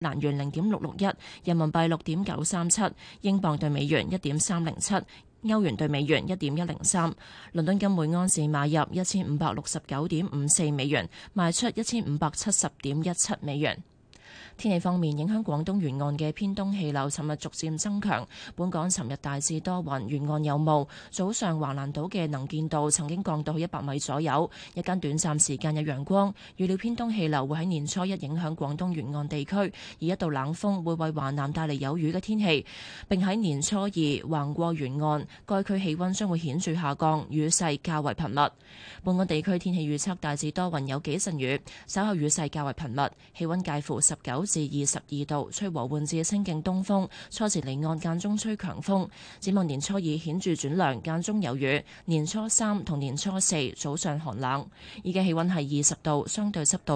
蘭元0.661，人民幣6.937，英鎊對美元1.307。歐元對美元1.103，倫敦金每安士買入1569.54美元，賣出1570.17美元。天氣方面，影響廣東沿岸嘅偏東氣流尋日逐漸增強，本港尋日大致多雲，沿岸有霧。早上橫瀾島嘅能見度曾經降到去100米左右，日間短暫時間有陽光。預料偏東氣流會喺年初一影響廣東沿岸地區，而一道冷鋒會為華南帶嚟有雨嘅天氣，並喺年初二橫過沿岸，該區氣溫將會顯著下降，雨勢較為頻密。本港地區天氣預測大致多雲，有幾陣雨，稍後雨勢較為頻密，氣溫介乎19至22度，吹和緩至清勁東風，初時離岸間中吹強風。展望年初二顯著轉涼，間中有雨。年初三同年初四早上寒冷。依家氣溫係20度，相對濕度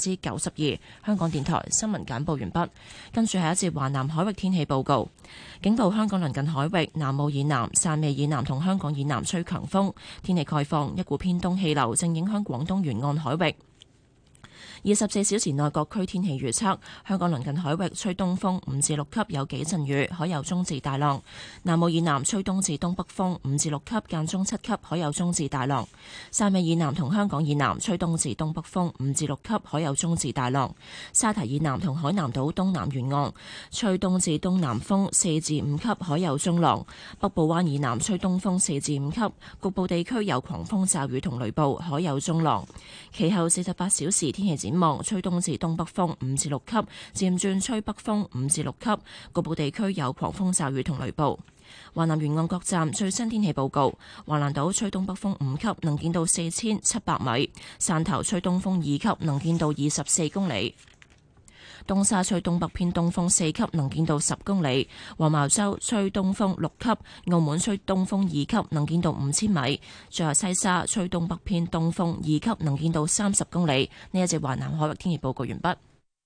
92%。香港電台新聞簡報完畢。跟住係一節華南海域天氣報告。警報：香港鄰近海域、南澳以南、汕尾以南同香港以南吹強風。天氣概況：一股偏東氣流正影響廣東沿岸海域。24小時內各區天氣預測：香港鄰近海域吹東風5至6級，有幾陣雨，海有中至大浪；南澳以南吹東至東北風5至6級，間中7級，海有中至大浪；汕尾以南同香港以南吹東至東北風5至6級，海有中至大浪；沙堤以南同海南島東南沿岸吹東至東南風4至5級，海有中浪；北部灣以南吹東風4至5級，局部地區有狂風驟雨同雷暴，海有中浪。其後48小時天氣展望：吹東至東北風5至6級，漸轉吹北風5至6級，局部地區有狂風驟雨同雷暴。華南沿岸各站最新天氣報告：華南島吹東北風5級，能見度4700米；汕頭吹東風2級，能見度24公里；東沙吹東北偏東風4級，能見度10公里；黃茅洲吹東風6級，澳門吹東風2級，能見度5000米；最後西沙吹東北偏東風2級，能見度30公里。呢一節華南海域天氣報告完畢。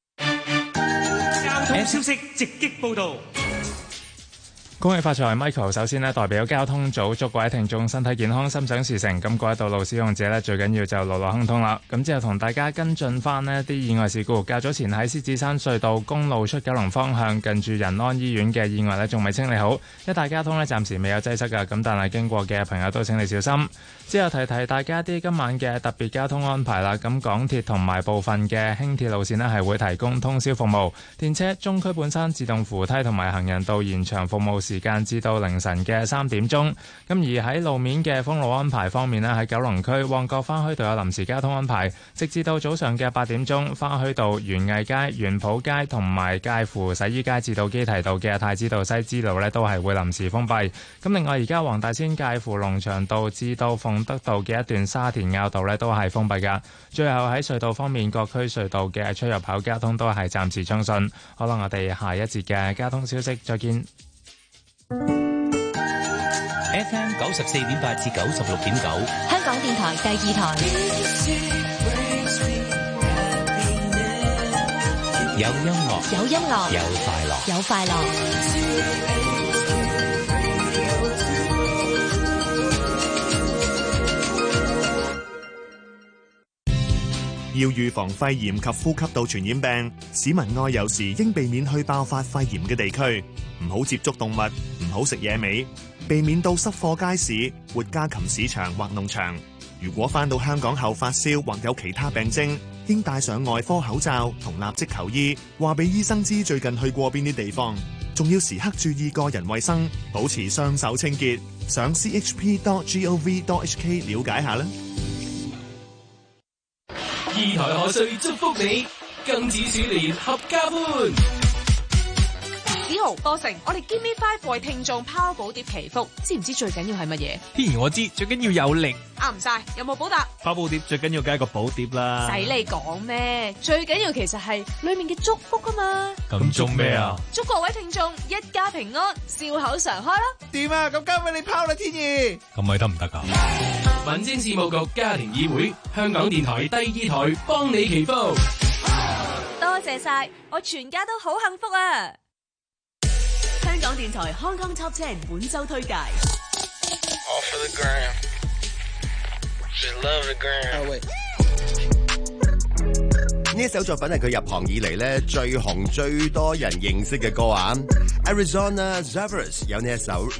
交通消息直擊報道。 恭喜發財 ，Michael 首先呢代表交通組祝各位聽眾身體健康、心想事成。咁各位道路使用者呢，最緊要就路路亨通啦。咁之後同大家跟進翻呢啲意外事故。較早前喺獅子山隧道公路出九龍方向近住仁安醫院嘅意外呢，仲未清理好，一帶交通呢暫時未有擠塞㗎。咁但係經過嘅朋友都請你小心。之後提大家啲今晚嘅特別交通安排啦。咁港鐵同埋部分嘅輕鐵路線呢係會提供通宵服務，電車、中區半山自動扶梯同埋行人道延長服務時間至到凌晨嘅3點鐘。咁而喺路面嘅封路安排方面呢，喺九龍區旺角花墟道有臨時交通安排，直至到早上嘅8點鐘，花墟道、園藝街、園圃街同埋介乎洗衣街至到基堤道嘅太子道西支路呢都係會臨時封閉。咁另外而家黃大仙介乎龍翔道至到鳳德道嘅一段沙田坳道呢都係封閉㗎。最後喺隧道方面，各區隧道嘅出入口交通都係暫時暢順。好啦，我哋下一節嘅交通消息再見。 FM 94.8至96.9， 香港電台第2台。 有音樂， 有音樂， 有快樂， 有快樂。 要預防肺炎及呼吸道傳染病，市民外遊時應避免去爆發肺炎嘅地區，唔好接觸動物，唔好食野味，避免到濕貨街市、活家禽市場或農場。如果返到香港後發燒或有其他病徵，應戴上外科口罩同立即求醫，話俾醫生知最近去過邊啲地方，仲要時刻注意個人衛生，保持雙手清潔。上 chp.gov.hk 了解下啦。 二台賀歲祝福你，庚子鼠年合家歡。 子豪、波成，我哋 Give Me 5為聽眾拋寶碟祈福，知唔知最緊要係乜嘢？ 既然我知，最緊要有力。 啱唔晒，有冇補答？ 拋寶碟最緊要梗係個寶碟啦。 使你講咩？最緊要其實係裏面嘅祝福啊嘛。 咁祝咩啊？ 祝各位聽眾一家平安，笑口常開啦。 掂啊！咁交俾你拋啦，天意。咁咪得唔得㗎？ 民政事務局家庭議會，香港電台第2台幫你祈福。 多謝晒，我全家都好幸福啊！香港電台 Hong Kong Top 10本周推介。 All for the gram. Just love the gram. Oh, wait. 呢一首作品係佢入行以嚟咧最紅最多人認識嘅歌啊 ！Arizona Zephyrs 有呢一首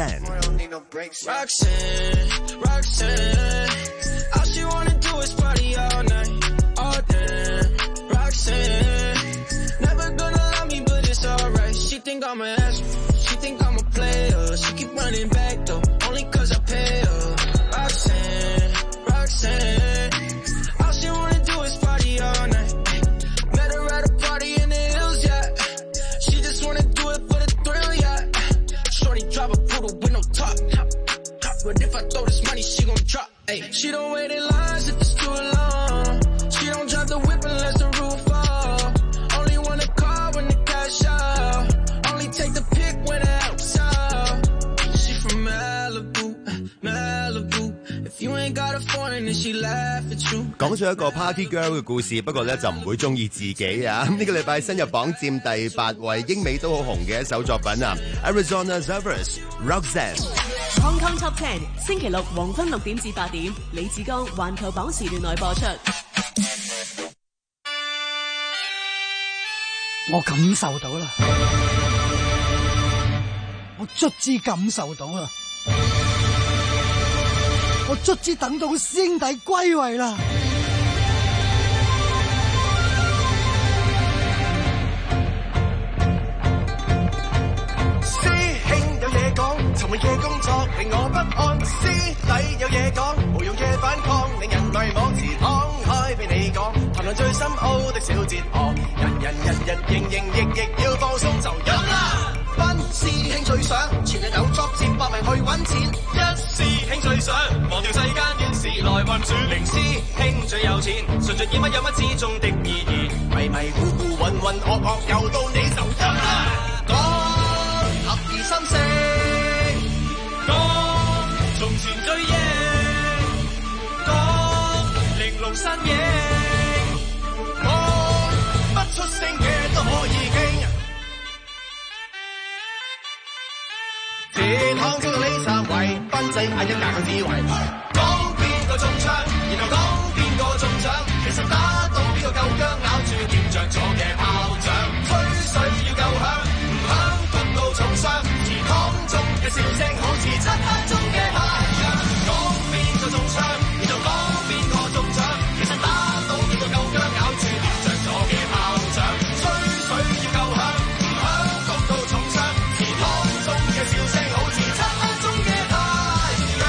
Roxanne。All she wanna do is party all night, all day. Roxanne, never gonna love me, but it's alright. She think I'm an ass, she think I'm a player. She keep running back though, only cause I pay her. Roxanne, Roxanne, all she wanna do is party all night. Met her at a party in the hills, yeah. She just wanna do it for the thrill, yeah. Shorty drive a poodle with no top. But if I throw this money, she gon' drop. Ay, she don't wait in lines if it's too long. She don't drive the whip unless the roof fall. Only want a car when the cash out. Only take the pick when it helps out. She from Malibu, Malibu. If you ain't got a foreign, then she laugh at you. 講咗一個 Party Girl 嘅故事，不過咧就唔會中意自己啊！呢個禮拜新入榜佔第8位，英美都好紅嘅一首作品啊 ！Arizona Zephyrs Roxanne。Hong Kong Top 10星期六黃昏6點至8點，李志剛環球榜時段內播出。 我感受到啦，我卒之感受到啦，我卒之等到師兄弟歸位啦。 尋日嘅工作令我不安，師弟有嘢講，無用嘅反抗令人迷惘，自敞開俾你講，談論最深奧的小哲學，人營役要放鬆就飲啦。班師兄最想全日有作接搏命去揾錢，一師兄最想忘掉世間亂事來運轉，零師兄最有錢，順著意乜有乜之中的意義，迷迷糊糊渾渾噩噩又到你就飲啦。講合而心聲。從前最英，講玲瓏身影，講不出聲嘅都可以傾。健康中到呢3位，賓仔嗌一格嘅智慧，講邊個中槍，然後講邊個中獎，其實打到邊個夠薑，咬住掂着咗嘅炮仗，吹水要夠響，唔響焗到重傷，而當中嘅笑聲好似漆黑中嘅太陽，講邊個中槍，然後講邊個中獎，其實打到邊個夠薑，咬住掂着咗嘅炮仗，吹水要夠響，唔響焗到重傷，而當中嘅笑聲好似漆黑中嘅太陽。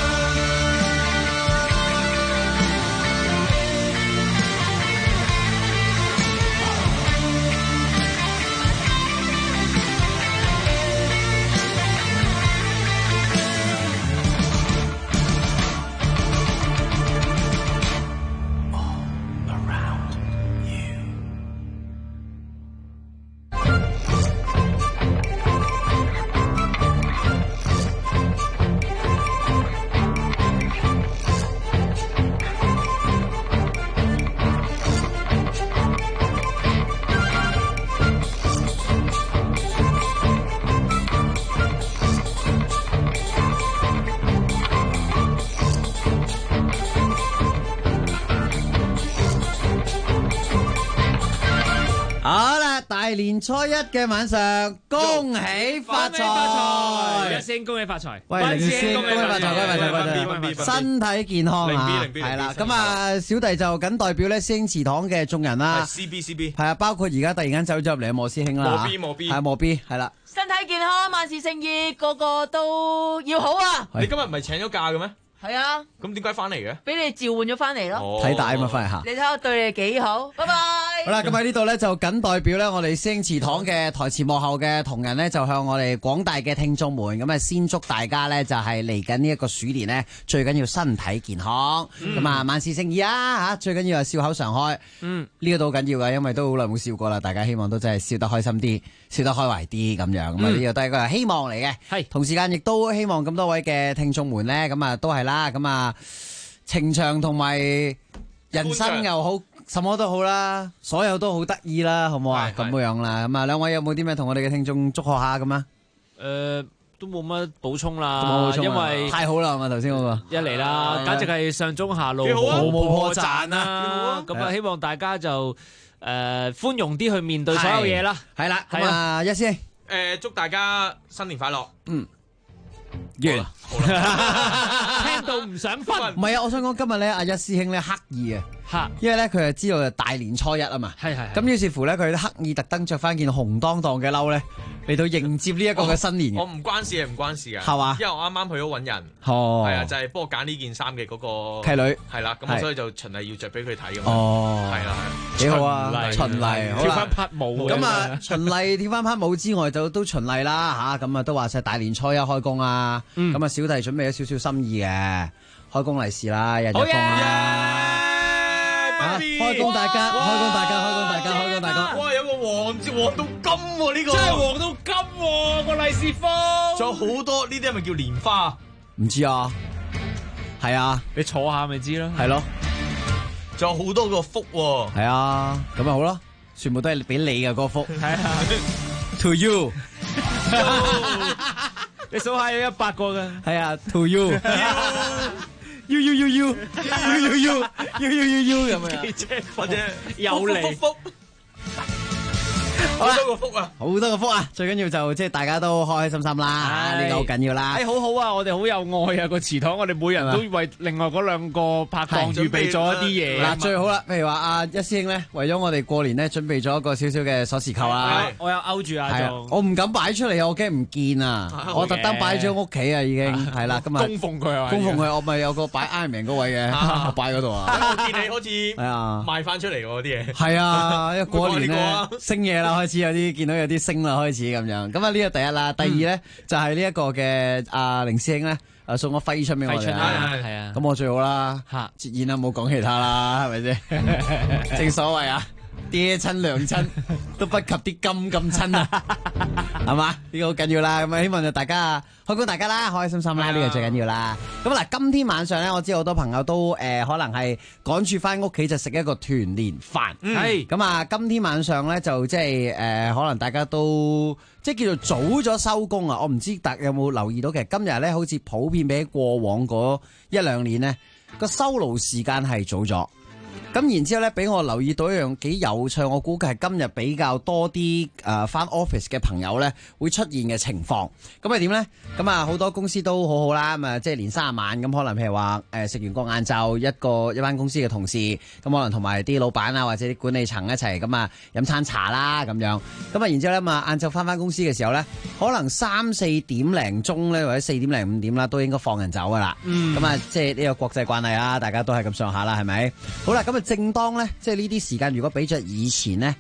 好啦，大年初一嘅晚上，恭喜發財！ 一聲恭喜發財！ 喂，零先恭喜發財，恭喜發財！身體健康啊！係啦，咁啊，小弟就謹代表咧師兄祠堂嘅眾人啦。 CB 係啊，包括而家突然間走咗入嚟嘅莫師兄啦。 莫 B 係莫 B 係啦。 身體健康，萬事勝意，個個都要好啊！ 你今日唔係請咗假嘅咩？ 係啊， 咁點解翻嚟嘅？ 俾你召喚咗翻嚟咯， 睇大啊嘛，翻嚟吓。 你睇下對你幾好，拜拜。 好啦，咁喺呢度咧就謹代表咧我哋師兄祠堂嘅台前幕後嘅同仁咧，就向我哋廣大嘅聽眾們咁啊，先祝大家咧就係嚟緊呢一個鼠年咧，最緊要身體健康，咁啊萬事勝意啊吓，最緊要係笑口常開。呢個都好緊要噶，因為都好耐冇笑過啦，大家希望都真係笑得開心啲，笑得開懷啲咁樣。咁啊呢個都係一個希望嚟嘅。係同時間亦都希望咁多位嘅聽眾們咧，咁啊都係啦，咁啊情場同埋人生又好。什麼都好啦，所有都好得意啦，好唔好啊？咁樣啦，咁啊，兩位有冇啲咩同我哋嘅聽眾祝賀下咁啊？ 都冇乜補充啦，因為太好啦嘛，頭先嗰個一嚟啦，簡直係上中下路， 毫無破綻啦。咁啊，希望大家就寬容啲去面對所有嘢啦。 係啦，咁啊，一師兄， 祝大家新年快樂。 完。 聽到唔想瞓。 唔係啊，我想講今日咧，阿一師兄咧刻意啊，因為咧佢係知道大年初一啊嘛，咁於是乎咧佢刻意特登着翻件紅當當嘅褸咧嚟到迎接呢一個嘅新年。 我唔關事嘅，唔關事嘅， 係嘛？ 因為我啱啱去咗揾人，係啊，就係幫我揀呢件衫嘅嗰個契女， 係啦，咁我所以就循例要着俾佢睇咁樣。係啦， 幾好啊！循例跳翻拍舞咁啊，循例跳翻拍舞之外，就都循例啦嚇，咁啊都話晒大年初一開工啊，咁啊小弟準備咗少少心意嘅，開工利是啦，日日風啦。開工大家，開工大家，開工大家，開工大家！ 哇，有個黃到金喎呢個， 真係黃到金喎個利是封， 仲有好多呢啲係咪叫蓮花？ 唔知啊，係啊， 你坐下咪知咯， 係咯， 仲有好多個福喎， 係啊，咁咪好咯，全部都係俾你嘅嗰福，係啊 ，to you， 你數下有100個嘅， 係啊 ，to you。要咁樣， 或者有嚟。 好多個福啊！ 好多個福啊！最緊要就即係大家都開開心心啦，呢個好緊要啦。 好好啊！我哋好有愛啊個祠堂，我哋每人都為另外嗰2個拍檔預備咗一啲嘢。 嗱，最好啦，譬如話阿一師兄咧，為咗我哋過年咧，準備咗一個少少嘅鎖匙扣啦。 我有勾住啊， 我唔敢擺出嚟，我驚唔見啊！我特登擺咗屋企啊，已經係啦。咁啊， 供奉佢啊！ 供奉佢，我咪有個擺 Iron Man 嗰位嘅，我擺嗰度啊。 我見你好似係啊賣翻出嚟喎啲嘢。係啊，因為過年咧升嘢啦，開始有啲見到有啲升啦，開始咁樣。咁啊呢個第一啦，第二咧就係呢一個嘅阿凌師兄咧，送個揮春俾我哋。係啊，咁我最好啦，節儉啦，冇講其他啦，係咪先？正所謂啊，爹親娘親都不及啲金咁親啊，係嘛？呢個好緊要啦。咁啊，希望就大家開工大家啦，開開心心啦，呢個最緊要啦。咁嗱，今天晚上咧，我知好多朋友都可能係趕住翻屋企就食一個團年飯。係咁啊，今天晚上咧就即係可能大家都即係叫做早咗收工啊。我唔知大家有冇留意到，其實今日咧好似普遍比過往嗰1-2年呢個收爐時間係早咗。咁然之後咧，俾我留意到一樣幾有趣，我估計係今日比較多啲返 office 嘅朋友咧會出現嘅情況。咁係點咧？咁啊好多公司都好好啦，咁啊即係年30晚咁，可能譬如話食完個晏晝，一班公司嘅同事咁，可能同埋啲老闆啊或者啲管理層一齊咁啊飲餐茶啦咁樣。咁啊然之後咧嘛，晏晝返公司嘅時候咧，可能3-4點零鐘咧，或者4點零5點啦，都應該放人走噶啦。咁啊即係呢個國際慣例啦，大家都係咁上下啦，係咪？好啦，咁啊正當咧，即係呢啲時間，如果比著以前呢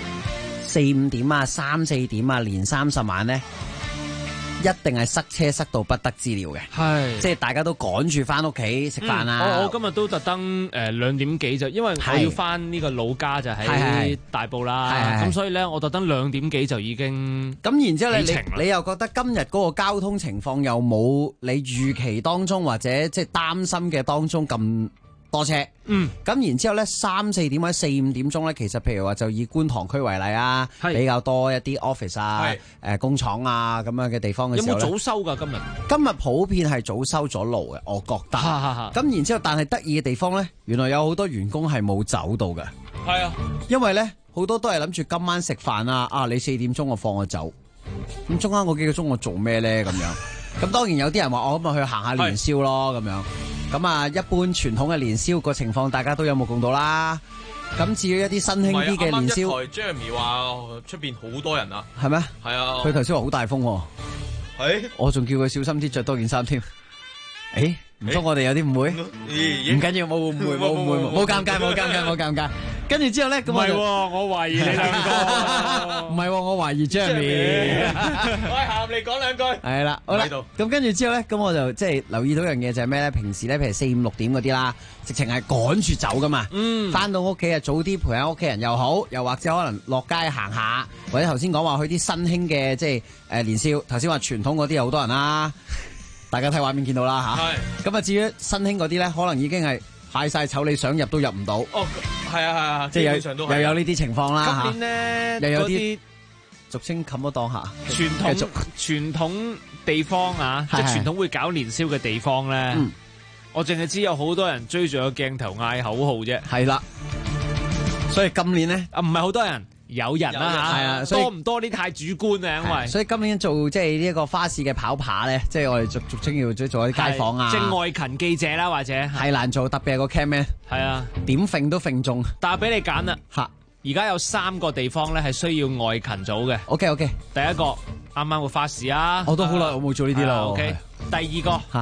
4-5點啊、3-4點啊，年30晚呢，一定係塞車塞到不得之了嘅。係，即係大家都趕住翻屋企食飯啊！ 我今日都特登2點幾就，因為我要翻呢個老家就喺大埔啦。咁所以咧，我特登2點幾就已經咁。然之後咧，你又覺得今日嗰個交通情況又冇你預期當中或者即係擔心嘅當中咁多車，咁然之後咧3-4點或者4-5點鐘咧，其實譬如話就以觀塘區為例啊，比較多一啲 office 啊、工廠啊咁樣嘅地方嘅時候，有冇早收㗎？ 今日普遍係早收咗路嘅，我覺得。咁然之後，但係得意嘅地方咧，原來有好多員工係冇走到嘅。係啊，因為咧好多都係諗住今晚食飯啊，你4點鐘我放我走，咁中間嗰幾個鐘我做咩咧咁樣？咁當然有啲人話我咁咪去行下年宵咯咁樣。咁啊，一般傳統嘅年宵個情況，大家都有目共睹啦。咁至於一啲新興啲嘅年宵， 啱啱一台 Jeremy 話出邊好多人啊， 係咩？ 係啊， 佢頭先話好大風喎。係，我仲叫佢小心啲，着多件衫添。誒，唔通我哋有啲誤會？唔緊要，冇誤會，冇誤會，冇尷尬，冇尷尬，冇尷尬。跟住之後咧，咁我懷疑你兩個， 唔係，我懷疑 Jeremy。 我喊你講兩句。係啦，好啦。咁跟住之後咧，咁我就即係留意到一樣嘢就係咩咧？平時咧，譬如4、5、6點嗰啲啦，直情係趕住走噶嘛。翻到屋企啊，早啲陪下屋企人又好，又或者可能落街行下，或者頭先講話去啲新興嘅即係年宵。頭先話傳統嗰啲有好多人啦，大家睇畫面見到啦吓。咁啊，至於新興嗰啲咧，可能已經係派晒籌，你想入都入唔到。 哦，係啊， 即係又有呢啲情況啦。 今年咧， 又有啲俗稱冚咗檔下傳統地方啊，即係傳統會搞年宵嘅地方咧。我淨係知有好多人追住個鏡頭嗌口號啫。 係啦， 所以今年咧唔係好多人。有人啦嚇，係啊，多唔多啲太主觀啊，因為所以今年做即係呢一個花市嘅跑扒咧，即係我哋俗稱要做啲街訪啊， 即係外勤記者啦，或者係難做，特別係個 camman， 係啊， 點揈都揈中。 但係俾你揀啦， 嚇， 而家有3個地方咧係需要外勤組嘅。 OK， 第一個啱啱個花市啊， 我都好耐我冇做呢啲啦。 OK， 第二個嚇，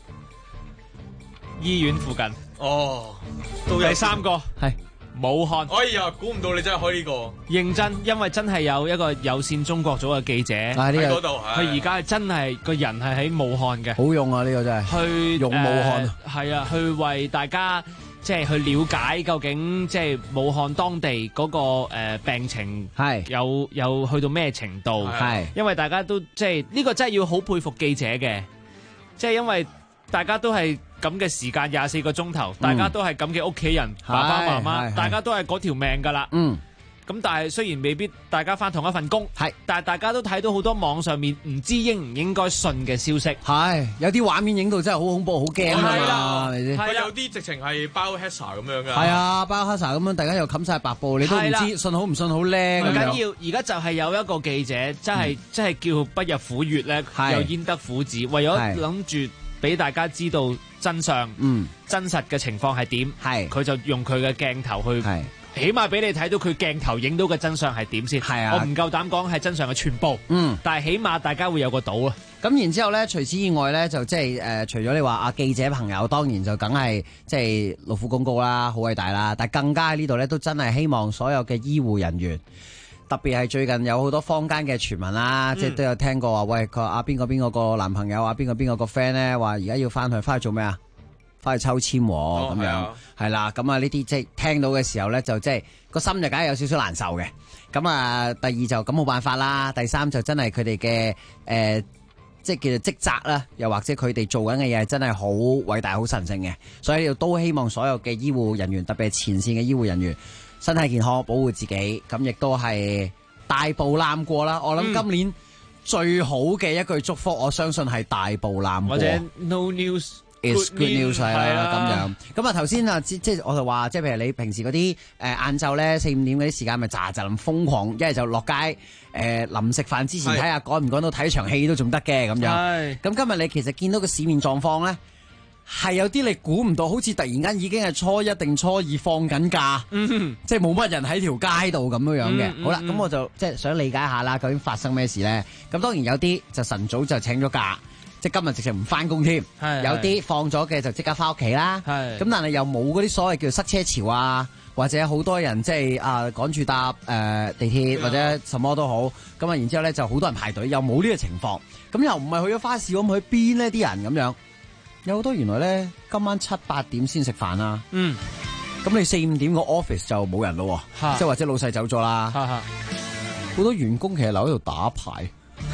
醫院附近。 哦， 第3個係。 武漢， 哎呀，估唔到你真係開呢個， 認真，因為真係有一個有線中國組嘅記者喺嗰度， 佢而家真係個人係喺武漢嘅， 好用啊！呢個真係去用武漢， 係啊，去為大家即係去了解究竟即係武漢當地嗰個病情係有去到咩程度， 係因為大家都即係呢個真係要好佩服記者嘅，即係因為大家都係。咁嘅時間24個鐘頭，大家都係咁嘅屋企人，爸爸媽媽，大家都係嗰條命㗎啦。咁但係雖然未必大家返同一份工，但係大家都睇到好多網上面唔知應唔應該信嘅消息。 係有啲畫面影到真係好恐怖、好驚㗎。 係有啲直情係包 Hesa 咁樣㗎。 係啊，包 Hesa 咁樣，大家又冚晒白布，你都唔知信好唔信好叻。 唔緊要，而家就係有一個記者，真係叫不入虎穴咧，又焉得虎子，為咗諗住俾大家知道真相，真實嘅情況係點，佢就用佢嘅鏡頭去，起碼俾你睇到佢鏡頭影到嘅真相係點先。我唔夠膽講係真相嘅全部，但係起碼大家會有個賭啊。 咁然之後咧，除此以外咧，就即係除咗你話記者朋友，當然就梗係即係勞苦功高啦，好偉大啦。但係更加喺呢度咧，都真係希望所有嘅醫護人員。特別係最近有好多坊間嘅傳聞啦，即係都有聽過話，喂，佢話邊個個男朋友啊，邊個個 friend 咧，話而家要翻去做咩啊？翻去抽籤咁樣，係啦，咁啊呢啲即係聽到嘅時候咧，就即係個心就梗係有少少難受嘅。咁啊，第二就咁冇辦法啦，第三就真係佢哋嘅即係叫做職責啦，又或者佢哋做緊嘅嘢真係好偉大、好神聖嘅，所以都希望所有嘅醫護人員，特別係前線嘅醫護人員。身體健康，保護自己，咁亦都係大步攬過啦。我諗今年最好嘅一句祝福，我相信係大步攬過。 或者 No news is good news 係啦，咁啊頭先啊，即係我就話，即係譬如你平時嗰啲晏晝咧4-5點嗰啲時間，咪喳喳咁瘋狂，一係就落街臨食飯之前睇下趕唔趕到睇場戲都仲得嘅咁樣。咁今日你其實見到個市面狀況咧。係有啲你估唔到，好似突然間已經係初一定初二放緊假，即係冇乜人喺條街度咁樣嘅。好啦，咁我就即係想理解下啦，究竟發生咩事咧？咁當然有啲就晨早就請咗假，即係今日直情唔翻工添。有啲放咗嘅就即刻翻屋企啦。咁但係又冇嗰啲所謂叫塞車潮啊，或者好多人即係趕住搭地鐵或者什麼都好。咁啊，然之後咧就好多人排隊，又冇呢個情況。咁又唔係去咗花市，咁去邊呢？啲人咁樣。有好多原來咧，今晚7-8點先食飯啦。咁你4-5點個 office 就冇人咯，即係或者老細走咗啦。好多員工其實留喺度打牌。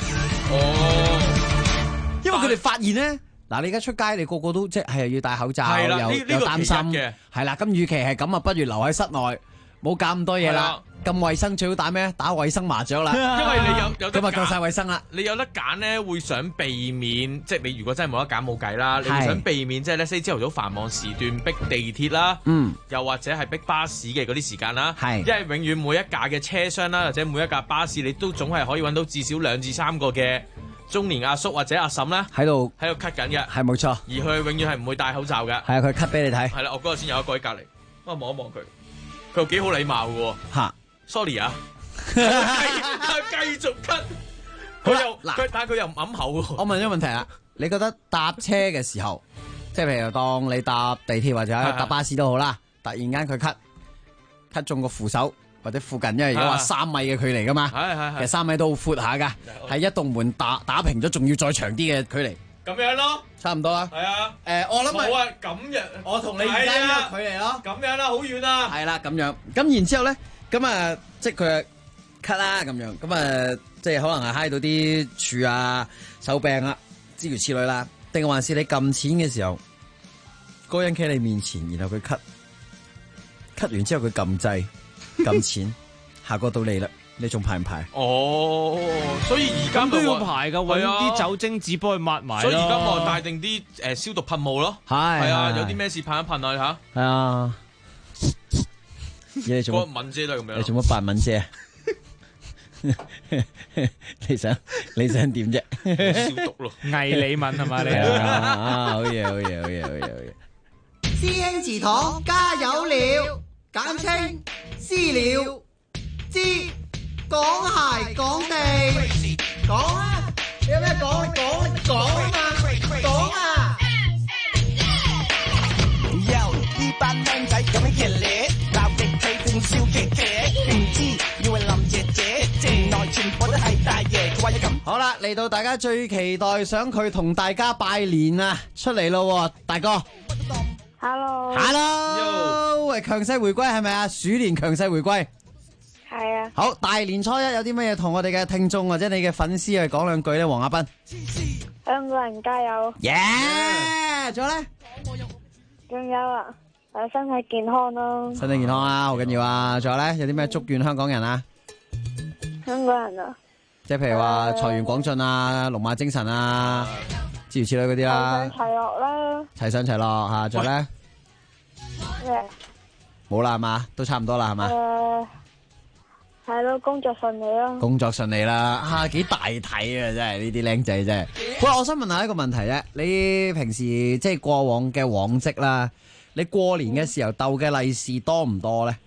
因為佢哋發現咧，嗱你而家出街，你個個都即係要戴口罩，又擔心嘅。係啦，咁與其係咁啊，不如留喺室內，冇搞咁多嘢啦。咁衛生最好打咩？打衛生麻雀啦， 因為你有得咁啊夠晒衛生啦。 你有得揀咧，會想避免，即係你如果真係冇得揀冇計啦，你會想避免即係咧，朝頭早繁忙時段逼地鐵啦，又或者係逼巴士嘅嗰啲時間啦，因為永遠每一架嘅車廂啦，或者每一架巴士，你都總係可以揾到至少2至3個嘅中年阿叔或者阿嬸咧喺度咳緊嘅， 係冇錯。 而佢永遠係唔會戴口罩嘅， 係啊，佢咳俾你睇。 係啦，我嗰日先有一個喺隔離，我望一望佢，佢又幾好禮貌嘅喎。嚇！Sorry 啊，繼續咳。佢又嗱，但係佢又唔揞口喎。 我問一個問題啦，你覺得搭車嘅時候，即係譬如當你搭地鐵或者搭巴士都好啦，突然間佢咳中個扶手或者附近，因為如果話3米嘅距離噶嘛，其實3米都好闊下噶，係一棟門打平咗，仲要再長啲嘅距離。 咁樣咯， 差唔多啦。 係啊， 我諗冇啊，咁樣我同你而家呢個距離咯， 咁樣啦，好遠啊。 係啦，咁樣，咁然之後咧，咁啊，即係佢咳啦，咁樣，咁啊，即係可能係揩到啲柱啊、手柄啊，諸如此類啦。定還是你撳錢嘅時候，嗰個人企喺你面前，然後佢咳完之後佢撳掣撳錢，下個到你啦。你仲排唔排？ 哦，所以而家都要排噶，搵啲酒精紙幫佢抹埋。 所以而家我帶定啲消毒噴霧咯。係啊，有啲咩事噴一噴啊吓。 係啊， 你做乜？ 個敏姐都係咁樣。 你做乜扮敏姐啊？你想點啫？ 消毒咯， 偽李敏係嘛你？ 好嘢！ 師兄祠堂加油了，簡稱私了。知講鞋講地，講啊！你有咩講？你講啊嘛！講啊！ 呢班靚仔咁樣熱烈，鬧極氣正笑騎騎，唔知以為林姐姐，城內全部都係大爺，佢話有咁。 好啦，嚟到大家最期待想佢同大家拜年啊，出嚟咯，大哥。Hello， 喂，強勢回歸係咪啊？鼠年強勢回歸。 係啊。 好，大年初一有啲乜嘢同我哋嘅聽眾或者你嘅粉絲去講兩句咧？黃亞斌。 香港人加油。 耶！仲有咧？ 仲有啊，身體健康咯。 身體健康啊，好緊要啊！仲有咧，有啲咩祝願香港人啊？ 香港人啊， 即係譬如話財源廣進啊、龍馬精神啊，諸如此類嗰啲啦。 齊上齊落啦。 齊上齊落吓，仲有咧？ 咩？ 冇啦係嘛，都差唔多啦係嘛。 係咯，工作順利咯。 工作順利啦，幾大體啊！真係呢啲僆仔真係。喂，我想問下一個問題啫，你平時即係過往嘅往績啦，你過年嘅時候鬥嘅利是多唔多咧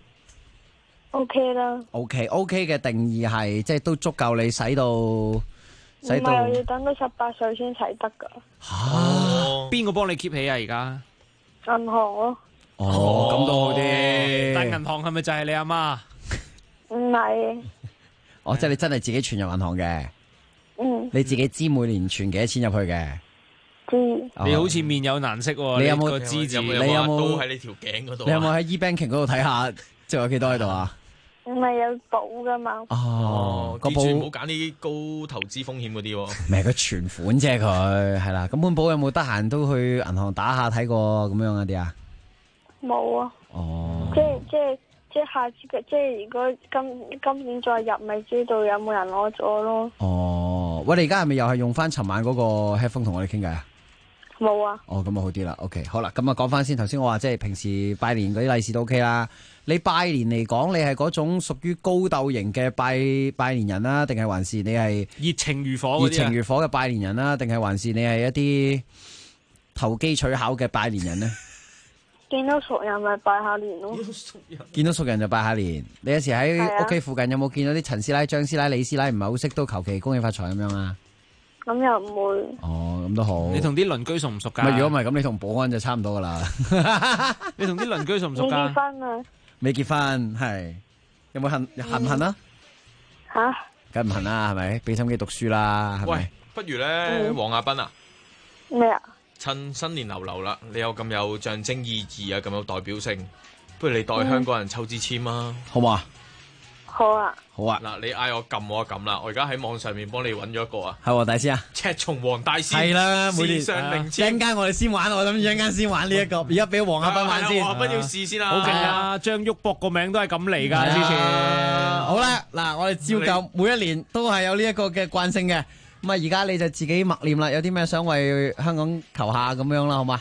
？OK 啦。 OK 嘅定義係即係都足夠你使到。唔係要等到18歲先使得噶。 邊個幫你 keep 起啊？而家銀行咯。 咁都好啲。 但銀行係咪就係你阿媽？ 唔係。 即係你真係自己存入銀行嘅。你自己知每年存幾多錢入去嘅？ 知。 你好似面有難色喎。 你有冇個知字？ 你有冇都喺你條頸嗰度？ 你有冇喺 e-banking 嗰度睇下，即係有幾多喺度啊？ 唔係有保噶嘛？ 記住唔好揀啲高投資風險嗰啲喎。 唔係佢存款啫，佢係啦。咁本保有冇得閒都去銀行打下睇過咁樣嗰啲啊？ 冇啊。即係下次嘅，即係如果今年再入，咪知道有冇人攞咗咯。 喂，你而家係咪又係用翻尋晚嗰個 headphone 同我哋傾偈啊？ 冇啊。 咁啊好啲啦。OK， 好啦，咁啊講翻先。頭先我話即係平時拜年嗰啲利是都 OK 啦。你拜年嚟講，你係嗰種屬於高竇型嘅拜年人啦，定係還是你係熱情如火嘅拜年人啦，定係還是你係一啲投機取巧嘅拜年人呢？ 見到熟人咪拜下年咯。 見到熟人就拜下年。你有時喺屋企附近有冇見到啲陳師奶、張師奶、李師奶唔係好識都求其恭喜發財咁樣啊？ 咁又唔會。 咁都好。 你同啲鄰居熟唔熟噶？ 如果唔係咁，你同保安就差唔多噶啦。 你同啲鄰居熟唔熟噶？ 未結婚啊？ 未結婚係。有冇恨唔恨啊？ 吓？ 梗唔恨啦，係咪？俾心機讀書啦，係咪？ 喂，不如咧，黃亞斌啊？ 咩啊？ 趁新年流流啦，你有咁有象徵意義啊，咁有代表性，不如你代香港人抽支籤啊， 好唔好啊？ 好啊， 好啊！ 嗱，你嗌我撳我撳啦，我而家喺網上面幫你揾咗一個啊， 係黃大師啊， 赤松黃大師係啦，每年時尚名籤， 一陣間我哋先玩，我諗一陣間先玩呢一個，而家俾黃亞斌玩先， 黃亞斌要試先啦， 好勁啊！張旭博個名都係咁嚟噶，之前好啦，嗱，我哋照舊每一年都係有呢一個嘅慣性嘅。咁啊，而家你就自己默念啦，有啲咩想為香港求下咁樣啦，好嘛？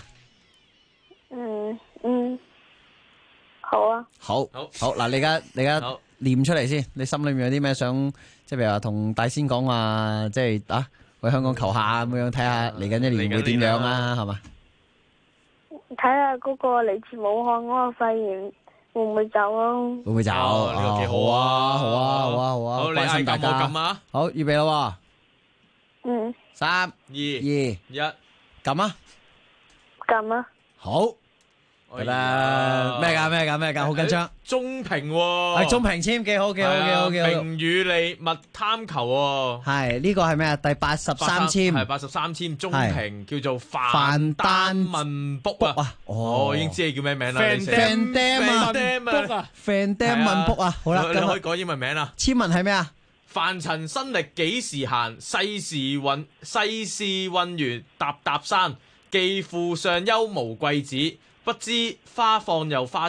好啊。 好，嗱，你而家念出嚟先，你心裏面有啲咩想，即係譬如話同大仙講話，即係為香港求下咁樣，睇下嚟緊一年會點樣啊，係嘛？ 睇下嗰個嚟自武漢嗰個肺炎會唔會走咯？ 會唔會走？ 呢個幾好啊！ 好啊！ 好，你嗌撳我撳啊！ 好，預備啦 ！3、 2、1，撳啊！ 撳啊！ 好，得啦！咩㗎？好緊張！ 中評喎， 係中評籤，幾好！ 名與利，勿貪求喎。 係呢個係咩啊？第83籤， 係83籤中評，叫做范丹問卜啊！我已經知你叫咩名啦。 Fan Dam 啊 ，Fan Dam 問卜啊！好啦， 你可以改英文名啦。 籤文係咩啊？ 凡塵新歷幾時閒？世事運圓沓山。寄附上幽無貴子，不知花放又花殘。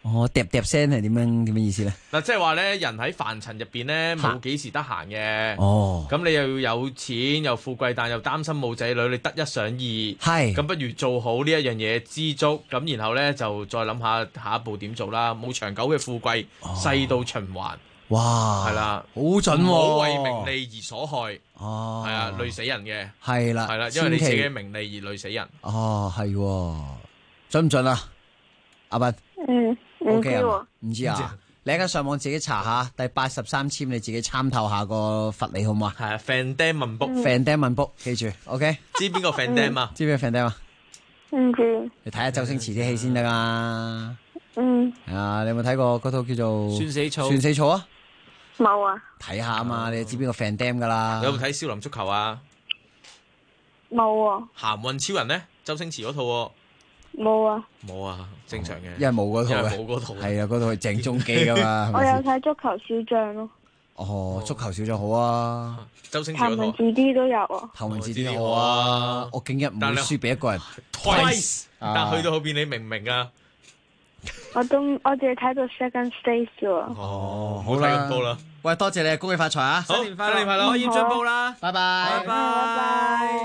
哦，嗒聲係點樣意思咧？ 嗱，即係話咧，人喺凡塵入邊咧，冇幾時得閒嘅。 哦， 咁你又要有錢又富貴，但又擔心冇仔女，你得一想二。 係。 咁不如做好呢一樣嘢，知足。咁然後咧就再諗下下一步點做啦。冇長久嘅富貴，世道循環。 哇， 係啦， 好準喎！ 唔好為名利而所害。 哦， 係啊，累死人嘅。 係啦， 係啦，因為你自己嘅名利而累死人。 哦，係，準唔準啊？阿斌， 唔知喎， 唔知啊？你而家上網自己查下第83籤，你自己參透下個佛理好唔好啊？ 係啊 ，Van Dam 問卜 ，Van Dam 問卜，記住 ，OK？ 知邊個 Van Dam 啊？ 知邊個 Van Dam 啊？ 唔知。 你睇下周星馳啲戲先得噶。啊，你有冇睇過嗰套叫做算死草？ 算死草啊？ 冇啊。 睇下啊嘛，你就知邊個 Van Dam 噶啦。 有冇睇少林足球啊？ 冇啊。 鹹運超人咧，周星馳嗰套喎。 冇啊。 冇啊，正常嘅。 因為冇嗰套嘅。 冇嗰套。 係啊，嗰套係鄭中基噶嘛。 我有睇足球小將咯。 哦，足球小將好啊。 周星馳嗰套。 頭文字 D 都有啊。 頭文字 D 好啊。我竟然唔會輸俾一個人。 Twice。但去到後邊你明唔明啊？ 我淨係睇到 second stage 啫。 哦，好睇咁多啦。 喂，多謝你，恭喜發財啊！ 新年快樂，可以進步啦！ 拜拜， 拜拜。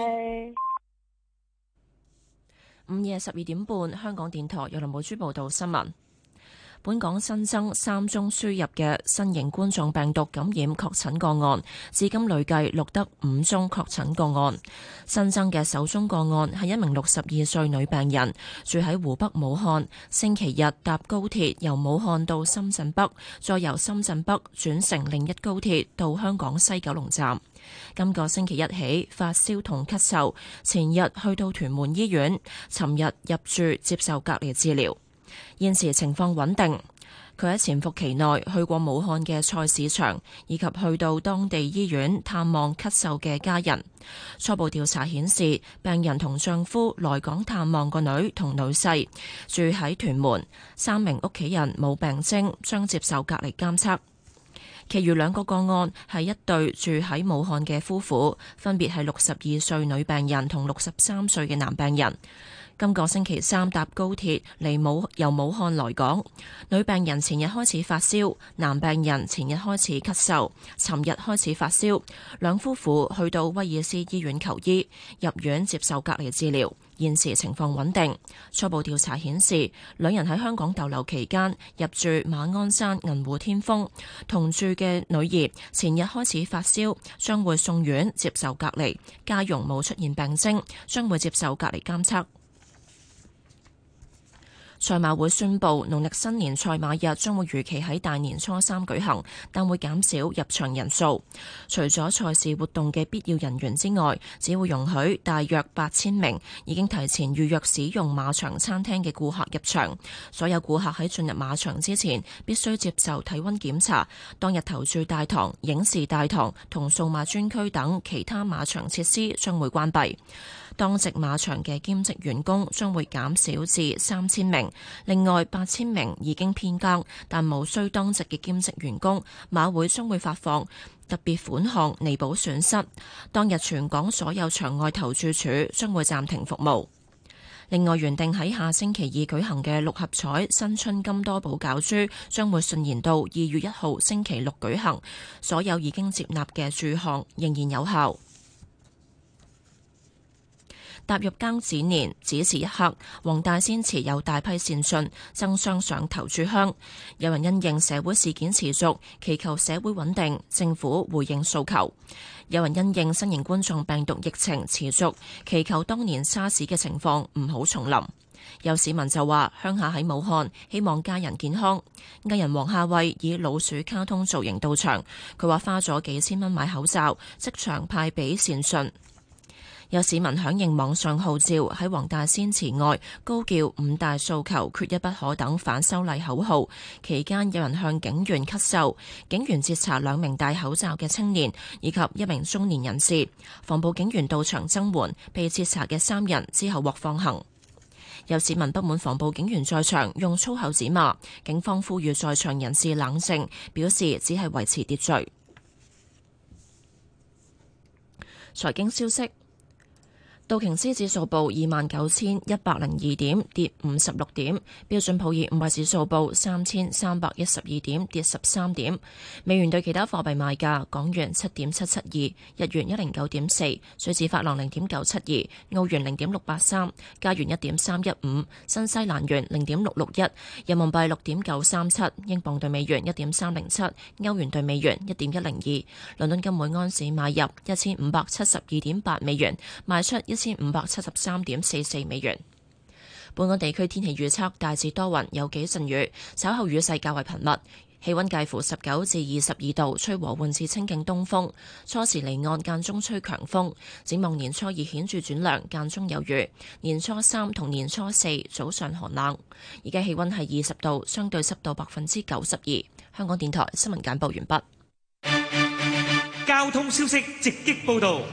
午夜12點半，香港電台由林寶珠報道新聞。本港新增3宗輸入嘅新型冠狀病毒感染確診個案，至今累計錄得5宗確診個案。新增嘅首宗個案係一名62歲女病人，住喺湖北武漢，星期日搭高鐵由武漢到深圳北，再由深圳北轉乘另一高鐵到香港西九龍站。今個星期一起發燒同咳嗽，前日去到屯門醫院，尋日入住接受隔離治療。現時情況穩定，佢喺潛伏期內去過武漢嘅菜市場，以及去到當地醫院探望咳嗽嘅家人。初步調查顯示，病人同丈夫來港探望個女同女婿，住喺屯門，3名屋企人冇病徵，將接受隔離監測。其餘2個個案係一對住喺武漢嘅夫婦，分別係62歲女病人同63歲嘅男病人。今個星期3搭高鐵由武漢來港，女病人前日開始發燒，男病人前日開始咳嗽，尋日開始發燒。兩夫婦去到威爾斯醫院求醫，入院接受隔離治療，現時情況穩定。初步調查顯示，兩人喺香港逗留期間入住馬鞍山銀湖天峰，同住嘅女兒前日開始發燒，將會送院接受隔離，家傭冇出現病徵，將會接受隔離監測。賽馬會宣布，農曆新年賽馬日將會如期喺大年初3舉行，但會減少入場人數。除咗賽事活動嘅必要人員之外，只會容許大約8000名已經提前預約使用馬場餐廳嘅顧客入場。所有顧客喺進入馬場之前，必須接受體溫檢查。當日投注大堂、影視大堂同數碼專區等其他馬場設施將會關閉。當值馬場嘅兼職員工將會減少至3000名，另外8000名已經編更但無需當值嘅兼職員工，馬會將會發放特別款項彌補損失。當日全港所有場外投注處將會暫停服務。另外，原定喺下星期2舉行嘅6合彩新春金多寶攪珠將會順延到2月1號星期6舉行，所有已經接納嘅注項仍然有效。踏入庚子年子時一刻，黃大仙祠有大批善信爭相上頭炷香。有人因應社會事件持續，祈求社會穩定，政府回應訴求；有人因應新型冠狀病毒疫情持續，祈求當年沙士嘅情況唔好重臨。有市民就話鄉下喺武漢，希望家人健康。藝人黃夏蕙以老鼠卡通造型到場，佢話花咗幾千蚊買口罩，即場派俾善信。有市民響應網上號召，喺黃大仙祠外高叫5大訴求缺一不可等反修例口號。期間有人向警員咳嗽，警員截查2名戴口罩嘅青年以及1名中年人士，防暴警員到場增援，被截查嘅3人之後獲放行。有市民不滿防暴警員在場用粗口指罵，警方呼籲在場人士冷靜，表示只係維持秩序。財經消息。 道瓊斯指數報29,102點，跌56點；標準普爾500指數報3,312點，跌13點。美元對其他貨幣賣價：港元7.772，日元109.4，瑞士法郎0.972，澳元0.683，加元1.315，新西蘭元0.661，人民幣6.937，英鎊對美元1.307，歐元對美元1.102。倫敦金每安士買入1572.8美元，賣出1573.44美元。本港地區天氣預測大致多雲，有幾陣雨，稍後雨勢較為頻密。氣溫介乎19至22度，吹和緩至清勁東風，初時離岸間中吹強風。展望年初二顯著轉涼，間中有雨。年初3同年初4早上寒冷。而家氣溫係20度，相對濕度92%。香港電台新聞簡報完畢。 交通消息直擊報道。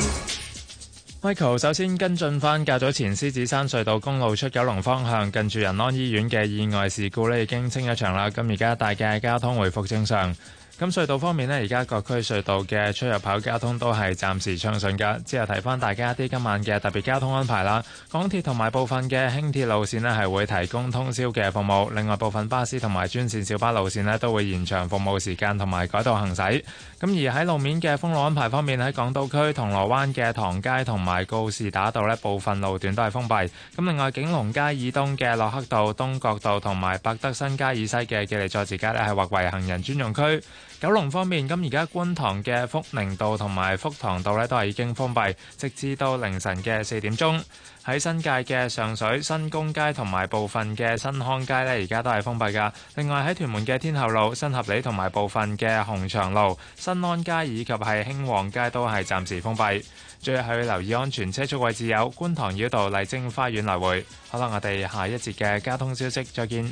Michael 首先跟進返較早前獅子山隧道公路出九龍方向近住仁安醫院嘅意外事故呢已經清一場啦。咁而家大嘅交通回復正常。咁隧道方面呢，而家各區隧道嘅出入口交通都係暫時暢順㗎。之後提翻大家一啲今晚嘅特別交通安排啦。港鐵同埋部分嘅輕鐵路線呢係會提供通宵嘅服務。另外部分巴士同埋專線小巴路線呢都會延長服務時間同埋改道行駛。咁而喺路面嘅封路安排方面，喺港島區銅鑼灣嘅唐街同埋告士打道呢部分路段都係封閉。咁另外景隆街以東嘅駱克道、東角道同埋百德新街以西嘅記利佐治街呢係劃為行人專用區。九龍方面，咁而家觀塘嘅福寧道同埋福塘道呢都係已經封閉，直至到凌晨嘅4點鐘。喺新界嘅上水新公街同埋部分嘅新康街呢，而家都係封閉㗎。另外喺屯門嘅天后路、新合里同埋部分嘅紅牆路、新安街以及係興旺街都係暫時封閉。最後要留意安全車速位置有觀塘繞道麗晶花園來回。好啦，我哋下一節嘅交通消息再見。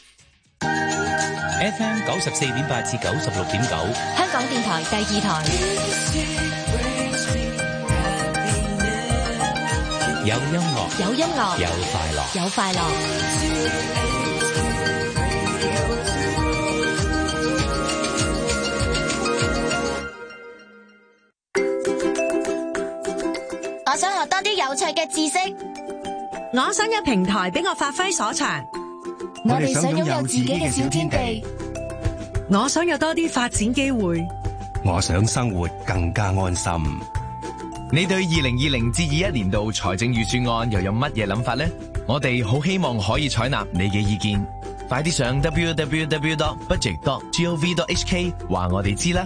FM 94.8至96.9， 香港電台第2台。 有音樂， 有音樂， 有快樂， 有快樂。 我想學多啲有趣嘅知識， 我想有平台俾我發揮所長。 我哋想擁有自己嘅小天地， 我想有多啲發展機會， 我想生活更加安心。 你對2020至21年度財政預算案又有乜嘢諗法呢？我哋好希望可以採納你嘅意見，快啲上 www.budget.gov.hk 話我哋知啦。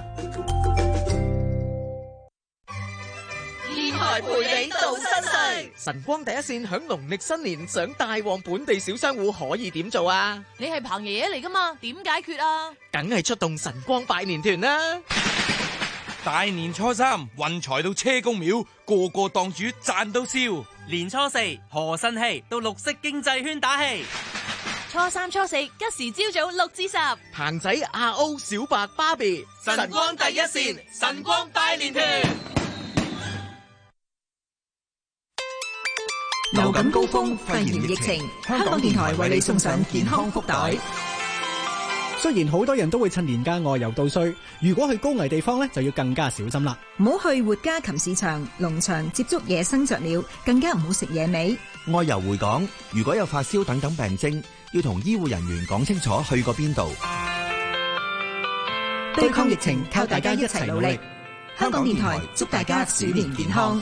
陪你度新歲，晨光第一線響農曆新年想帶旺本地小商戶可以點做啊？ 你係彭爺爺嚟噶嘛？點解決啊？ 梗係出動晨光拜年團啦！ 大年初3運財到車公廟，個個檔主賺到笑。 年初4賀新禧到綠色經濟圈打氣。 初3、初4吉時朝早6至10， 彭仔、阿歐、小白、芭比， 晨光第一線，晨光拜年團。 流感高峰，肺炎疫情，香港電台為你送上健康福袋。 雖然好多人都會趁年假外遊度歲，如果去高危地方呢，就要更加小心啦。 唔好去活家禽市場、農場接觸野生雀鳥，更加唔好食野味。 外遊回港，如果有發燒等等病徵，要同醫護人員講清楚去過邊度。 對抗疫情，靠大家一齊努力。香港電台祝大家鼠年健康。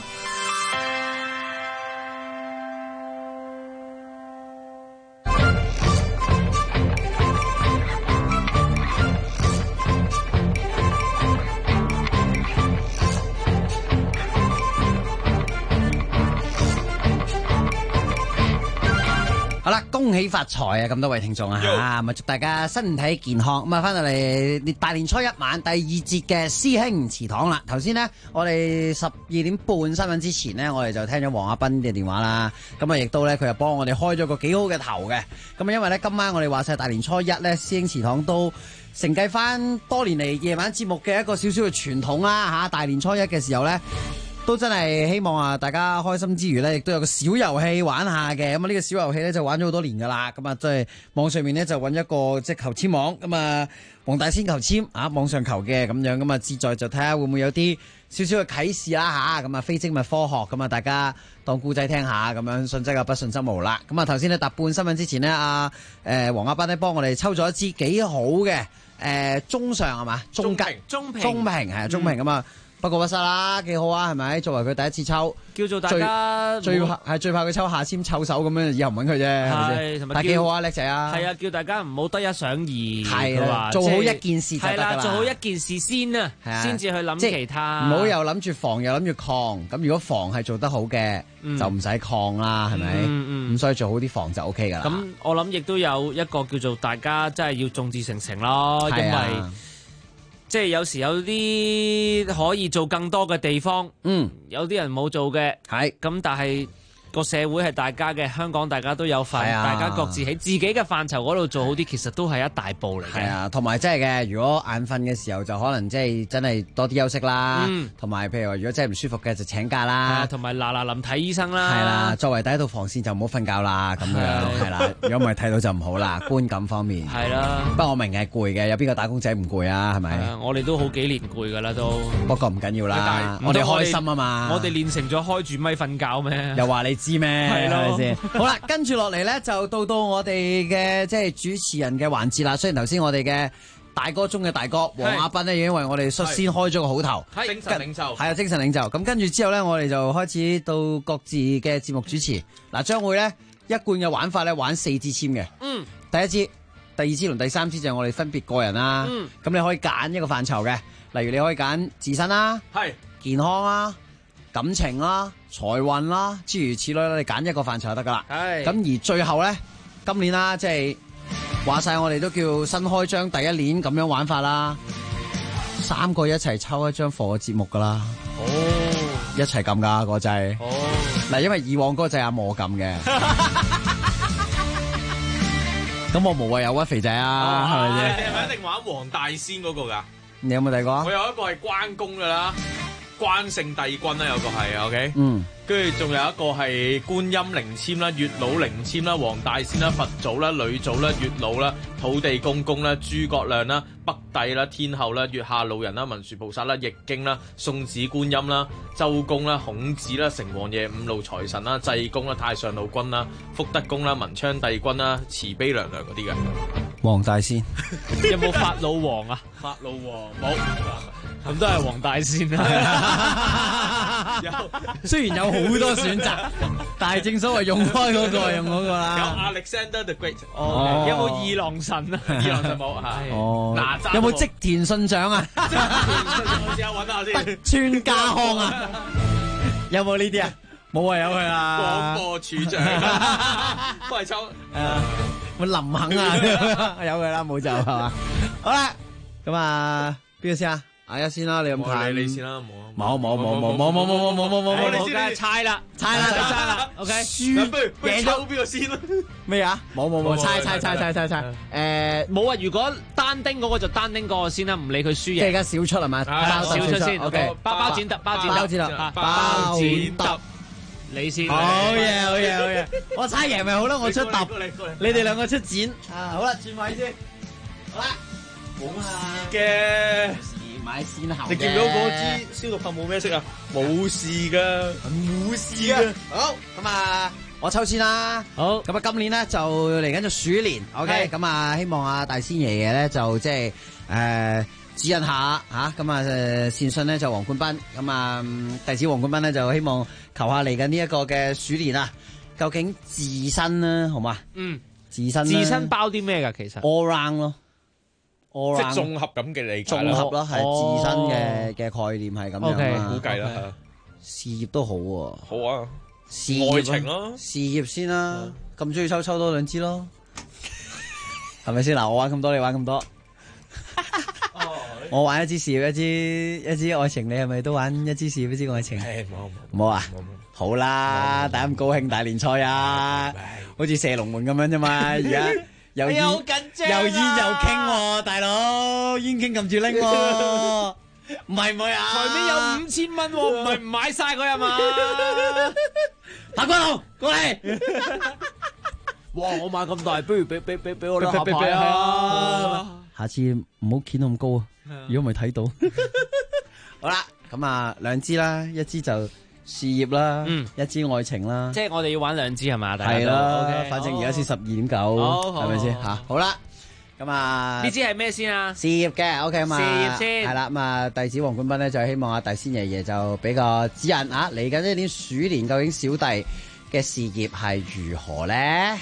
好啦，恭喜發財啊！咁多位聽眾啊，吓，咪祝大家身體健康。咁啊，翻到嚟大年初1晚第2節嘅師兄祠堂啦。頭先呢，我哋12點半新聞之前呢，我哋就聽咗黃亞斌嘅電話啦。咁啊，亦都咧，佢又幫我哋開咗個幾好嘅頭嘅。咁啊，因為咧今晚我哋話晒大年初1咧，師兄祠堂都承繼翻多年嚟夜晚節目嘅一個少少嘅傳統啦。吓，大年初1嘅時候咧，都真係希望啊，大家開心之餘呢，亦都有個小遊戲玩下嘅。咁啊，呢個小遊戲呢，就玩咗好多年噶啦。咁啊，即係網上面呢，就揾一個即係求籤網。咁啊，黃大仙求籤啊，網上求嘅咁樣。咁啊，志在就睇下會唔會有啲少少嘅啟示啦吓，咁啊非精密科學，咁啊大家當故仔聽下，咁樣信則有，不信則無啦。咁啊頭先咧答半新聞之前呢，黃亞斌咧幫我哋抽咗一支幾好嘅中上係嘛，中評係啊中評咁啊。不過不失啦，幾好啊，係咪？作為佢第一次抽， 叫做大家最怕佢抽下籤臭手咁樣，以後唔揾佢啫，係咪先？但係幾好啊，叻仔啊！ 係啊，叫大家唔好得一想二， 係啦，做好一件事就得㗎啦。 做好一件事先啊，先至去諗其他。 唔好又諗住防又諗住抗，咁如果防係做得好嘅，就唔使抗啦，係咪？咁所以做好啲防就 OK 㗎啦。 咁我諗亦都有一個叫做大家真係要眾志成城咯，因為。即係有時有啲可以做更多嘅地方，有啲人冇做嘅，咁但係個社會係大家嘅，香港大家都有份，大家各自喺自己嘅範疇嗰度做好啲，其實都係一大步嚟嘅。 係啊，同埋真係嘅，如果眼瞓嘅時候就可能即係真係多啲休息啦，同埋譬如話如果真係唔舒服嘅就請假啦， 同埋嗱臨睇醫生啦。 係啦，作為第一道防線就唔好瞓覺啦，咁樣係啦。如果唔係睇到就唔好啦，觀感方面係啦。 不過我明係攰嘅，有邊個打工仔唔攰啊？係咪？ 我哋都好幾年攰㗎啦都。 不過唔緊要啦，我哋開心啊嘛。 我哋練成咗開住咪瞓覺咩？ 又話你知咩？ 係咯。係咪先？ 好啦，跟住落嚟咧，就到我哋嘅即係主持人嘅環節啦。雖然頭先我哋嘅大哥中嘅大哥黃亞斌咧，已經為我哋率先開咗個好頭， 精神領袖係啊，精神領袖。咁跟住之後咧，我哋就開始到各自嘅節目主持。嗱，將會咧一貫嘅玩法咧，玩4支籤嘅。第一支、第二支同第三支就係我哋分別個人啦。咁你可以揀一個範疇嘅，例如你可以揀自身啦，健康啦。感情啦、財運啦，諸如此類啦，你揀一個範疇就得噶啦。咁而最後咧，今年啦，即係話晒我哋都叫新開張第一年咁樣玩法啦，3個一齊抽一張課嘅節目噶啦。一齊撳噶個掣。嗱，因為以往嗰個掣阿莫撳嘅。咁我無謂有屈肥仔啊，係咪先？ 你係咪一定玩黃大仙嗰個㗎？ 你有冇睇過啊？ 我有一個係關公㗎啦。關聖帝君啦，有個係 OK，跟住仲有一個係觀音靈籤啦、月老靈籤啦、黃大仙啦、佛祖啦、女祖啦、月老啦、土地公公啦、諸葛亮啦、北帝啦、天后啦、月下老人啦、文殊菩薩啦、易經啦、送子觀音啦、周公啦、孔子啦、城隍爺、五路財神啦、濟公啦、太上老君啦、福德公啦、文昌帝君啦、慈悲娘娘嗰啲嘅。 黃大仙有冇法老王啊？ 法老王冇。 咁都係黃大仙啦。 雖然有好多選擇，但係正所謂用開嗰個用嗰個啦。 有 Alexander the Great。 有冇二郎神啊？ 二郎神冇係。 有冇織田信長啊？ 我試下揾下先。 川家康啊？有冇呢啲啊？冇啊，有佢啊。 廣播處長。都係抽。 我林肯啊，有佢啦，冇就係嘛。好啦，咁啊，邊個先啊？阿一先啦，你咁睇， 你先啦， 冇， 梗係猜啦，OK， 輸贏咗邊個先啦？ 咩啊？冇，猜， 冇啊！如果單丁嗰個就單丁嗰個先啦，唔理佢輸贏。 即係而家少出係嘛？ 少出先 ，OK， 包剪揼，你先。 好嘢！我猜贏咪好咯，我出揼，你哋兩個出剪。啊，好啦，轉位先，好啦，冇事嘅。買先後， 你見到嗰支消毒噴霧咩色啊？冇事噶， 冇事噶。好，咁啊，我抽先啦。 好， 咁啊，今年咧就嚟緊就鼠年 ，OK。咁啊，希望阿大仙爺爺咧就即係指引下吓。咁啊，善信咧就黃冠斌。咁啊，弟子黃冠斌咧就希望求下嚟緊呢一個嘅鼠年啊，究竟自身啦，好嘛？自身包啲咩噶？其實 all round 咯。 即係綜合咁嘅理解啦， 綜合啦，係自身嘅概念係咁樣啦， 估計啦， 事業都好喎， 好啊， 愛情咯， 事業先啦，咁中意抽多2支咯，係咪先？嗱，我玩咁多，你玩咁多，我玩一支事業，一支愛情，你係咪都玩一支事業，一支愛情？冇啊，好啦，大家咁高興大聯賽啊，好似射龍門咁樣啫嘛，而家。又煙又傾喎，大佬煙傾撳住拎喎，唔係啊？ 台面有5000蚊喎，唔係唔買晒佢係嘛？ 譚君豪過嚟， 哇！我買咁大，不如俾我兩下牌啊！ 下次唔好掀到咁高啊，如果唔係睇到。好啦， 咁啊兩支啦，一支就事業啦，一支愛情啦。 即係我哋要玩2支係嘛？ 係啦， OK， 反正而家先12.9，係咪先吓？好啦，咁啊呢支係咩先啊？ 事業嘅 OK 嘛？ 事業先係啦，咁啊弟子黃冠斌咧就希望阿大仙爺爺就俾個指引啊，嚟緊呢年鼠年究竟小弟嘅事業係如何咧？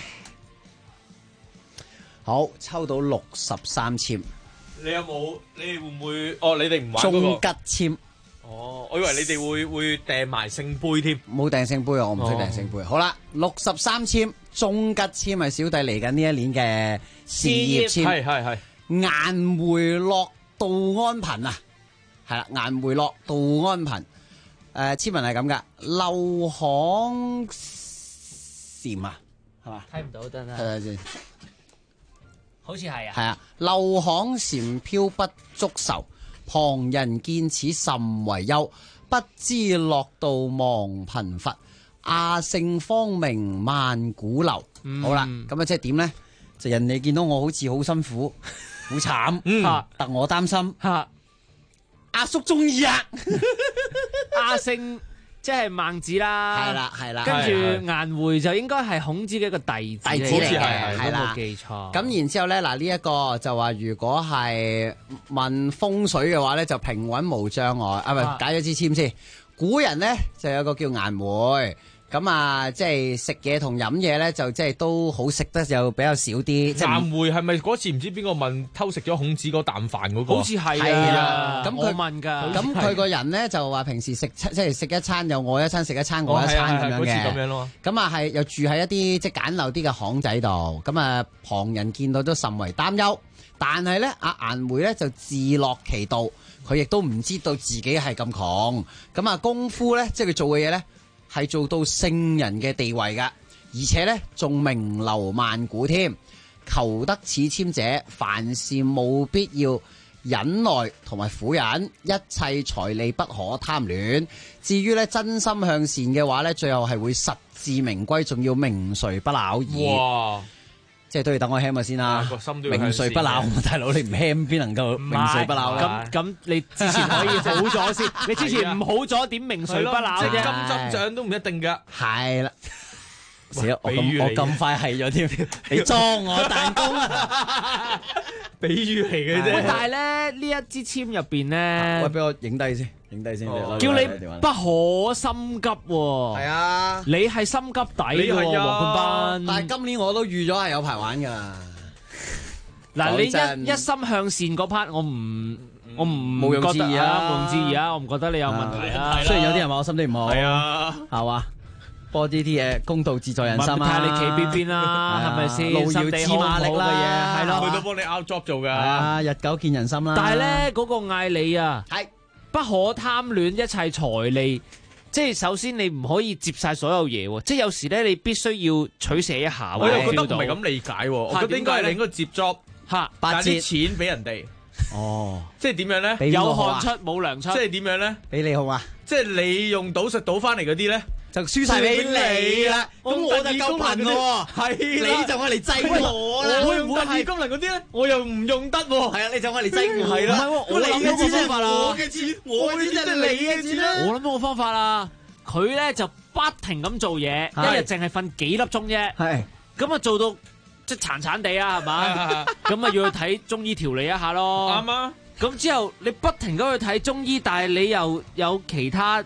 好，抽到63籤。 你有冇？你哋會唔會？哦，你哋唔玩嗰個中吉籤。 哦，我以為你哋會掟埋聖杯添。 冇掟聖杯啊，我唔識掟聖杯。好啦，63籤中吉籤係小弟嚟緊呢一年嘅事業籤。 係。 顏回樂道安貧啊，係啦，顏回樂道安貧。籤文係咁噶，漏巷禪啊，係嘛？ 睇唔到真係。 睇下先。 好似係啊。 係啊，漏巷禪飄不足愁。旁人見此甚為憂，不知樂道忘貧乏，阿聖方明萬古流。好啦，咁啊即係點咧？就人哋見到我好似好辛苦、好慘，但我擔心阿叔中意啊！ 阿聖即係孟子啦， 係啦， 跟住顏回就應該係孔子嘅一個弟子嚟嘅，係啦，冇記錯。 咁然之後咧，嗱呢一個就話如果係問風水嘅話咧，就平穩無障礙。啊，唔係解咗支籤先。古人咧就有個叫顏回。咁啊，即係食嘢同飲嘢咧，就即係都好食得就比較少啲。 顏回係咪嗰次唔知邊個問偷食咗孔子嗰啖飯嗰個？好似係啊，咁佢問㗎。 咁佢個人咧就話平時食即係食一餐又我一餐，食一餐我一餐咁樣嘅。 咁樣咯。 咁啊係又住喺一啲即係簡陋啲嘅巷仔度。咁啊旁人見到都甚為擔憂。但係咧，阿顏回咧就自樂其道，佢亦都唔知道自己係咁窮。咁啊功夫咧，即係佢做嘅嘢咧，係做到聖人嘅地位噶，而且咧仲名流萬古添。求得此籤者，凡事務必要忍耐同埋苦忍，一切財利不可貪戀。至於咧真心向善嘅話咧，最後係會實至名歸，仲要名垂不朽矣。哇！即係都要等我 ham 下先啦，名垂不朽，大佬你唔 ham 邊能夠名垂不朽咧？ 咁你之前可以好咗先，你之前唔好咗點名垂不朽啫？ 金針獎都唔一定㗎。 係啦，死啦！我咁快係咗添，你裝我彈弓啊！ 比喻嚟嘅啫。 但係咧呢一支籤入邊咧， 喂，俾我影低先。影低先， 叫你不可心急喎。係啊， 你係心急底喎，黃冠斌。 但係今年我都預咗係有排玩噶。 嗱，你一心向善嗰 part，我唔毋庸置疑啊， 毋庸置疑啊，我唔覺得你有問題啊。 雖然有啲人話我心地唔好， 係啊， 係嘛，播啲嘢公道自在人心啊。 睇下你企邊邊啦，係咪先？ 路遙知馬力啦， 係咯， 佢都幫你 out job 做噶。 啊，日久見人心啦。 但係咧，嗰個嗌你啊，係。不可貪戀一切財利，即係首先你唔可以接晒所有嘢喎，即係有時咧你必須要取捨一下。 我又覺得唔係咁理解喎，我覺得應該係你應該接 job 嚇， 但係啲錢俾人哋。哦，即係點樣咧？ 有汗出冇糧出， 即係點樣咧？ 俾你好嘛？ 即係你用賭術賭翻嚟嗰啲咧， 就輸晒俾你啦。咁我就夠貧咯， 係你就愛嚟擠我啦。 我用特異功能嗰啲咧，我又唔用得喎。 係啊，你就愛嚟擠我。 係啦，我諗到個方法啦。 我嘅錢，我嘅錢即係你嘅錢啦。 我諗到個方法啦，佢咧就不停咁做嘢，一日淨係瞓幾粒鐘啫。係咁啊，做到即係殘殘地啊，係嘛？咁啊要去睇中醫調理一下咯。 啱啊！ 咁之後你不停咁去睇中醫，但係你又有其他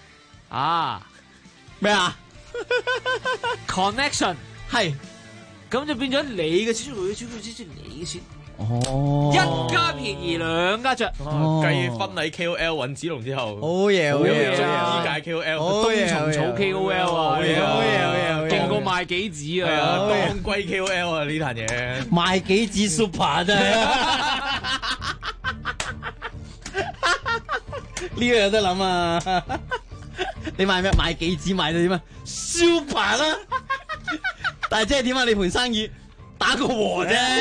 咩啊 connection 係，咁就變咗你嘅錢，佢嘅錢，你嘅錢。 哦， 一家便宜兩家着， 計婚禮 KOL 揾子龍之後， 好嘢，好嘢， 中醫界 KOL， 冬蟲草 KOL 啊， 好嘢，好嘢， 勁過賣杞子啊， 當歸 KOL 啊呢壇嘢， 賣杞子 super 真係，呢個有得諗啊！你賣咩？賣杞子賣到點啊 ？super 啦，但係即係點啊？你盤生意打個和啫。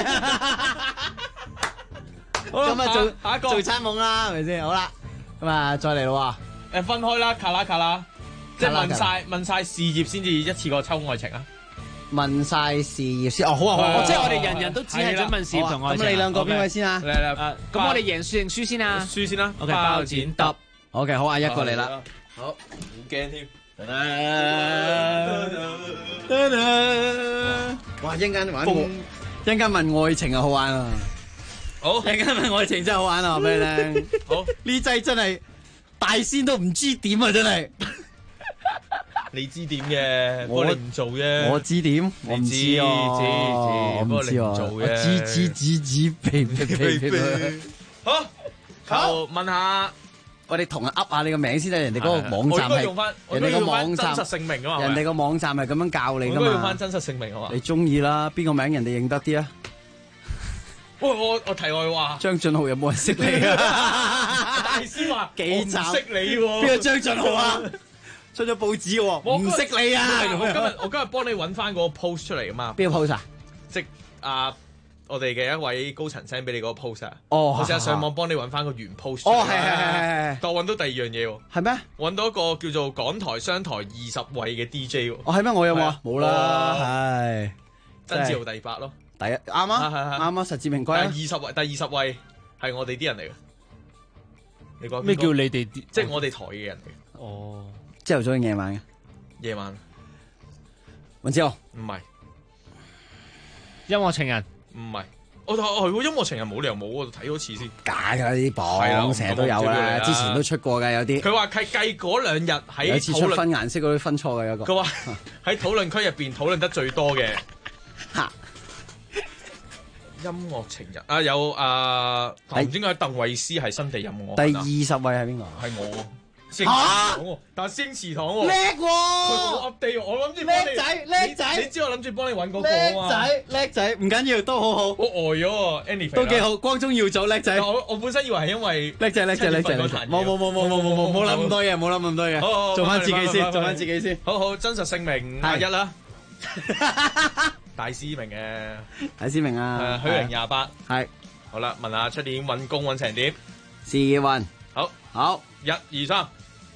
好啦，咁啊下一個做餐懵啦，係咪先？好啦，咁啊再嚟咯喎。分開啦，卡啦，即係問晒事業先至一次過抽愛情啊。 問晒事業先，哦好啊好啊， 即係我哋人人都只係想問事業同愛情。 咁你兩個邊位先啊？ 嚟， 咁我哋贏輸定輸先啊？ 輸先啦。 OK，包剪揼。 OK， 好啊，一個嚟啦。 好，好驚添。 哇！一陣間問愛情啊，好玩啊！ 好， 一陣間問愛情真係好玩啊！話俾你聽。 好， 呢劑真係大仙都唔知點啊！真係。 你知點嘅，不過你唔做啫。 我知點，我唔知啊， 知，不過你唔做啫。知，好，問下。 我哋同人噏下你個名先得，人哋嗰個網站係人哋個網站真實姓名啊嘛， 人哋個網站係咁樣教你噶嘛。 我應該用翻真實姓名啊嘛。 你中意啦，邊個名人哋認得啲啊？ 喂，我題外話， 張俊豪有冇人識你啊？ 大師話幾集識你喎？ 邊個張俊豪啊？出咗報紙喎，唔識你啊！ 我今日幫你揾翻嗰個 post 出嚟噶嘛？ 邊個 post 啊？ 即我哋嘅一位高層 send 俾你嗰個 post 啊！ 我試下上網幫你揾翻個原 post。 係。但我揾到第二樣嘢喎。係咩？ 揾到一個叫做港台商台20位嘅 DJ 喎。 係咩？我有冇啊？冇啦，係曾志豪第8咯。 第一啱啊，啱啊，實至名歸啊。 第20位係我哋啲人嚟嘅。你講咩叫你哋？ 即係我哋台嘅人嚟嘅。 哦， 朝頭早定夜晚嘅？ 夜晚。 文志豪唔係音樂情人。 唔係，我係音樂情人冇理由冇，我睇多次先。 假㗎啲榜，成日都有啦，之前都出過嘅有啲。 佢話計嗰2日喺有次出分顏色嗰啲分錯嘅有個。 佢話喺討論區入邊討論得最多嘅音樂情人啊，有唔知點解鄧慧思係新地音樂。 第20位係邊個？ 係我。星馳堂喎，但係星馳堂喎， 叻喎！ 佢好 update 我諗住叻仔， 你知我諗住幫你揾嗰個啊嘛。 叻仔，唔緊要，都好好。 我呆咗喎 ，Annie 都幾好，光宗耀祖，叻仔。 我本身以為係因為叻仔，冇諗咁多嘢，做翻自己先， 好，真實姓名阿一啦，大師明嘅， 大師明啊， 許榮28， 係， 好啦，問下出年揾工揾成點？ 事業運， 好，1、2、3。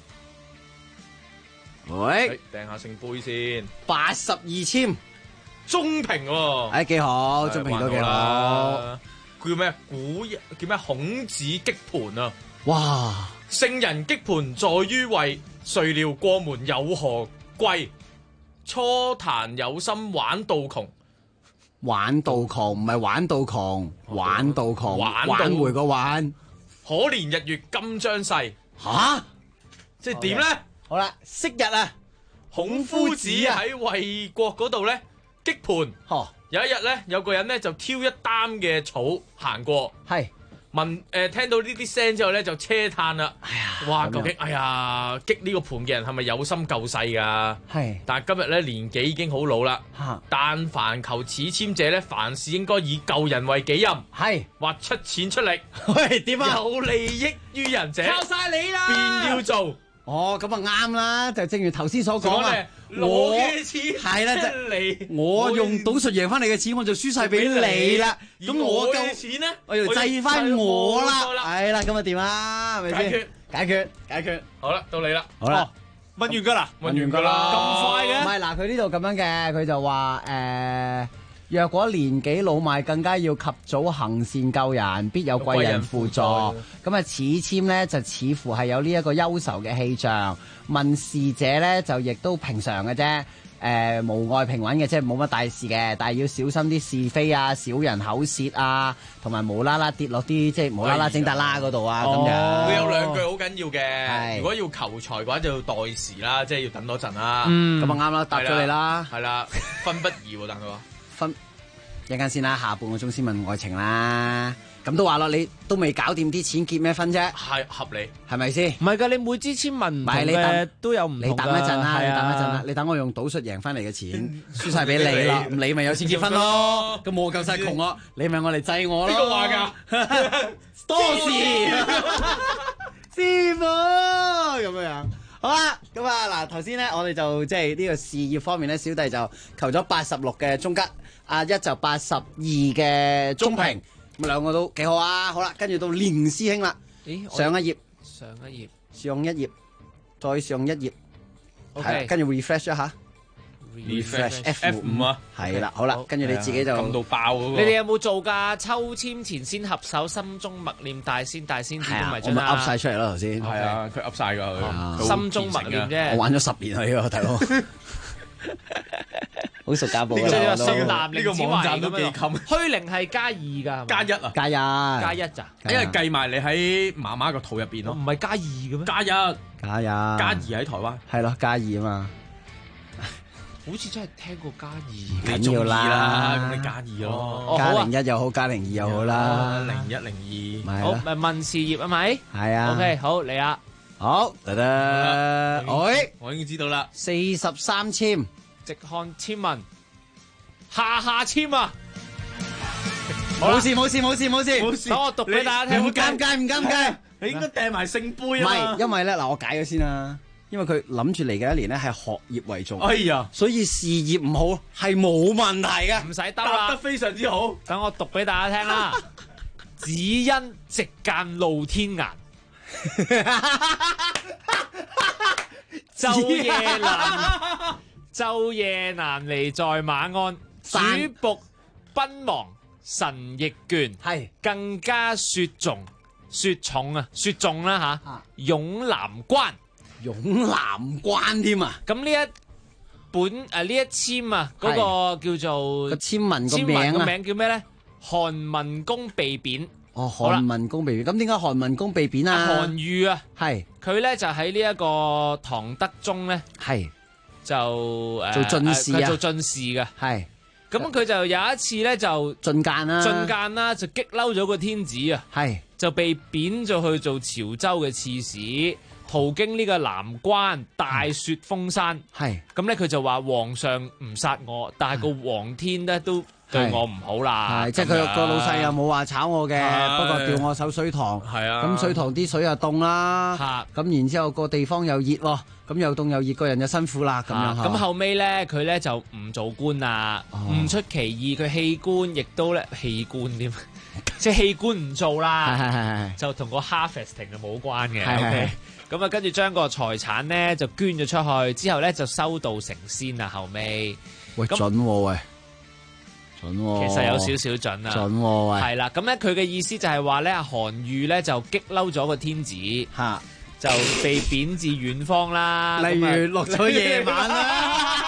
喂， 掟下聖杯先 ，82籤， 中評喎， 幾好，中評都幾好。 叫咩？叫咩？孔子擊盤啊！ 哇！ 聖人擊盤在於位，誰料過門有何貴？初彈有心玩到窮， 玩到窮唔係玩到窮，玩到窮，挽回個挽。 可憐日月今將逝，即係點咧？ 好啦，昔日啊， 孔夫子喺衛國嗰度咧擊盤，有一日咧，有個人咧就挑一擔嘅草行過， 係聞聽到呢啲聲之後咧就車嘆啦，哇！究竟擊呢個盤嘅人係咪有心救世㗎？係，但係今日咧年紀已經好老啦，但凡求此簽者咧，凡事應該以救人為己任，係或出錢出力， 喂點啊？ 有利益於人者， 靠晒你啦， 便要做。 哦，咁啊啱啦，就正如頭先所講啊， 我嘅錢係啦，即我用賭術贏翻你嘅錢，我就輸晒俾你啦。咁我嘅錢咧，我要制翻我啦。係啦，咁啊掂啦，係咪先？解決。 好啦，到你啦。 好啦， 問完㗎啦， 咁快嘅？ 唔係嗱，佢呢度咁樣嘅，佢就話若果年紀老邁，更加要及早行善救人，必有貴人輔助。咁啊，此簽呢，就似乎係有呢一個憂愁嘅氣象。問事者呢，就亦都平常嘅啫，無礙平穩嘅，即係冇乜大事嘅。但係要小心啲是非啊、小人口舌啊，同埋無啦啦跌落啲即係無啦啦整得啦嗰度啊咁樣。 佢有2句好緊要嘅，如果要求財嘅話，就要待時啦，即係要等多陣啦。 咁啊啱啦，答咗你啦。 係啦，分不宜喎，但佢話。 一陣間先啦，下半個鐘先問愛情啦。咁都話咯，你都未搞掂啲錢，結咩婚啫？ 係合理， 係咪先？ 唔係㗎，你每支簽問唔同嘅都有唔同㗎。 你等一陣啦，你等我用賭術贏翻嚟嘅錢，輸晒俾你啦，你咪有錢結婚咯。咁我夠晒窮咯，你咪我嚟制我咯。 邊個話㗎？ 多事，師傅咁樣。好啦，咁啊嗱，頭先咧我哋就即係呢個事業方面咧，小弟就求咗86嘅中吉，阿一就82嘅中評，咁兩個都幾好啊。好啦，跟住到連師兄啦，上一頁， 上一頁， 再上一頁， 係， 跟住 refresh 一下 refresh F5啊， 係啦，好啦，跟住你自己就撳到爆嗰個。 你哋有冇做㗎？抽籤前先合手，心中默念大仙大仙子都咪我咪噏晒出嚟咯頭先。 係啊，佢噏晒㗎佢。 心中默念啫。 我玩咗10年啦呢個大佬。好熟家寶呢個信男呢個網站都幾襟。 虛靈係+2㗎， +1啊， +1咋？ 因為計埋你喺媽媽個肚入邊咯。 唔係+2嘅咩 ？+1，+2喺台灣。 係咯，+2啊嘛。 好似真係聽過+2， 緊要啦， 咁你+2咯， +01又好，+02又好啦 ，0102。 好，咪問事業啊咪？ 係啊。 OK，好嚟啊。 好， 我已經知道啦。 43籤。 直看籤文，下籤啊！ 冇事。 等我讀俾大家聽。 唔尷尬。 你應該掟埋聖杯啊嘛。 唔係，因為咧嗱，我解咗先啦。因為佢諗住嚟嘅一年咧係學業為重。 哎呀， 所以事業唔好係冇問題嘅， 唔使答啦， 得非常之好。 等我讀俾大家聽啦。只因夕間露天顏，晝夜難離在馬鞍，主僕奔忙神亦倦， 係更加雪重啦嚇，勇南關添啊！ 咁呢一本呢一籤啊，嗰個叫做個籤文個名叫咩咧？韓文公被貶。 韓文公被貶，咁點解韓文公被貶啊？ 韓愈啊， 係佢咧就喺呢一個唐德宗咧， 係就做進士佢做進士嘅， 係咁佢就有一次咧就進諫啦， 就激嬲咗個天子啊， 係就被貶咗去做潮州嘅刺史，途經呢個南關，大雪封山， 係咁咧佢就話皇上唔殺我，但係個皇天咧都對我唔好啦， 即係佢個老細又冇話炒我嘅，不過叫我守水塘， 係啊， 咁水塘啲水又凍啦，咁然之後個地方又熱喎，咁又凍又熱，個人就辛苦啦，咁樣。 咁後尾咧，佢咧就唔做官啦，唔出其意，佢棄官，亦都咧棄官添，即係棄官唔做啦，就同個 harvesting 就冇關嘅。OK，咁啊，跟住將個財產咧就捐咗出去，之後咧就修道成仙啊，後尾喂準喎喂。 其實有少少準啊， 準喎， 係啦，咁咧佢嘅意思就係話咧，韓愈咧就激嬲咗個天子，就被貶至遠方啦， 例如落咗夜晚啦，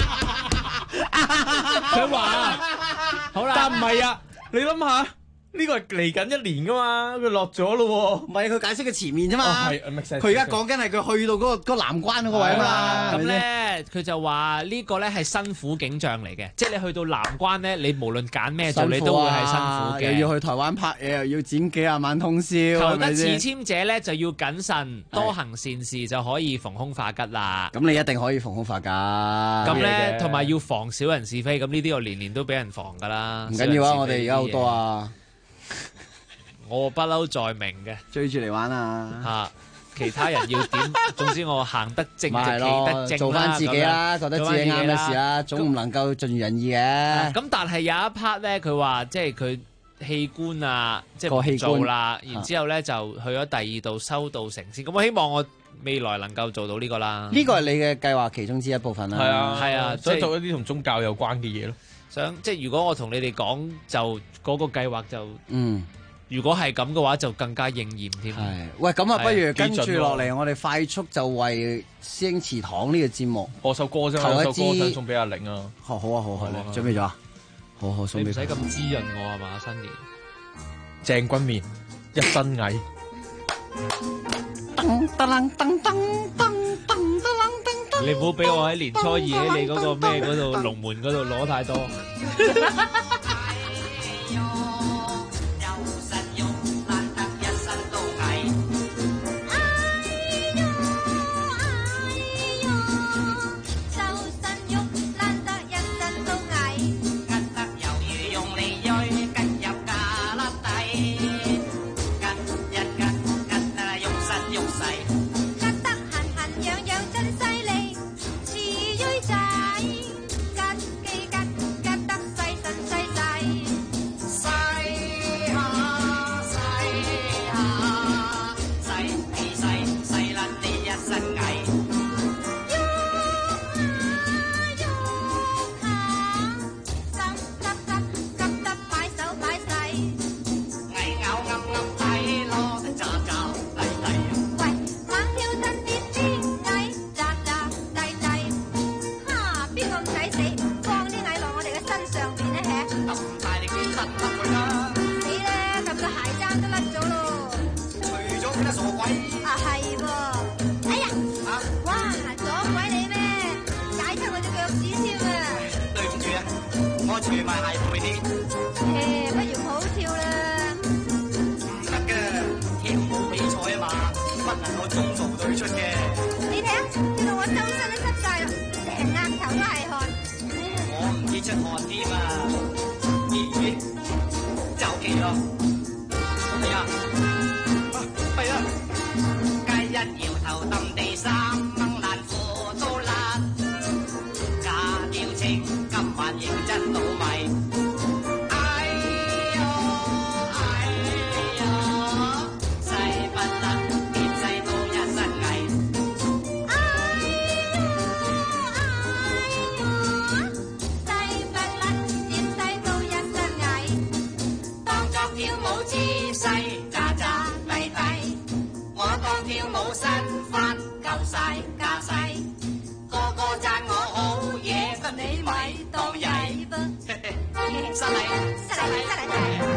佢話好啦， 但唔係啊，你諗下。呢個係嚟緊一年噶嘛，佢落咗咯喎。 唔係佢解釋佢前面啫嘛。佢而家講緊係佢去到嗰個南關嗰個位啊嘛。 咁咧佢就話呢個咧係辛苦景象嚟嘅，即係你去到南關咧，你無論揀咩做，你都會係辛苦嘅。 又要去台灣拍嘢，又要剪幾廿晚通宵。 求得賜籤者咧就要謹慎，多行善事就可以逢凶化吉啦。 咁你一定可以逢凶化吉。 咁咧同埋要防小人是非，咁呢啲我年年都俾人防噶啦。 唔緊要啊，我哋而家好多啊。 我不嬲在明嘅， 追住嚟玩啊！ 其他人要點？總之我行得正就企得正， 做翻自己啦，覺得自己啱嘅事啦，總唔能夠盡如人意嘅。 咁但係有一 part 咧，佢話即係佢棄官啊，即係唔做啦，然之後咧就去咗第二度修道成仙。咁我希望我未來能夠做到呢個啦。 呢個係你嘅計劃其中之一部分啦。 係啊， 想做一啲同宗教有關嘅嘢咯。 想即係如果我同你哋講，就嗰個計劃就如果係咁嘅話，就更加應驗添。 係，喂，咁啊，不如跟住落嚟，我哋快速就為師兄祠堂呢個節目播首歌啫嘛，首歌想送俾阿玲啊。 好啊，準備咗啊，好送俾佢。 你唔使咁滋潤我係嘛，新年。 鄭君綿一身蟻。 你唔好俾我喺年初二喺你嗰個咩嗰度龍門嗰度攞太多。 會咪係會啲。 不如好好跳啦。 唔得嘅，跳舞比賽啊嘛，不能夠中途退出嘅。 你睇下，跳到我周身都濕晒啦，成額頭都係汗。 我唔知出汗添啊！咦，就奇咯。係啊，係啊，街一搖頭揼地三掹爛褲都爛，假調情今晚認真倒迷。哎呦哎呦，勢不得，點勢都一身蟻。 哎呦哎呦，勢不甩，點勢都一身蟻。 當作跳舞姿勢，渣渣低低，我當跳舞身法夠晒架勢，個個讚我好嘢，你咪當曳噃。失禮失禮失禮。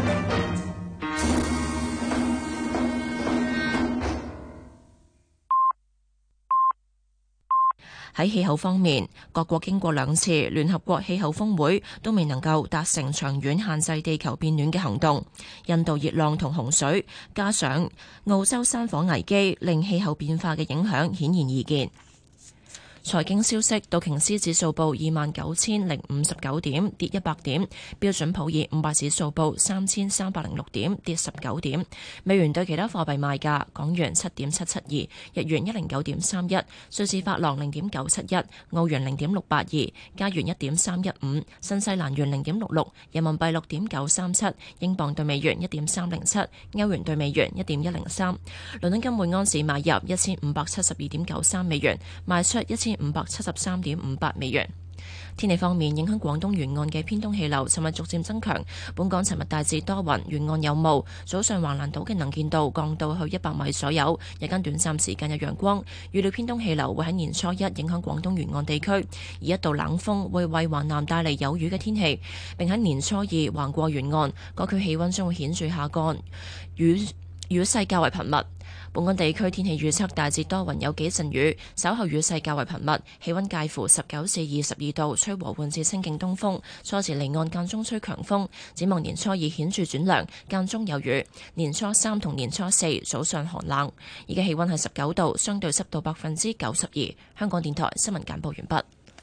喺氣候方面，各國經過2次聯合國氣候峰會都未能夠達成長遠限制地球變暖嘅行動。印度熱浪同洪水，加上澳洲山火危機，令氣候變化嘅影響顯然易見。財經消息，道瓊斯指數報29,059點，跌100點；標準普爾500指數報3,306點，跌19點。美元對其他貨幣賣價：港元7.772，日元109.31，瑞士法郎0.971，澳元0.682，加元1.315，新西蘭元0.66，人民幣6.937，英鎊對美元1.307，歐元對美元1.103。倫敦金每安士買入1572.93美元，賣出1573.58美元。天氣方面，影響廣東沿岸嘅偏東氣流尋日逐漸增強，本港尋日大致多雲，沿岸有霧，早上橫瀾島嘅能見度降到去100米左右，日間短暫時間有陽光。預料偏東氣流會喺年初一影響廣東沿岸地區，而一道冷鋒會為華南帶嚟有雨嘅天氣，並喺年初二橫過沿岸，各區氣溫將會顯著下降，雨勢較為頻密。本港地區天氣預測大致多雲，有幾陣雨，稍後雨勢較為頻密，氣溫介乎19至22度，吹和緩至清勁東風，初時離岸間中吹強風。展望年初二顯著轉涼，間中有雨。年初三同年初四早上寒冷。而家氣溫係19度，相對濕度92%。香港電台新聞簡報完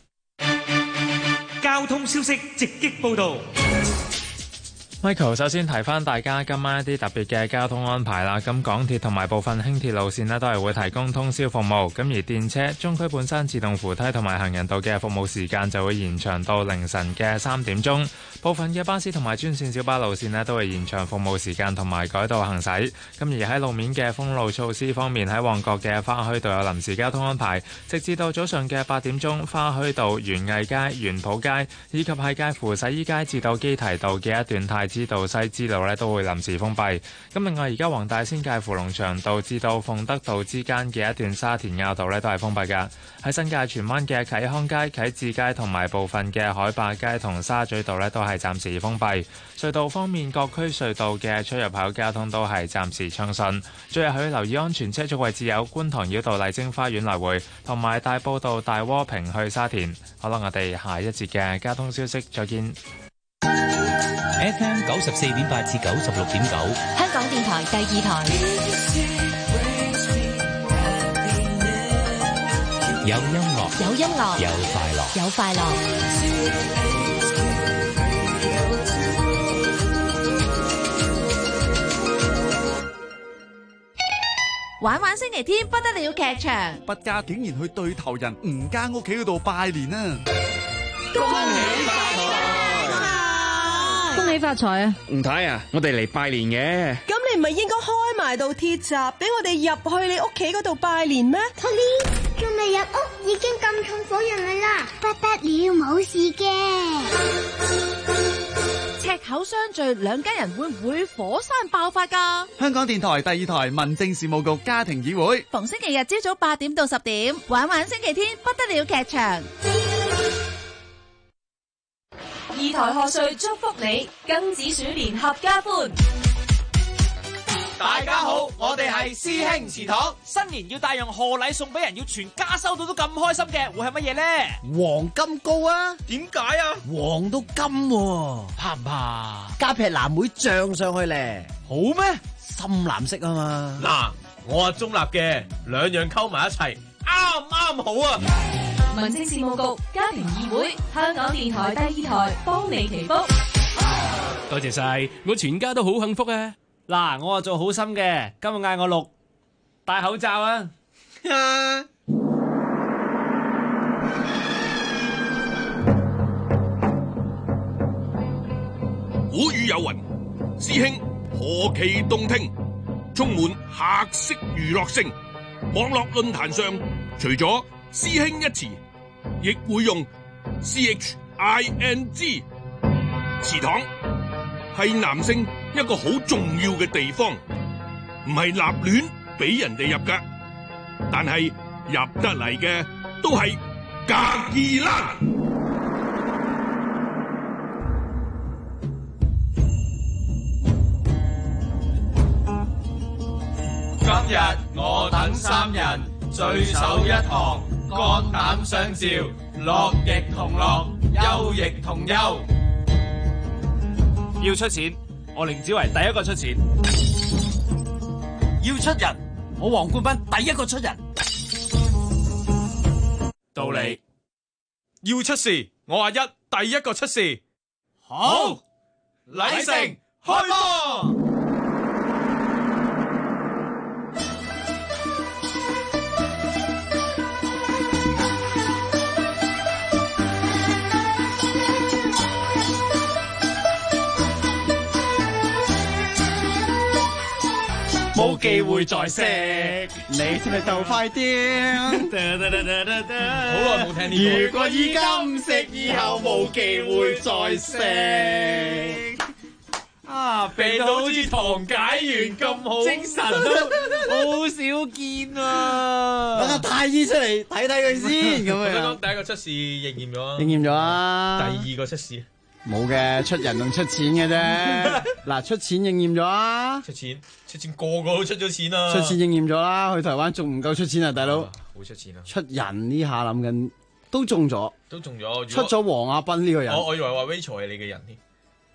畢。交通消息直擊報道。 Michael 首先提翻大家今晚一啲特別嘅交通安排啦。咁港鐵同埋部分輕鐵路線呢都係會提供通宵服務。咁而電車、中區半山自動扶梯同埋行人道嘅服務時間就會延長到凌晨嘅3點鐘。部分嘅巴士同埋專線小巴路線呢都會延長服務時間同埋改道行駛。咁而喺路面嘅封路措施方面，喺旺角嘅花墟道有臨時交通安排，直至到早上嘅8點鐘，花墟道、園藝街、園圃街以及係介乎洗衣街至到基提道嘅一段太知道西支路呢都會臨時封閉。咁另外而家黃大仙介乎龍翔道至到鳳德道之間嘅一段沙田坳道呢都係封閉㗎。喺新界荃灣嘅啟康街、啟智街同埋部分嘅海壩街同沙咀道呢都係暫時封閉。隧道方面，各區隧道嘅出入口交通都係暫時暢順。最後要留意安全車速位置有觀塘繞道麗晶花園來回同埋大埔道大窩坪去沙田。好啦，我哋下一節嘅交通消息再見。 FM 94.8至96.9， 香港電台第2台。 有音樂， 有音樂， 有快樂， 有快樂。 玩玩星期天不得了劇場， 不家竟然去對頭人吳家屋企嗰度拜年啊！ 恭喜發財！ 恭喜發財啊！ 吳太啊，我哋嚟拜年嘅。 咁你唔係應該開埋道鐵閘俾我哋入去你屋企嗰度拜年咩 ？Tommy， 仲未入屋已經咁重火人嚟啦，不得了，冇事嘅。 赤口相聚，兩家人會唔會火山爆發㗎？ 香港電台第2台民政事務局家庭議會， 逢星期日朝早8點到10點，玩玩星期天不得了劇場。 2台賀歲祝福你，庚子鼠年合家歡。 大家好，我哋係師兄祠堂。新年要帶樣賀禮送俾人，要全家收到都咁開心嘅，會係乜嘢咧？ 黃金糕啊！ 點解啊？ 黃到金喎， 怕唔怕？ 加劈藍莓醬上去咧， 好咩？ 深藍色啊嘛。 嗱，我係中立嘅，兩樣溝埋一齊，啱好啊！ 民政事務局家庭議會，香港電台第2台幫你祈福。 多謝晒，我全家都好幸福啊！嗱，我做好心嘅，今日嗌我錄戴口罩啊！ 古語有云：師兄何其動聽，充滿客式娛樂性。網絡論壇上，除咗師兄一詞，亦會用 CHING。祠堂係男性一個好重要嘅地方，唔係立亂俾人哋入噶，但係入得嚟嘅都係格爾蘭。 今日我等3人聚首一堂，肝膽相照，樂亦同樂，憂亦同憂。 要出錢，我凌子維第一個出錢。 要出人，我黃冠斌第一個出人。 道理。要出事，我阿一第一個出事。好，禮成開波。 冇機會再食， 你咪就快啲。 好耐冇聽呢個。 如果依家唔食，以後冇機會再食。啊，鼻到好似糖解完咁好，精神都好少見啊！ 等阿太醫出嚟睇睇佢先，咁樣。 第一個出事應驗咗， 應驗咗啊！ 第二個出事冇嘅，出人同出錢嘅啫。嗱，出錢應驗咗啊！ 出錢個個都出咗錢啦。 出錢應驗咗啦，去台灣仲唔夠出錢啊，大佬！ 好出錢啊！ 出人呢下諗緊都中咗， 都中咗。 出咗黃亞斌呢個人， 我以為話 Rachel 係你嘅人添。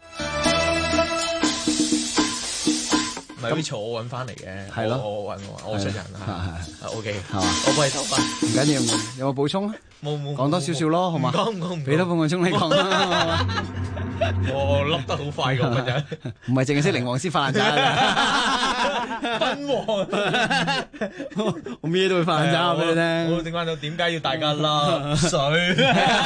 唔係 Rachel 我揾翻嚟嘅， 係咯， 我出人啊，OK， 係嘛？ 我幫你收翻， 唔緊要，有冇補充啊？ 冇， 講多少少咯，好嘛？ 講， 俾多半個鐘你講啦。 我笠得好快咁嘅啫， 唔係淨係識靈王師發爛渣嘅， 斌王， 我咩都會發爛渣俾你聽。 我整翻到點解要大家笠水？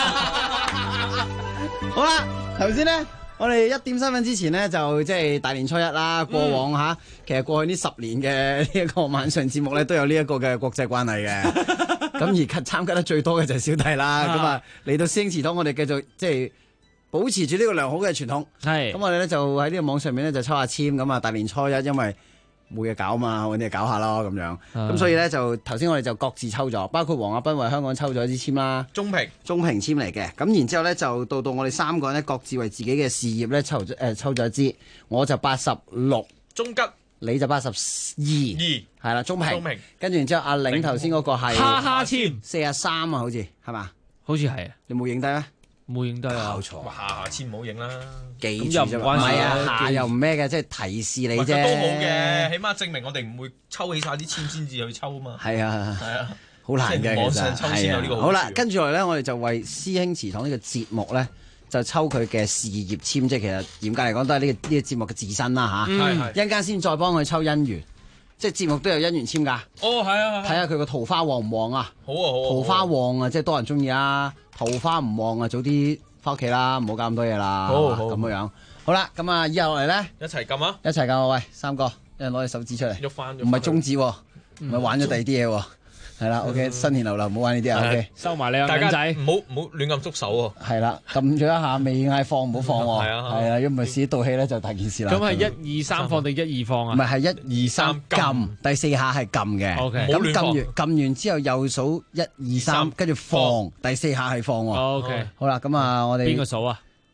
好啦，頭先咧。我哋1點3分之前呢，就即係大年初一啦。過往吓，其實過去呢10年嘅呢一個晚上節目咧，都有呢一個嘅國際關係嘅。咁而參加得最多嘅就係小弟啦。咁啊嚟到師兄祠堂，我哋繼續即係保持住呢個良好嘅傳統。係。咁我哋咧就喺呢個網上面咧就抽下籤。咁啊大年初一，因為冇嘢搞嘛，揾啲嘢搞下咯咁樣。咁所以咧就頭先我哋就各自抽咗，包括黃亞斌為香港抽咗一支籤啦，中評籤嚟嘅。咁然之後咧就到我哋3個人咧各自為自己嘅事業咧抽咗一支，我就86， 中吉， 你就82，係啦中評。跟住然之後阿玲頭先嗰個係哈哈籤 43啊，好似係嘛？ 好似係， 你冇影低咩？ 冇影低啊！ 搞錯， 下籤唔好影啦， 記住啫嘛。唔係啊，下又唔咩嘅，即係提示你啫。 都好嘅，起碼證明我哋唔會抽起晒啲籤先至去抽啊嘛。 係啊， 係啊， 好難嘅。 網上抽籤有呢個好處。 好啦，跟住落嚟咧，我哋就為師兄祠堂呢個節目咧，就抽佢嘅事業籤，即係其實嚴格嚟講都係呢個節目嘅自身啦嚇。一陣間先再幫佢抽姻緣。即係節目都有姻緣籤㗎。 哦，係啊， 睇下佢個桃花旺唔旺啊？ 好啊，好啊。桃花旺啊，即係多人中意啊。桃花唔旺啊，早啲翻屋企啦，唔好搞咁多嘢啦。好咁樣。好啦，咁啊，以後嚟咧， 一齊撳啊！ 一齊撳啊！喂，3個，一人攞隻手指出嚟。 喐翻， 唔係中指，唔係玩咗第二啲嘢喎。係啦，OK，新年流流，唔好玩呢啲啊。OK， 收埋你啊， 大家仔， 唔好亂咁捉手喎。 係啦，撳咗一下，未嗌放，唔好放喎。係啊，因為試到氣咧就大件事啦。 咁係1、2、3放定1、2放啊？ 唔係，係1、2、3撳，第4下係撳嘅。 OK， 咁撳完之後又數1、2、3，跟住放，第4下係放喎。 OK， 好啦，咁啊，我哋邊個數啊？ 1、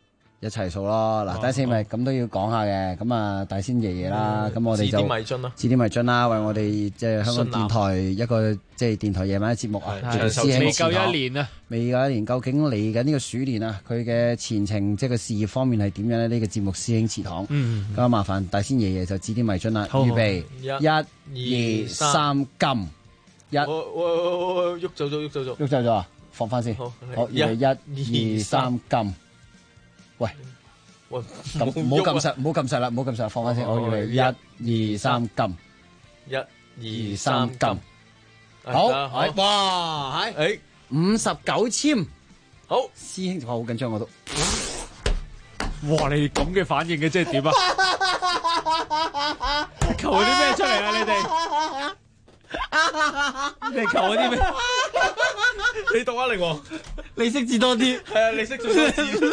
一齊數咯。嗱，第一次咪咁都要講下嘅。咁啊，大仙爺爺啦，咁我哋就指點迷津咯， 指點迷津啦，為我哋即係香港電台一個即係電台夜晚嘅節目啊， 未夠一年啊， 未夠一年，究竟嚟緊呢個鼠年啊，佢嘅前程即係個事業方面係點樣呢？呢個節目師兄祠堂，咁啊麻煩大仙爺爺就指點迷津啦，預備1、2、3，撳1， 喐走咗啊！放翻先，好，預備1、2、3，撳。喂，咁唔好撳實啦，放翻先。我預備1、2、3，撳。 1、2、3，撳。 好，哇，係59簽。 好， 師兄，我好緊張我都。 哇！你哋咁嘅反應嘅即係點啊？求啲咩出嚟啊？你哋？你求嗰啲咩？ 你讀啊，靈王， 你識字多啲。 係啊，你識做多字。